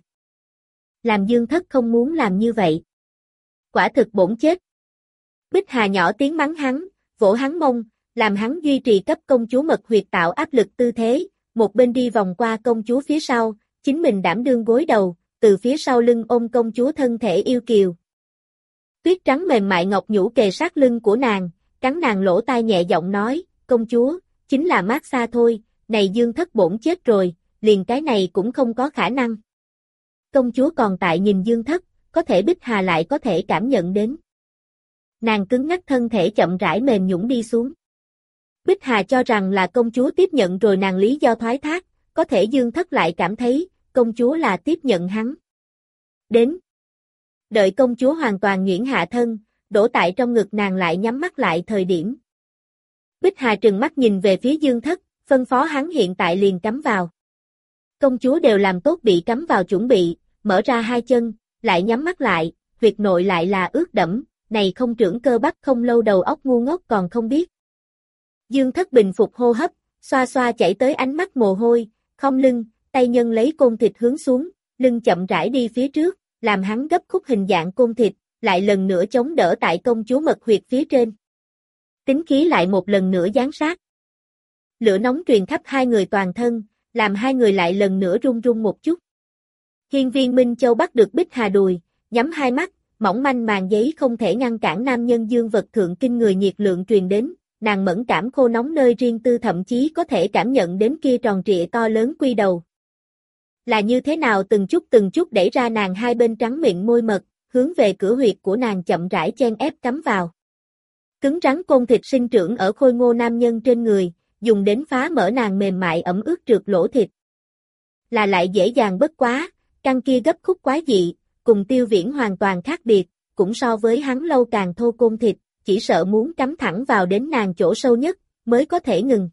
Làm Dương Thất không muốn làm như vậy. Quả thực bổn chết. Bích Hà nhỏ tiếng mắng hắn, vỗ hắn mông, làm hắn duy trì cấp công chúa mật huyệt tạo áp lực tư thế, một bên đi vòng qua công chúa phía sau, chính mình đảm đương gối đầu, từ phía sau lưng ôm công chúa thân thể yêu kiều. Tuyết trắng mềm mại ngọc nhũ kề sát lưng của nàng, cắn nàng lỗ tai nhẹ giọng nói, công chúa, chính là mát xa thôi, này Dương Thất bổn chết rồi, liền cái này cũng không có khả năng. Công chúa còn tại nhìn Dương Thất, có thể Bích Hà lại có thể cảm nhận đến. Nàng cứng ngắc thân thể chậm rãi mềm nhũn đi xuống. Bích Hà cho rằng là công chúa tiếp nhận rồi nàng lý do thoái thác, có thể Dương Thất lại cảm thấy, công chúa là tiếp nhận hắn. Đến. Đợi công chúa hoàn toàn nhuyễn hạ thân, đổ tại trong ngực nàng lại nhắm mắt lại thời điểm. Bích Hà trừng mắt nhìn về phía Dương Thất, phân phó hắn hiện tại liền cắm vào. Công chúa đều làm tốt bị cắm vào chuẩn bị, mở ra hai chân, lại nhắm mắt lại, huyệt nội lại là ướt đẫm, này không trưởng cơ bắp không lâu đầu óc ngu ngốc còn không biết. Dương Thất bình phục hô hấp, xoa xoa chảy tới ánh mắt mồ hôi, khom lưng, tay nhân lấy côn thịt hướng xuống, lưng chậm rãi đi phía trước, làm hắn gấp khúc hình dạng côn thịt, lại lần nữa chống đỡ tại công chúa mật huyệt phía trên. Tính khí lại một lần nữa giáng sát. Lửa nóng truyền khắp hai người toàn thân, làm hai người lại lần nữa run run một chút. Hiên Viên Minh Châu bắt được Bích Hà đùi, nhắm hai mắt, mỏng manh màn giấy không thể ngăn cản nam nhân dương vật thượng kinh người nhiệt lượng truyền đến, nàng mẫn cảm khô nóng nơi riêng tư thậm chí có thể cảm nhận đến kia tròn trịa to lớn quy đầu. Là như thế nào từng chút đẩy ra nàng hai bên trắng miệng môi mật, hướng về cửa huyệt của nàng chậm rãi chen ép cắm vào. Cứng rắn côn thịt sinh trưởng ở khôi ngô nam nhân trên người, dùng đến phá mở nàng mềm mại ẩm ướt trượt lỗ thịt. Là lại dễ dàng bất quá, căn kia gấp khúc quái dị, cùng Tiêu Viễn hoàn toàn khác biệt, cũng so với hắn lâu càng thô côn thịt, chỉ sợ muốn cắm thẳng vào đến nàng chỗ sâu nhất, mới có thể ngừng.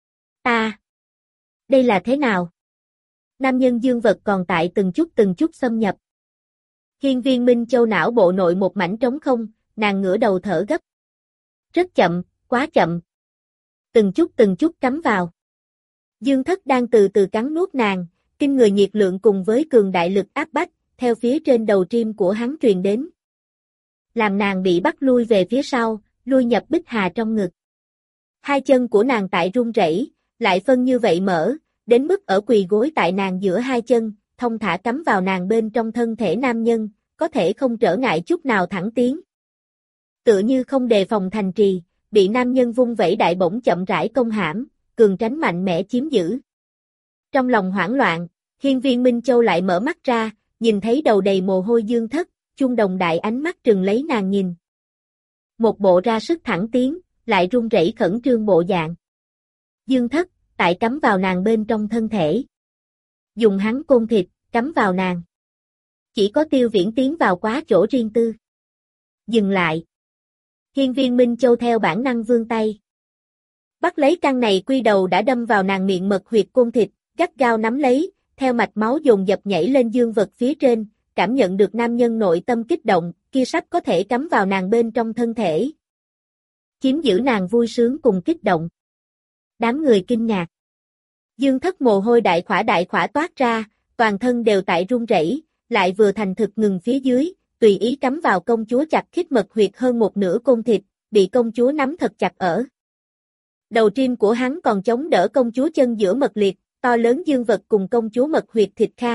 Đây là thế nào? Nam nhân dương vật còn tại từng chút xâm nhập. Hiên Viên Minh Châu não bộ nội một mảnh trống không, nàng ngửa đầu thở gấp. Rất chậm, quá chậm. Từng chút cắm vào. Dương Thất đang từ từ cắn nuốt nàng, kinh người nhiệt lượng cùng với cường đại lực áp bách, theo phía trên đầu tim của hắn truyền đến. Làm nàng bị bắt lui về phía sau, lui nhập Bích Hà trong ngực. Hai chân của nàng tại run rẩy, lại phân như vậy mở, đến mức ở quỳ gối tại nàng giữa hai chân, thông thả cắm vào nàng bên trong thân thể nam nhân, có thể không trở ngại chút nào thẳng tiến. Tựa như không đề phòng thành trì, bị nam nhân vung vẩy đại bổng chậm rãi công hãm, cường tránh mạnh mẽ chiếm giữ. Trong lòng hoảng loạn, Hiên Viên Minh Châu lại mở mắt ra, nhìn thấy đầu đầy mồ hôi Dương Thất, chung đồng đại ánh mắt trừng lấy nàng nhìn. Một bộ ra sức thẳng tiến, lại run rẩy khẩn trương bộ dạng. Dương Thất, tại cắm vào nàng bên trong thân thể. Dùng hắn côn thịt, cắm vào nàng. Chỉ có Tiêu Viễn tiến vào quá chỗ riêng tư. Dừng lại. Hiên Viên Minh Châu theo bản năng vươn tay. Bắt lấy căn này quy đầu đã đâm vào nàng miệng mật huyệt côn thịt, gắt gao nắm lấy, theo mạch máu dồn dập nhảy lên dương vật phía trên, cảm nhận được nam nhân nội tâm kích động, kia sắp có thể cắm vào nàng bên trong thân thể. Chiếm giữ nàng vui sướng cùng kích động. Đám người kinh ngạc. Dương Thất mồ hôi đại khỏa toát ra, toàn thân đều tại run rẩy, lại vừa thành thực ngừng phía dưới, tùy ý cắm vào công chúa chặt khít mật huyệt hơn một nửa côn thịt, bị công chúa nắm thật chặt ở. Đầu tim của hắn còn chống đỡ công chúa chân giữa mật liệt, to lớn dương vật cùng công chúa mật huyệt thịt khang,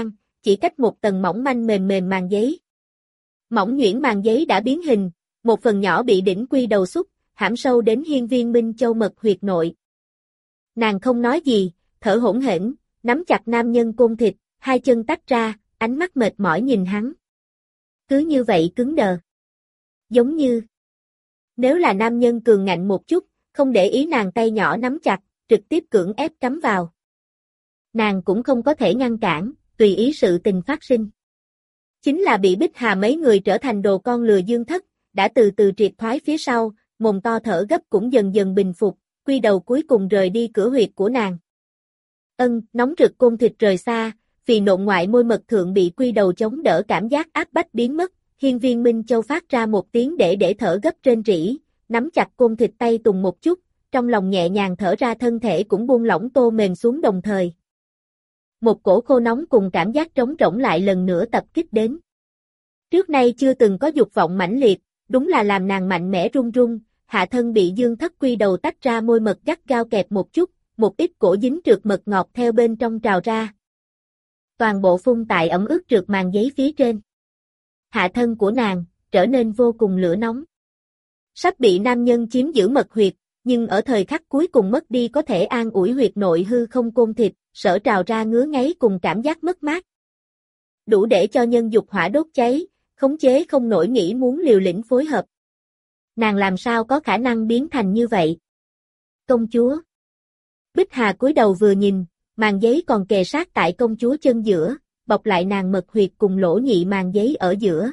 chỉ cách một tầng mỏng manh mềm mềm màng giấy. Mỏng nhuyễn màng giấy đã biến hình, một phần nhỏ bị đỉnh quy đầu xúc, hãm sâu đến hiên viên Minh Châu mật huyệt nội. Nàng không nói gì, thở hổn hển, nắm chặt nam nhân côn thịt, hai chân tách ra, ánh mắt mệt mỏi nhìn hắn. Cứ như vậy cứng đờ. Giống như nếu là nam nhân cường ngạnh một chút, không để ý nàng tay nhỏ nắm chặt, trực tiếp cưỡng ép cắm vào. Nàng cũng không có thể ngăn cản, tùy ý sự tình phát sinh. Chính là bị Bích Hà mấy người trở thành đồ con lừa Dương Thất, đã từ từ triệt thoái phía sau, mồm to thở gấp cũng dần dần bình phục, quy đầu cuối cùng rời đi cửa huyệt của nàng. Nóng rực côn thịt rời xa, vì nộn ngoại môi mật thượng bị quy đầu chống đỡ cảm giác áp bách biến mất, hiên viên Minh Châu phát ra một tiếng để thở gấp trên rỉ, nắm chặt côn thịt tay tùng một chút, trong lòng nhẹ nhàng thở ra thân thể cũng buông lỏng tô mềm xuống đồng thời. Một cổ khô nóng cùng cảm giác trống rỗng lại lần nữa tập kích đến. Trước nay chưa từng có dục vọng mãnh liệt, đúng là làm nàng mạnh mẽ run run, hạ thân bị Dương Thất quy đầu tách ra môi mật gắt gao kẹp một chút, một ít cổ dính trượt mật ngọt theo bên trong trào ra. Toàn bộ phun tại ẩm ướt trượt màn giấy phía trên. Hạ thân của nàng trở nên vô cùng lửa nóng. Sắp bị nam nhân chiếm giữ mật huyệt, nhưng ở thời khắc cuối cùng mất đi có thể an ủi huyệt nội hư không côn thịt, sở trào ra ngứa ngáy cùng cảm giác mất mát. Đủ để cho nhân dục hỏa đốt cháy, khống chế không nổi nghĩ muốn liều lĩnh phối hợp. Nàng làm sao có khả năng biến thành như vậy? Công chúa. Bích Hà cúi đầu vừa nhìn, màn giấy còn kề sát tại công chúa chân giữa, bọc lại nàng mật huyệt cùng lỗ nhị màn giấy ở giữa.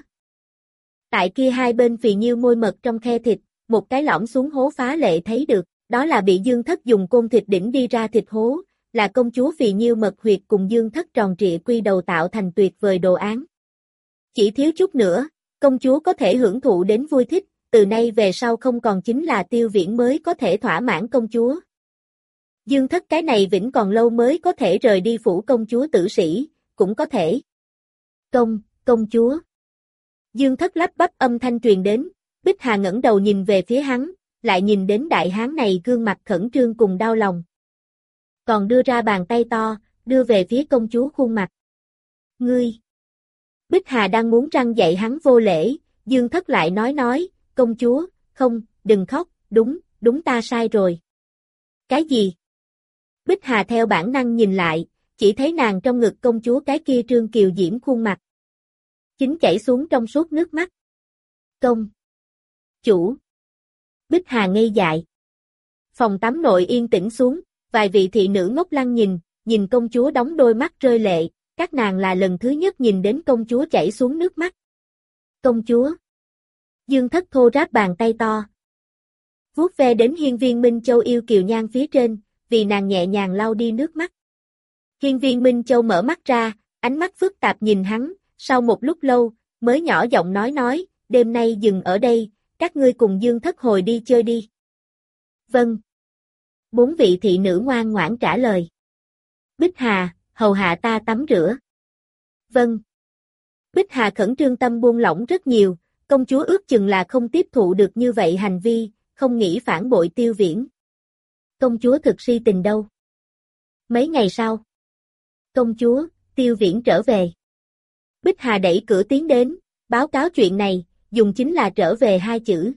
Tại kia hai bên phì nhiêu môi mật trong khe thịt, một cái lõm xuống hố phá lệ thấy được, đó là bị Dương Thất dùng côn thịt đỉnh đi ra thịt hố, là công chúa phì nhiêu mật huyệt cùng Dương Thất tròn trịa quy đầu tạo thành tuyệt vời đồ án. Chỉ thiếu chút nữa, công chúa có thể hưởng thụ đến vui thích, từ nay về sau không còn chính là Tiêu Viễn mới có thể thỏa mãn công chúa. Dương Thất cái này vĩnh còn lâu mới có thể rời đi phủ công chúa tử sĩ, cũng có thể. Công chúa. Dương Thất lắp bắp âm thanh truyền đến, Bích Hà ngẩng đầu nhìn về phía hắn, lại nhìn đến đại hán này gương mặt khẩn trương cùng đau lòng. Còn đưa ra bàn tay to, đưa về phía công chúa khuôn mặt. Ngươi. Bích Hà đang muốn răng dạy hắn vô lễ, Dương Thất lại nói, công chúa, không, đừng khóc, đúng ta sai rồi. Cái gì? Bích Hà theo bản năng nhìn lại, chỉ thấy nàng trong ngực công chúa cái kia trương kiều diễm khuôn mặt. Chính chảy xuống trong suốt nước mắt. Công chủ. Bích Hà ngây dại. Phòng tắm nội yên tĩnh xuống, vài vị thị nữ ngốc lăng nhìn công chúa đóng đôi mắt rơi lệ, các nàng là lần thứ nhất nhìn đến công chúa chảy xuống nước mắt. Công chúa. Dương Thất thô ráp bàn tay to. Vuốt ve đến hiên viên Minh Châu yêu kiều nhan phía trên, vì nàng nhẹ nhàng lau đi nước mắt. Hiên viên Minh Châu mở mắt ra, ánh mắt phức tạp nhìn hắn, sau một lúc lâu, mới nhỏ giọng nói, đêm nay dừng ở đây, các ngươi cùng Dương Thất hồi đi chơi đi. Vâng. 4 vị thị nữ ngoan ngoãn trả lời. Bích Hà, hầu hạ ta tắm rửa. Vâng. Bích Hà khẩn trương tâm buông lỏng rất nhiều, công chúa ước chừng là không tiếp thụ được như vậy hành vi, không nghĩ phản bội Tiêu Viễn. Công chúa thực si tình đâu? Mấy ngày sau. Công chúa, Tiêu Viễn trở về. Bích Hà đẩy cửa tiến đến, báo cáo chuyện này, dùng chính là trở về 2 chữ.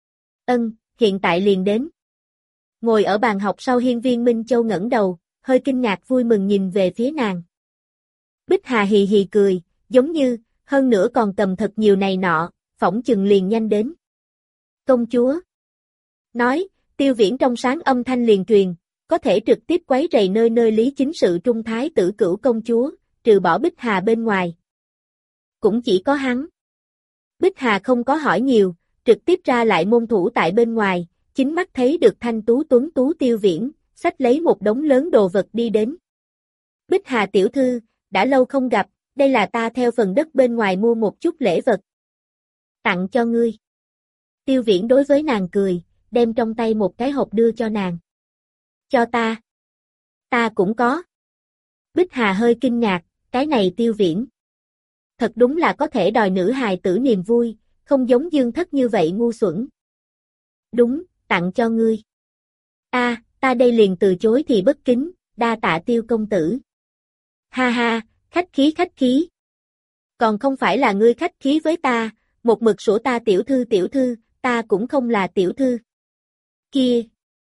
Hiện tại liền đến. Ngồi ở bàn học sau hiên viên Minh Châu ngẩng đầu, hơi kinh ngạc vui mừng nhìn về phía nàng. Bích Hà hì hì cười, giống như, hơn nữa còn cầm thật nhiều này nọ, phỏng chừng liền nhanh đến. Công chúa. Nói, Tiêu Viễn trong sáng âm thanh liền truyền, có thể trực tiếp quấy rầy nơi nơi lý chính sự trung thái tử cửu công chúa, trừ bỏ Bích Hà bên ngoài. Cũng chỉ có hắn. Bích Hà không có hỏi nhiều, trực tiếp ra lại môn thủ tại bên ngoài, chính mắt thấy được thanh tú tuấn tú Tiêu Viễn, xách lấy một đống lớn đồ vật đi đến. Bích Hà tiểu thư, đã lâu không gặp, đây là ta theo phần đất bên ngoài mua một chút lễ vật. Tặng cho ngươi. Tiêu Viễn đối với nàng cười, đem trong tay một cái hộp đưa cho nàng. Cho ta. Ta cũng có. Bích Hà hơi kinh ngạc, cái này Tiêu Viễn. Thật đúng là có thể đòi nữ hài tử niềm vui, không giống Dương Thất như vậy ngu xuẩn. Đúng, tặng cho ngươi. Ta đây liền từ chối thì bất kính, đa tạ Tiêu công tử. Ha ha, khách khí. Còn không phải là ngươi khách khí với ta, một mực sủa ta tiểu thư, ta cũng không là tiểu thư. Kia!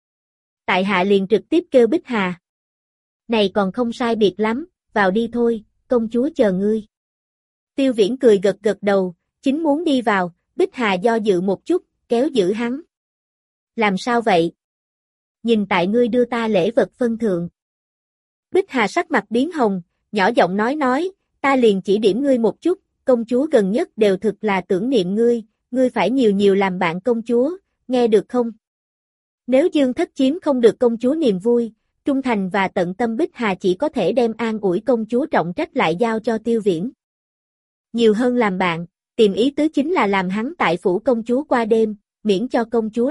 Tại hạ liền trực tiếp kêu Bích Hà. Này còn không sai biệt lắm, vào đi thôi, công chúa chờ ngươi. Tiêu Viễn cười gật gật đầu, chính muốn đi vào, Bích Hà do dự một chút, kéo giữ hắn. Làm sao vậy? Nhìn tại ngươi đưa ta lễ vật phân thượng. Bích Hà sắc mặt biến hồng, nhỏ giọng nói, ta liền chỉ điểm ngươi một chút, công chúa gần nhất đều thực là tưởng niệm ngươi phải nhiều nhiều làm bạn công chúa, nghe được không? Nếu Dương Thất chiếm không được công chúa niềm vui, trung thành và tận tâm Bích Hà chỉ có thể đem an ủi công chúa trọng trách lại giao cho Tiêu Viễn. Nhiều hơn làm bạn, tìm ý tứ chính là làm hắn tại phủ công chúa qua đêm, miễn cho công chúa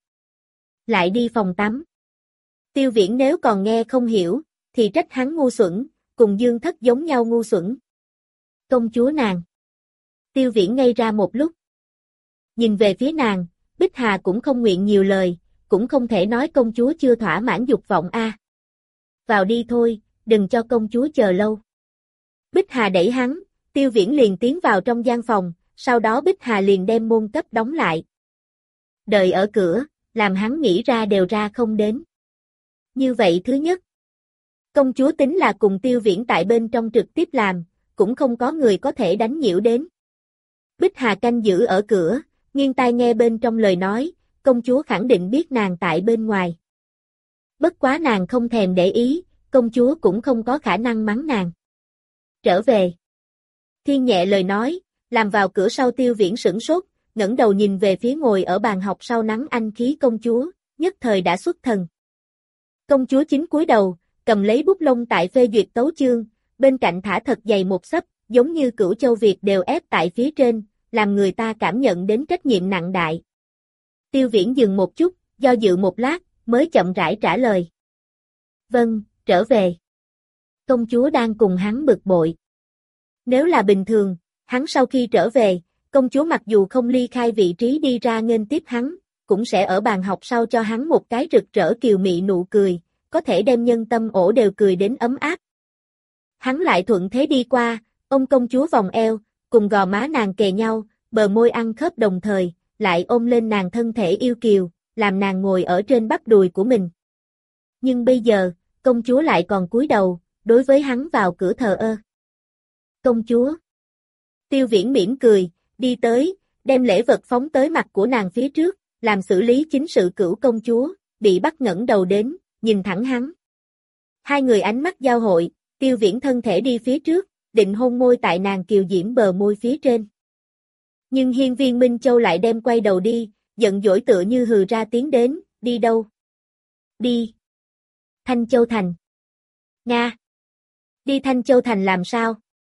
lại đi phòng tắm. Tiêu Viễn nếu còn nghe không hiểu, thì trách hắn ngu xuẩn, cùng Dương Thất giống nhau ngu xuẩn. Công chúa nàng. Tiêu Viễn ngây ra một lúc. Nhìn về phía nàng, Bích Hà cũng không nguyện nhiều lời, cũng không thể nói công chúa chưa thỏa mãn dục vọng a. Vào đi thôi, đừng cho công chúa chờ lâu. Bích Hà đẩy hắn, Tiêu Viễn liền tiến vào trong gian phòng, sau đó Bích Hà liền đem môn cấp đóng lại. Đợi ở cửa, làm hắn nghĩ ra đều ra không đến. Như vậy thứ nhất, công chúa tính là cùng Tiêu Viễn tại bên trong trực tiếp làm, cũng không có người có thể đánh nhiễu đến. Bích Hà canh giữ ở cửa, nghiêng tai nghe bên trong lời nói, công chúa khẳng định biết nàng tại bên ngoài. Bất quá nàng không thèm để ý, công chúa cũng không có khả năng mắng nàng. Trở về. Thiên nhẹ lời nói, làm vào cửa sau Tiêu Viễn sửng sốt, ngẩng đầu nhìn về phía ngồi ở bàn học sau nắng anh khí công chúa, nhất thời đã xuất thần. Công chúa chính cúi đầu, cầm lấy bút lông tại phê duyệt tấu chương, bên cạnh thả thật dày một xấp, giống như cửu châu Việt đều ép tại phía trên, làm người ta cảm nhận đến trách nhiệm nặng đại. Tiêu Viễn dừng một chút, do dự một lát, mới chậm rãi trả lời. Vâng, trở về. Công chúa đang cùng hắn bực bội. Nếu là bình thường, hắn sau khi trở về, công chúa mặc dù không ly khai vị trí đi ra nghênh tiếp hắn, cũng sẽ ở bàn học sau cho hắn một cái rực rỡ kiều mị nụ cười, có thể đem nhân tâm ổ đều cười đến ấm áp. Hắn lại thuận thế đi qua, ôm công chúa vòng eo, cùng gò má nàng kề nhau, bờ môi ăn khớp đồng thời, lại ôm lên nàng thân thể yêu kiều, làm nàng ngồi ở trên bắp đùi của mình. Nhưng bây giờ, công chúa lại còn cúi đầu, đối với hắn vào cửa thờ ơ. Công chúa. Tiêu Viễn mỉm cười, đi tới, đem lễ vật phóng tới mặt của nàng phía trước, làm xử lý chính sự cửu công chúa, bị bắt ngẩng đầu đến, nhìn thẳng hắn. Hai người ánh mắt giao hội, Tiêu Viễn thân thể đi phía trước, định hôn môi tại nàng kiều diễm bờ môi phía trên. Nhưng Hiên Viên Minh Châu lại đem quay đầu đi, giận dỗi tựa như hừ ra tiếng đến, đi đâu? Đi. Thanh Châu Thành. Nga. Đi Thanh Châu Thành làm sao?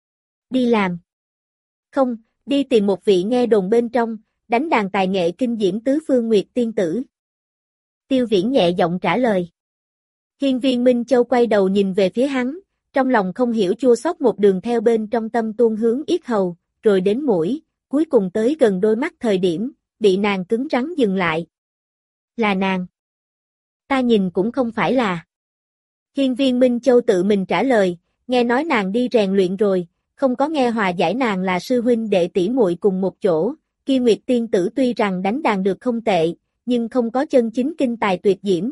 Đi làm. Không, đi tìm một vị nghe đồn bên trong, đánh đàn tài nghệ kinh diễm tứ phương nguyệt tiên tử. Tiêu Viễn nhẹ giọng trả lời. Hiên Viên Minh Châu quay đầu nhìn về phía hắn, trong lòng không hiểu chua xót một đường theo bên trong tâm tuôn hướng yết hầu, rồi đến mũi, cuối cùng tới gần đôi mắt thời điểm, bị nàng cứng rắn dừng lại. Là nàng. Ta nhìn cũng không phải là. Hiên Viên Minh Châu tự mình trả lời, nghe nói nàng đi rèn luyện rồi, không có nghe hòa giải nàng là sư huynh đệ tỷ muội cùng một chỗ, kia Nguyệt tiên tử tuy rằng đánh đàn được không tệ, nhưng không có chân chính kinh tài tuyệt diễm.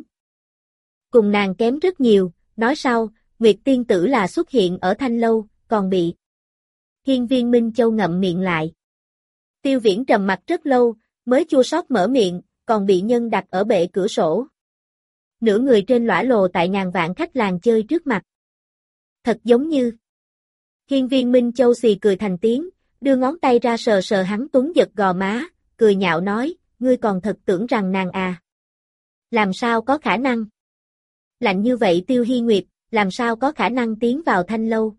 Cùng nàng kém rất nhiều, nói sau, Nguyệt tiên tử là xuất hiện ở Thanh Lâu, còn bị. Hiên Viên Minh Châu ngậm miệng lại. Tiêu Viễn trầm mặt rất lâu, mới chua xót mở miệng, còn bị nhân đặt ở bệ cửa sổ. Nửa người trên lõa lồ tại ngàn vạn khách làng chơi trước mặt. Thật giống như. Hiên Viên Minh Châu xì cười thành tiếng, đưa ngón tay ra sờ sờ hắn tuấn giật gò má, cười nhạo nói, ngươi còn thật tưởng rằng nàng à. Làm sao có khả năng? Lạnh như vậy Tiêu Hi Nguyệt, làm sao có khả năng tiến vào Thanh Lâu?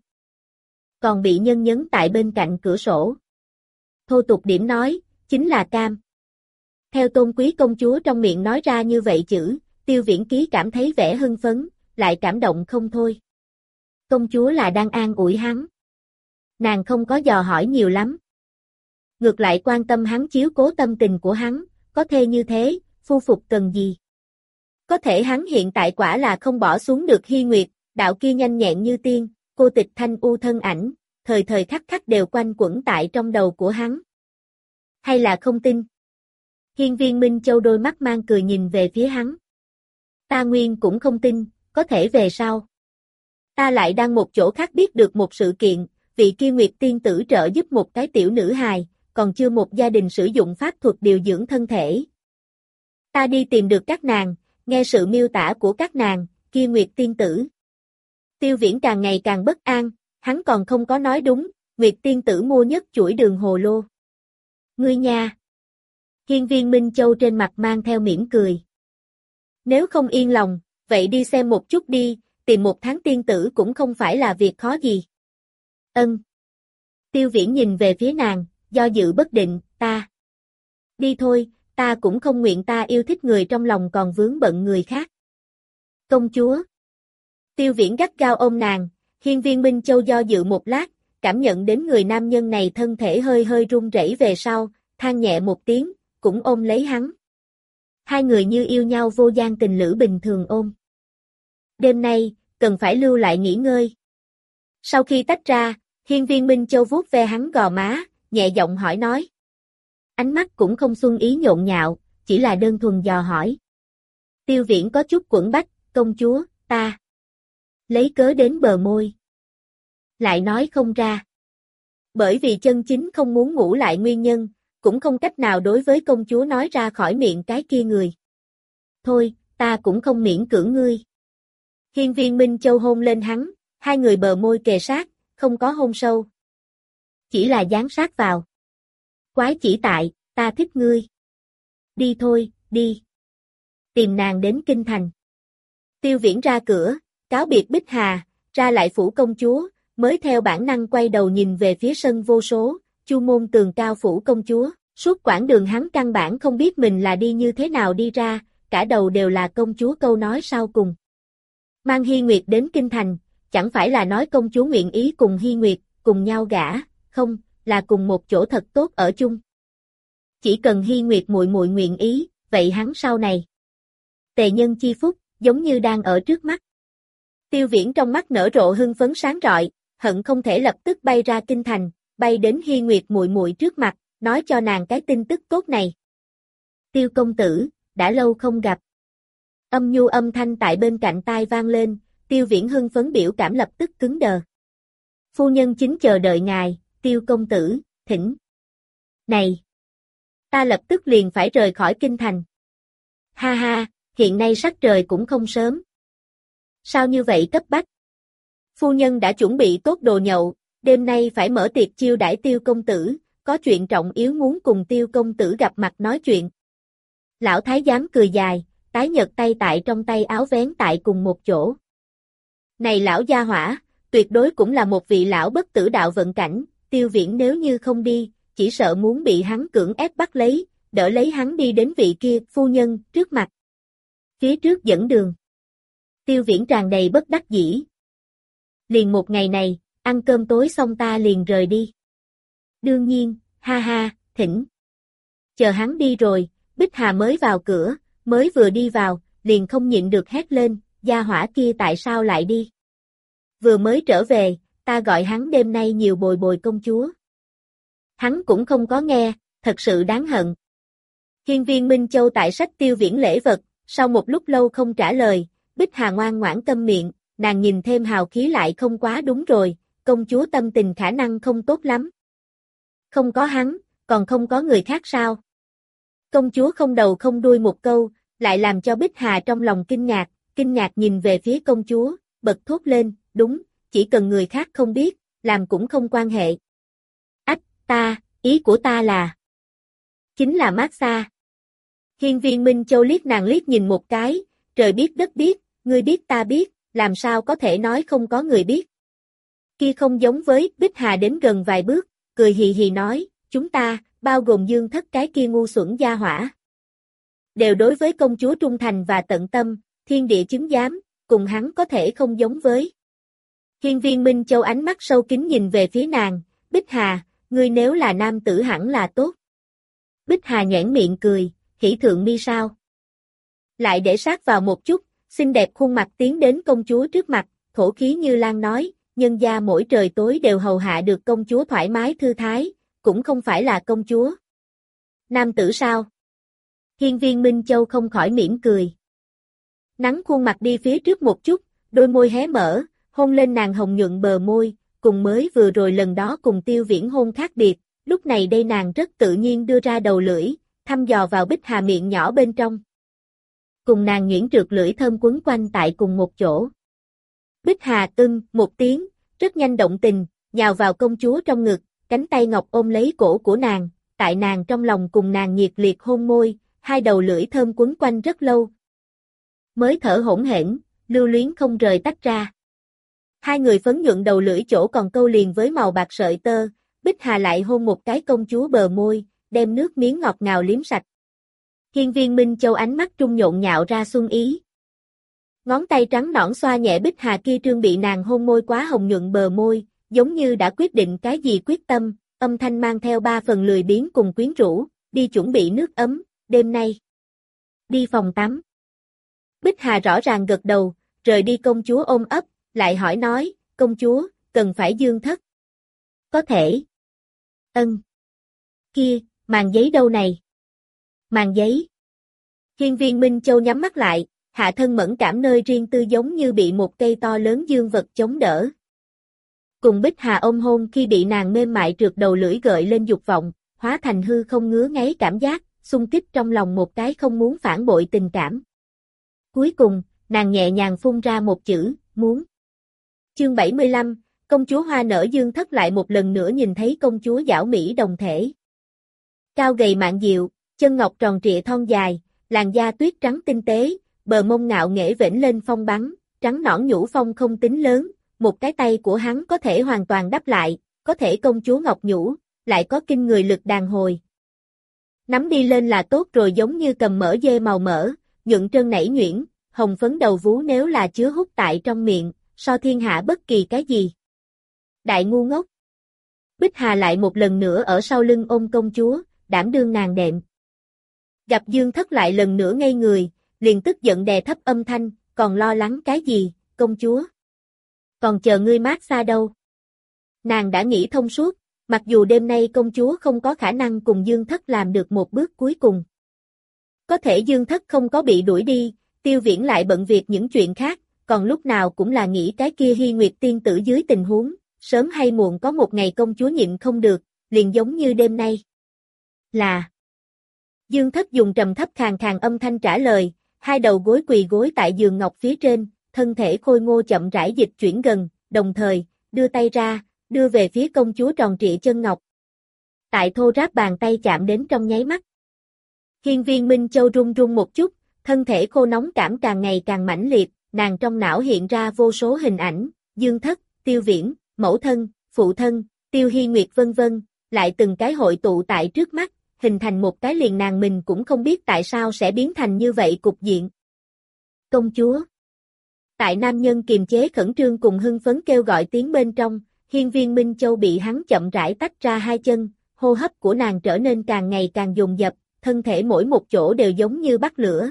Còn bị nhân nhấn tại bên cạnh cửa sổ. Thô tục điểm nói, chính là cam. Theo tôn quý công chúa trong miệng nói ra như vậy chữ, Tiêu Viễn Ký cảm thấy vẻ hưng phấn, lại cảm động không thôi. Công chúa là đang an ủi hắn. Nàng không có dò hỏi nhiều lắm. Ngược lại quan tâm hắn chiếu cố tâm tình của hắn, có thê như thế, phu phục cần gì. Có thể hắn hiện tại quả là không bỏ xuống được Hi Nguyệt, đạo kia nhanh nhẹn như tiên, cô tịch thanh u thân ảnh, thời thời khắc khắc đều quanh quẩn tại trong đầu của hắn. Hay là không tin? Hiên Viên Minh Châu đôi mắt mang cười nhìn về phía hắn. Ta nguyên cũng không tin, có thể về sau. Ta lại đang một chỗ khác biết được một sự kiện, vị kia Nguyệt Tiên Tử trợ giúp một cái tiểu nữ hài, còn chưa một gia đình sử dụng pháp thuật điều dưỡng thân thể. Ta đi tìm được các nàng, nghe sự miêu tả của các nàng, kia Nguyệt Tiên Tử. Tiêu Viễn càng ngày càng bất an, hắn còn không có nói đúng, Nguyệt Tiên Tử mua nhất chuỗi đường hồ lô. Ngươi nha! Hiên Viên Minh Châu trên mặt mang theo mỉm cười. Nếu không yên lòng, vậy đi xem một chút đi, tìm một tháng tiên tử cũng không phải là việc khó gì. Ân. Tiêu Viễn nhìn về phía nàng, do dự bất định, ta. Đi thôi, ta cũng không nguyện ta yêu thích người trong lòng còn vướng bận người khác. Công chúa. Tiêu Viễn gắt gao ôm nàng, Hiên Viên Minh Châu do dự một lát, cảm nhận đến người nam nhân này thân thể hơi hơi run rẩy về sau, than nhẹ một tiếng, cũng ôm lấy hắn. Hai người như yêu nhau vô gian tình lữ bình thường ôm. Đêm nay, cần phải lưu lại nghỉ ngơi. Sau khi tách ra, Hiên Viên Minh Châu vuốt ve hắn gò má, nhẹ giọng hỏi nói. Ánh mắt cũng không xuân ý nhộn nhạo, chỉ là đơn thuần dò hỏi. Tiêu Viễn có chút quẫn bách, công chúa, ta. Lấy cớ đến bờ môi. Lại nói không ra. Bởi vì chân chính không muốn ngủ lại nguyên nhân, cũng không cách nào đối với công chúa nói ra khỏi miệng cái kia người. Thôi, ta cũng không miễn cưỡng ngươi. Hiên Viên Minh Châu hôn lên hắn, hai người bờ môi kề sát, không có hôn sâu. Chỉ là dán sát vào. Quái chỉ tại, ta thích ngươi. Đi thôi, đi. Tìm nàng đến kinh thành. Tiêu Viễn ra cửa, cáo biệt Bích Hà, ra lại phủ công chúa, mới theo bản năng quay đầu nhìn về phía sân vô số, chu môn tường cao phủ công chúa. Suốt quãng đường hắn căn bản không biết mình là đi như thế nào đi ra, cả đầu đều là công chúa câu nói sau cùng. Mang Hy Nguyệt đến kinh thành, chẳng phải là nói công chúa nguyện ý cùng Hy Nguyệt, cùng nhau gả, không, là cùng một chỗ thật tốt ở chung. Chỉ cần Hy Nguyệt muội muội nguyện ý, vậy hắn sau này. Tề nhân chi phúc, giống như đang ở trước mắt. Tiêu Viễn trong mắt nở rộ hưng phấn sáng rọi, hận không thể lập tức bay ra kinh thành, bay đến Hy Nguyệt muội muội trước mặt, nói cho nàng cái tin tức tốt này. Tiêu công tử, đã lâu không gặp. Âm nhu âm thanh tại bên cạnh tai vang lên, Tiêu Viễn hưng phấn biểu cảm lập tức cứng đờ. Phu nhân chính chờ đợi ngài, Tiêu công tử, thỉnh. Này! Ta lập tức liền phải rời khỏi kinh thành. Ha ha, hiện nay sắc trời cũng không sớm. Sao như vậy cấp bách? Phu nhân đã chuẩn bị tốt đồ nhậu, đêm nay phải mở tiệc chiêu đãi Tiêu công tử, có chuyện trọng yếu muốn cùng Tiêu công tử gặp mặt nói chuyện. Lão thái giám cười dài, tái nhợt tay tại trong tay áo vén tại cùng một chỗ. Này lão gia hỏa, tuyệt đối cũng là một vị lão bất tử đạo vận cảnh, Tiêu Viễn nếu như không đi, chỉ sợ muốn bị hắn cưỡng ép bắt lấy, đỡ lấy hắn đi đến vị kia phu nhân trước mặt. Phía trước dẫn đường. Tiêu Viễn tràn đầy bất đắc dĩ. Liền một ngày này, ăn cơm tối xong ta liền rời đi. Đương nhiên, ha ha, thỉnh. Chờ hắn đi rồi, Bích Hà mới vào cửa, mới vừa đi vào, liền không nhịn được hét lên, gia hỏa kia tại sao lại đi? Vừa mới trở về, ta gọi hắn đêm nay nhiều bồi bồi công chúa. Hắn cũng không có nghe, thật sự đáng hận. Hiên Viên Minh Châu tại sách Tiêu Viễn lễ vật, sau một lúc lâu không trả lời, Bích Hà ngoan ngoãn câm miệng, nàng nhìn thêm hào khí lại không quá đúng rồi, công chúa tâm tình khả năng không tốt lắm. Không có hắn, còn không có người khác sao? Công chúa không đầu không đuôi một câu, lại làm cho Bích Hà trong lòng kinh ngạc nhìn về phía công chúa, bật thốt lên, đúng, chỉ cần người khác không biết, làm cũng không quan hệ. Ách, ý của ta là... Chính là massage. Hiên Viên Minh Châu liếc nàng liếc nhìn một cái, trời biết đất biết, ngươi biết ta biết, làm sao có thể nói không có người biết. Kia không giống với Bích Hà đến gần vài bước, cười hì hì nói, chúng ta, bao gồm Dương Thất cái kia ngu xuẩn gia hỏa. Đều đối với công chúa trung thành và tận tâm, thiên địa chứng giám, cùng hắn có thể không giống với. Hiên Viên Minh Châu ánh mắt sâu kín nhìn về phía nàng, Bích Hà, ngươi nếu là nam tử hẳn là tốt. Bích Hà nhoẻn miệng cười, hỉ thượng mi sao. Lại để sát vào một chút, xinh đẹp khuôn mặt tiến đến công chúa trước mặt, thổ khí như lan nói, nhân gia mỗi trời tối đều hầu hạ được công chúa thoải mái thư thái, cũng không phải là công chúa. Nam tử sao? Hiên viên Minh Châu không khỏi mỉm cười. Nắn khuôn mặt đi phía trước một chút, đôi môi hé mở, hôn lên nàng hồng nhuận bờ môi, cùng mới vừa rồi lần đó cùng Tiêu Viễn hôn khác biệt, lúc này đây nàng rất tự nhiên đưa ra đầu lưỡi, thăm dò vào Bích Hà miệng nhỏ bên trong. Cùng nàng nhuyễn trượt lưỡi thơm quấn quanh tại cùng một chỗ. Bích Hà một tiếng, rất nhanh động tình, nhào vào công chúa trong ngực, cánh tay ngọc ôm lấy cổ của nàng, tại nàng trong lòng cùng nàng nhiệt liệt hôn môi, hai đầu lưỡi thơm quấn quanh rất lâu. Mới thở hổn hển, lưu luyến không rời tách ra. Hai người phấn nhuận đầu lưỡi chỗ còn câu liền với màu bạc sợi tơ, Bích Hà lại hôn một cái công chúa bờ môi, đem nước miếng ngọt ngào liếm sạch. Hiên viên Minh Châu ánh mắt trung nhộn nhạo ra xuân ý. Ngón tay trắng nõn xoa nhẹ Bích Hà kia trương bị nàng hôn môi quá hồng nhuận bờ môi, giống như đã quyết định cái gì quyết tâm, âm thanh mang theo ba phần lười biếng cùng quyến rũ, đi chuẩn bị nước ấm, đêm nay. Đi phòng tắm. Bích Hà rõ ràng gật đầu, rời đi công chúa ôm ấp, lại hỏi nói, công chúa, cần phải dương thất. Có thể. Ân. Kia, màn giấy đâu này? Màn giấy. Hiên viên Minh Châu nhắm mắt lại, hạ thân mẫn cảm nơi riêng tư giống như bị một cây to lớn dương vật chống đỡ. Cùng Bích Hà ôm hôn khi bị nàng mềm mại trượt đầu lưỡi gợi lên dục vọng, hóa thành hư không ngứa ngáy cảm giác, xung kích trong lòng một cái không muốn phản bội tình cảm. Cuối cùng, nàng nhẹ nhàng phun ra một chữ, muốn. Chương 75, công chúa hoa nở dương thất lại một lần nữa nhìn thấy công chúa giảo mỹ đồng thể. Cao gầy mạn diệu, chân ngọc tròn trịa thon dài, làn da tuyết trắng tinh tế, bờ mông ngạo nghễ vểnh lên phong bắn, trắng nõn nhũ phong không tính lớn, một cái tay của hắn có thể hoàn toàn đắp lại, có thể công chúa ngọc nhũ, lại có kinh người lực đàn hồi. Nắm đi lên là tốt rồi giống như cầm mỡ dê màu mỡ, nhuận trơn nảy nhuyễn, hồng phấn đầu vú nếu là chứa hút tại trong miệng, so thiên hạ bất kỳ cái gì. Đại ngu ngốc. Bích Hà lại một lần nữa ở sau lưng ôm công chúa, đảm đương nàng đệm. Gặp Dương Thất lại lần nữa ngây người, liền tức giận đè thấp âm thanh, còn lo lắng cái gì, công chúa? Còn chờ ngươi mát xa đâu? Nàng đã nghĩ thông suốt, mặc dù đêm nay công chúa không có khả năng cùng Dương Thất làm được một bước cuối cùng. Có thể Dương Thất không có bị đuổi đi, Tiêu Viễn lại bận việc những chuyện khác, còn lúc nào cũng là nghĩ cái kia Hy Nguyệt tiên tử dưới tình huống, sớm hay muộn có một ngày công chúa nhịn không được, liền giống như đêm nay. Là Dương Thất dùng trầm thấp khàn khàn âm thanh trả lời, hai đầu gối quỳ gối tại giường ngọc phía trên, thân thể khôi ngô chậm rãi dịch chuyển gần, đồng thời, đưa tay ra, đưa về phía công chúa tròn trịa chân ngọc. Tại thô ráp bàn tay chạm đến trong nháy mắt. Hiên viên Minh Châu run run một chút, thân thể khô nóng cảm càng ngày càng mãnh liệt, nàng trong não hiện ra vô số hình ảnh, Dương Thất, Tiêu Viễn, mẫu thân, phụ thân, Tiêu Hy Nguyệt vân vân, lại từng cái hội tụ tại trước mắt, hình thành một cái liền nàng mình cũng không biết tại sao sẽ biến thành như vậy cục diện. Công chúa. Tại nam nhân kiềm chế khẩn trương cùng hưng phấn kêu gọi tiếng bên trong, hiên viên Minh Châu bị hắn chậm rãi tách ra hai chân, hô hấp của nàng trở nên càng ngày càng dồn dập, thân thể mỗi một chỗ đều giống như bắt lửa.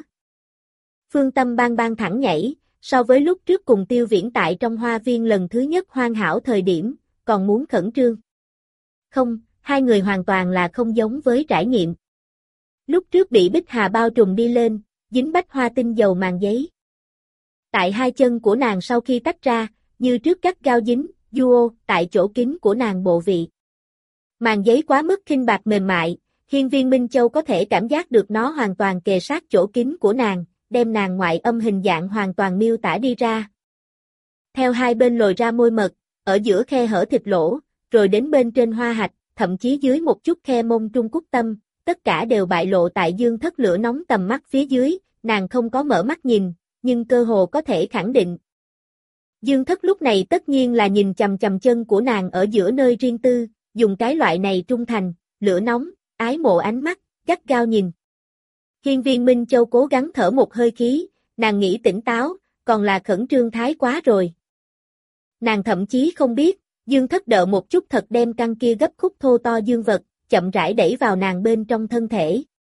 Phương tâm bang bang thẳng nhảy, so với lúc trước cùng Tiêu Viễn tại trong hoa viên lần thứ nhất hoàn hảo thời điểm, còn muốn khẩn trương. Không, hai người hoàn toàn là không giống với trải nghiệm. Lúc trước bị Bích Hà bao trùm đi lên, dính bách hoa tinh dầu màn giấy. Tại hai chân của nàng sau khi tách ra, như trước gắt gao dính, duo, tại chỗ kín của nàng bộ vị. Màn giấy quá mức khinh bạc mềm mại, hiên viên Minh Châu có thể cảm giác được nó hoàn toàn kề sát chỗ kín của nàng, đem nàng ngoại âm hình dạng hoàn toàn miêu tả đi ra. Theo hai bên lồi ra môi mật, ở giữa khe hở thịt lỗ, rồi đến bên trên hoa hạch, thậm chí dưới một chút khe mông Trung Quốc tâm, tất cả đều bại lộ tại Dương Thất lửa nóng tầm mắt phía dưới, nàng không có mở mắt nhìn, nhưng cơ hồ có thể khẳng định. Dương Thất lúc này tất nhiên là nhìn chằm chằm chân của nàng ở giữa nơi riêng tư, dùng cái loại này trung thành, lửa nóng, ái mộ ánh mắt, gắt gao nhìn. Hiên viên Minh Châu cố gắng thở một hơi khí, nàng nghĩ tỉnh táo, còn là khẩn trương thái quá rồi. Nàng thậm chí không biết, Dương Thất đỡ một chút thật đem căn kia gấp khúc thô to dương vật, chậm rãi đẩy vào nàng bên trong thân thể.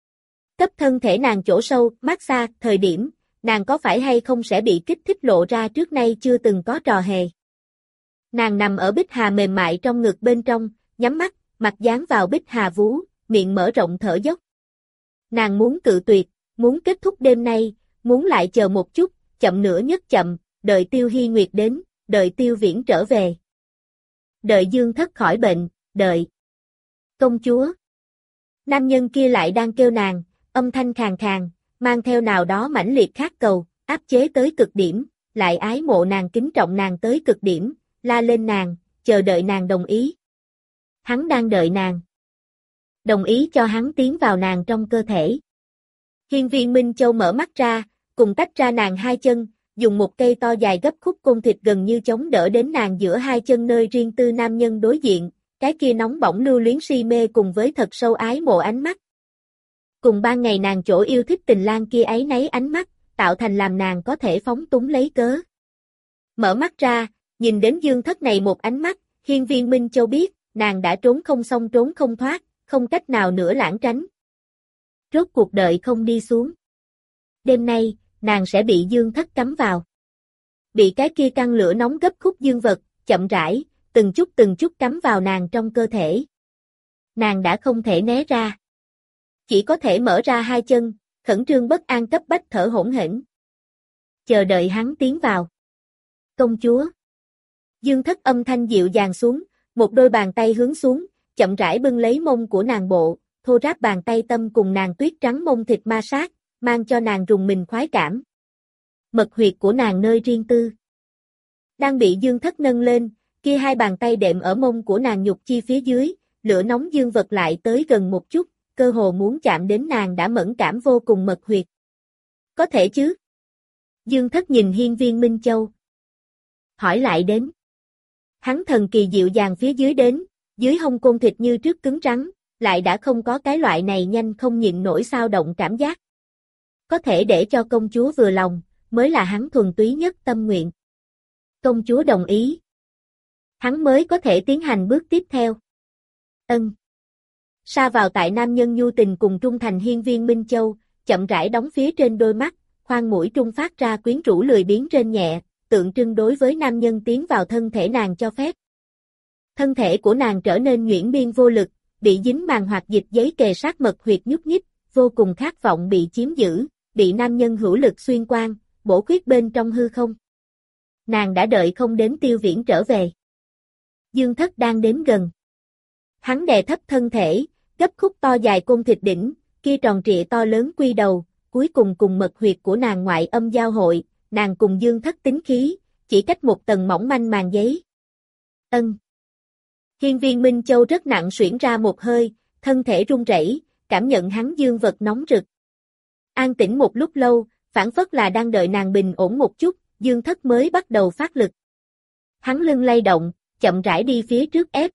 Cấp thân thể nàng chỗ sâu, mát xa, thời điểm, nàng có phải hay không sẽ bị kích thích lộ ra trước nay chưa từng có trò hề. Nàng nằm ở Bích Hà mềm mại trong ngực bên trong, nhắm mắt, mặt dán vào Bích Hà vú, miệng mở rộng thở dốc. Nàng muốn cự tuyệt, muốn kết thúc đêm nay, muốn lại chờ một chút, chậm nữa nhất chậm, đợi Tiêu Hy Nguyệt đến, đợi Tiêu Viễn trở về. Đợi Dương Thất khỏi bệnh, đợi. Công chúa. Nam nhân kia lại đang kêu nàng, âm thanh khàn khàn, mang theo nào đó mãnh liệt khát cầu, áp chế tới cực điểm, lại ái mộ nàng, kính trọng nàng tới cực điểm, la lên nàng, chờ đợi nàng đồng ý. Hắn đang đợi nàng. Đồng ý cho hắn tiến vào nàng trong cơ thể. Hiên Viên Minh Châu mở mắt ra, cùng tách ra nàng hai chân, dùng một cây to dài gấp khúc côn thịt gần như chống đỡ đến nàng giữa hai chân nơi riêng tư nam nhân đối diện, cái kia nóng bỏng lưu luyến si mê cùng với thật sâu ái mộ ánh mắt. Cùng ban ngày nàng chỗ yêu thích tình lang kia ấy nấy ánh mắt, tạo thành làm nàng có thể phóng túng lấy cớ. Mở mắt ra, nhìn đến Dương Thất này một ánh mắt, Hiên Viên Minh Châu biết, nàng đã trốn không xong trốn không thoát, không cách nào nữa lảng tránh. Rốt cuộc đợi không đi xuống. Đêm nay, nàng sẽ bị Dương Thất cắm vào. Bị cái kia căng lửa nóng gấp khúc dương vật, chậm rãi, từng chút cắm vào nàng trong cơ thể. Nàng đã không thể né ra. Chỉ có thể mở ra hai chân, khẩn trương bất an cấp bách thở hổn hển. Chờ đợi hắn tiến vào. Công chúa. Dương Thất âm thanh dịu dàng xuống, một đôi bàn tay hướng xuống, chậm rãi bưng lấy mông của nàng bộ, thô ráp bàn tay tâm cùng nàng tuyết trắng mông thịt ma sát, mang cho nàng rùng mình khoái cảm. Mật huyệt của nàng nơi riêng tư. Đang bị Dương Thất nâng lên, kia hai bàn tay đệm ở mông của nàng nhục chi phía dưới, lửa nóng dương vật lại tới gần một chút, cơ hồ muốn chạm đến nàng đã mẫn cảm vô cùng mật huyệt. Có thể chứ? Dương Thất nhìn Hiên Viên Minh Châu. Hỏi lại đến. Hắn thần kỳ dịu dàng phía dưới đến, dưới hông côn thịt như trước cứng rắn, lại đã không có cái loại này nhanh không nhịn nổi xao động cảm giác. Có thể để cho công chúa vừa lòng, mới là hắn thuần túy nhất tâm nguyện. Công chúa đồng ý. Hắn mới có thể tiến hành bước tiếp theo. Ân. Sa vào tại nam nhân nhu tình cùng trung thành Hiên Viên Minh Châu, chậm rãi đóng phía trên đôi mắt, khoan mũi trung phát ra quyến rũ lười biếng rên nhẹ, tượng trưng đối với nam nhân tiến vào thân thể nàng cho phép. Thân thể của nàng trở nên nhuyễn biên vô lực, bị dính màng hoặc dịch giấy kề sát mật huyệt nhúc nhích, vô cùng khát vọng bị chiếm giữ, bị nam nhân hữu lực xuyên qua, bổ khuyết bên trong hư không. Nàng đã đợi không đến Tiêu Viễn trở về. Dương Thất đang đến gần. Hắn đè thấp thân thể, gấp khúc to dài côn thịt đỉnh, kia tròn trịa to lớn quy đầu, cuối cùng cùng mật huyệt của nàng ngoại âm giao hội, nàng cùng Dương Thất tính khí, chỉ cách một tầng mỏng manh màn giấy. Ân. Hiên Viên Minh Châu rất nặng xuyển ra một hơi, thân thể run rẩy, cảm nhận hắn dương vật nóng rực. An tĩnh một lúc lâu, phản phất là đang đợi nàng bình ổn một chút, Dương Thất mới bắt đầu phát lực. Hắn lưng lay động, chậm rãi đi phía trước ép.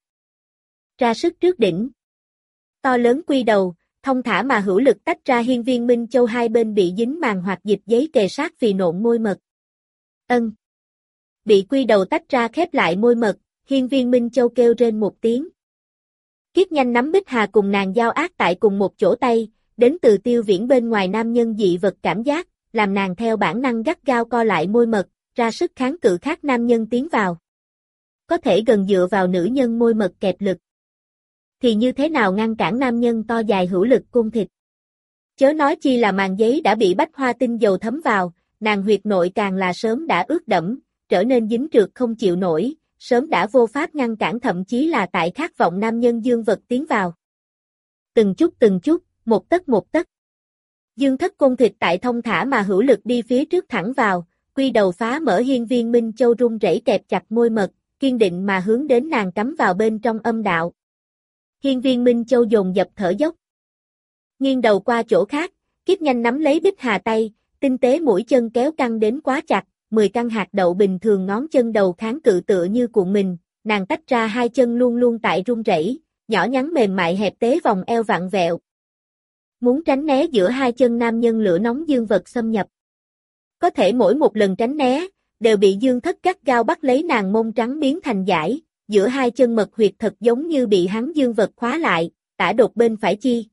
Ra sức trước đỉnh. To lớn quy đầu, thông thả mà hữu lực tách ra Hiên Viên Minh Châu hai bên bị dính màng hoặc dịch giấy kề sát vì nộn môi mật. Ân. Bị quy đầu tách ra khép lại môi mật, Hiên Viên Minh Châu kêu rên một tiếng. Kiết nhanh nắm Bích Hà cùng nàng giao ác tại cùng một chỗ tay, đến từ Tiêu Viễn bên ngoài nam nhân dị vật cảm giác, làm nàng theo bản năng gắt gao co lại môi mật, ra sức kháng cự khác nam nhân tiến vào. Có thể gần dựa vào nữ nhân môi mật kẹp lực. Thì như thế nào ngăn cản nam nhân to dài hữu lực côn thịt. Chớ nói chi là màn giấy đã bị bách hoa tinh dầu thấm vào, nàng huyệt nội càng là sớm đã ướt đẫm, trở nên dính trượt không chịu nổi, sớm đã vô pháp ngăn cản thậm chí là tại khát vọng nam nhân dương vật tiến vào. Từng chút, một tấc. Dương Thất côn thịt tại thông thả mà hữu lực đi phía trước thẳng vào, quy đầu phá mở Hiên Viên Minh Châu run rẩy kẹp chặt môi mật, kiên định mà hướng đến nàng cắm vào bên trong âm đạo. Hiên Viên Minh Châu dồn dập thở dốc. Nghiêng đầu qua chỗ khác, Kiếp nhanh nắm lấy Bích Hà tay, tinh tế mũi chân kéo căng đến quá chặt, 10 căn hạt đậu bình thường ngón chân đầu kháng cự tựa như cuộn mình, nàng tách ra hai chân luôn luôn tại run rẩy, nhỏ nhắn mềm mại hẹp tế vòng eo vặn vẹo. Muốn tránh né giữa hai chân nam nhân lửa nóng dương vật xâm nhập. Có thể mỗi một lần tránh né, đều bị Dương Thất gắt gao bắt lấy nàng mông trắng biến thành dải, giữa hai chân mật huyệt thật giống như bị hắn dương vật khóa lại, tả đột bên phải chi.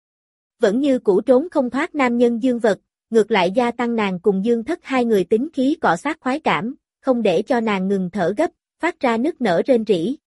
Vẫn như cũ trốn không thoát nam nhân dương vật, ngược lại gia tăng nàng cùng Dương Thất hai người tính khí cọ sát khoái cảm, không để cho nàng ngừng thở gấp, phát ra nức nở rên rỉ.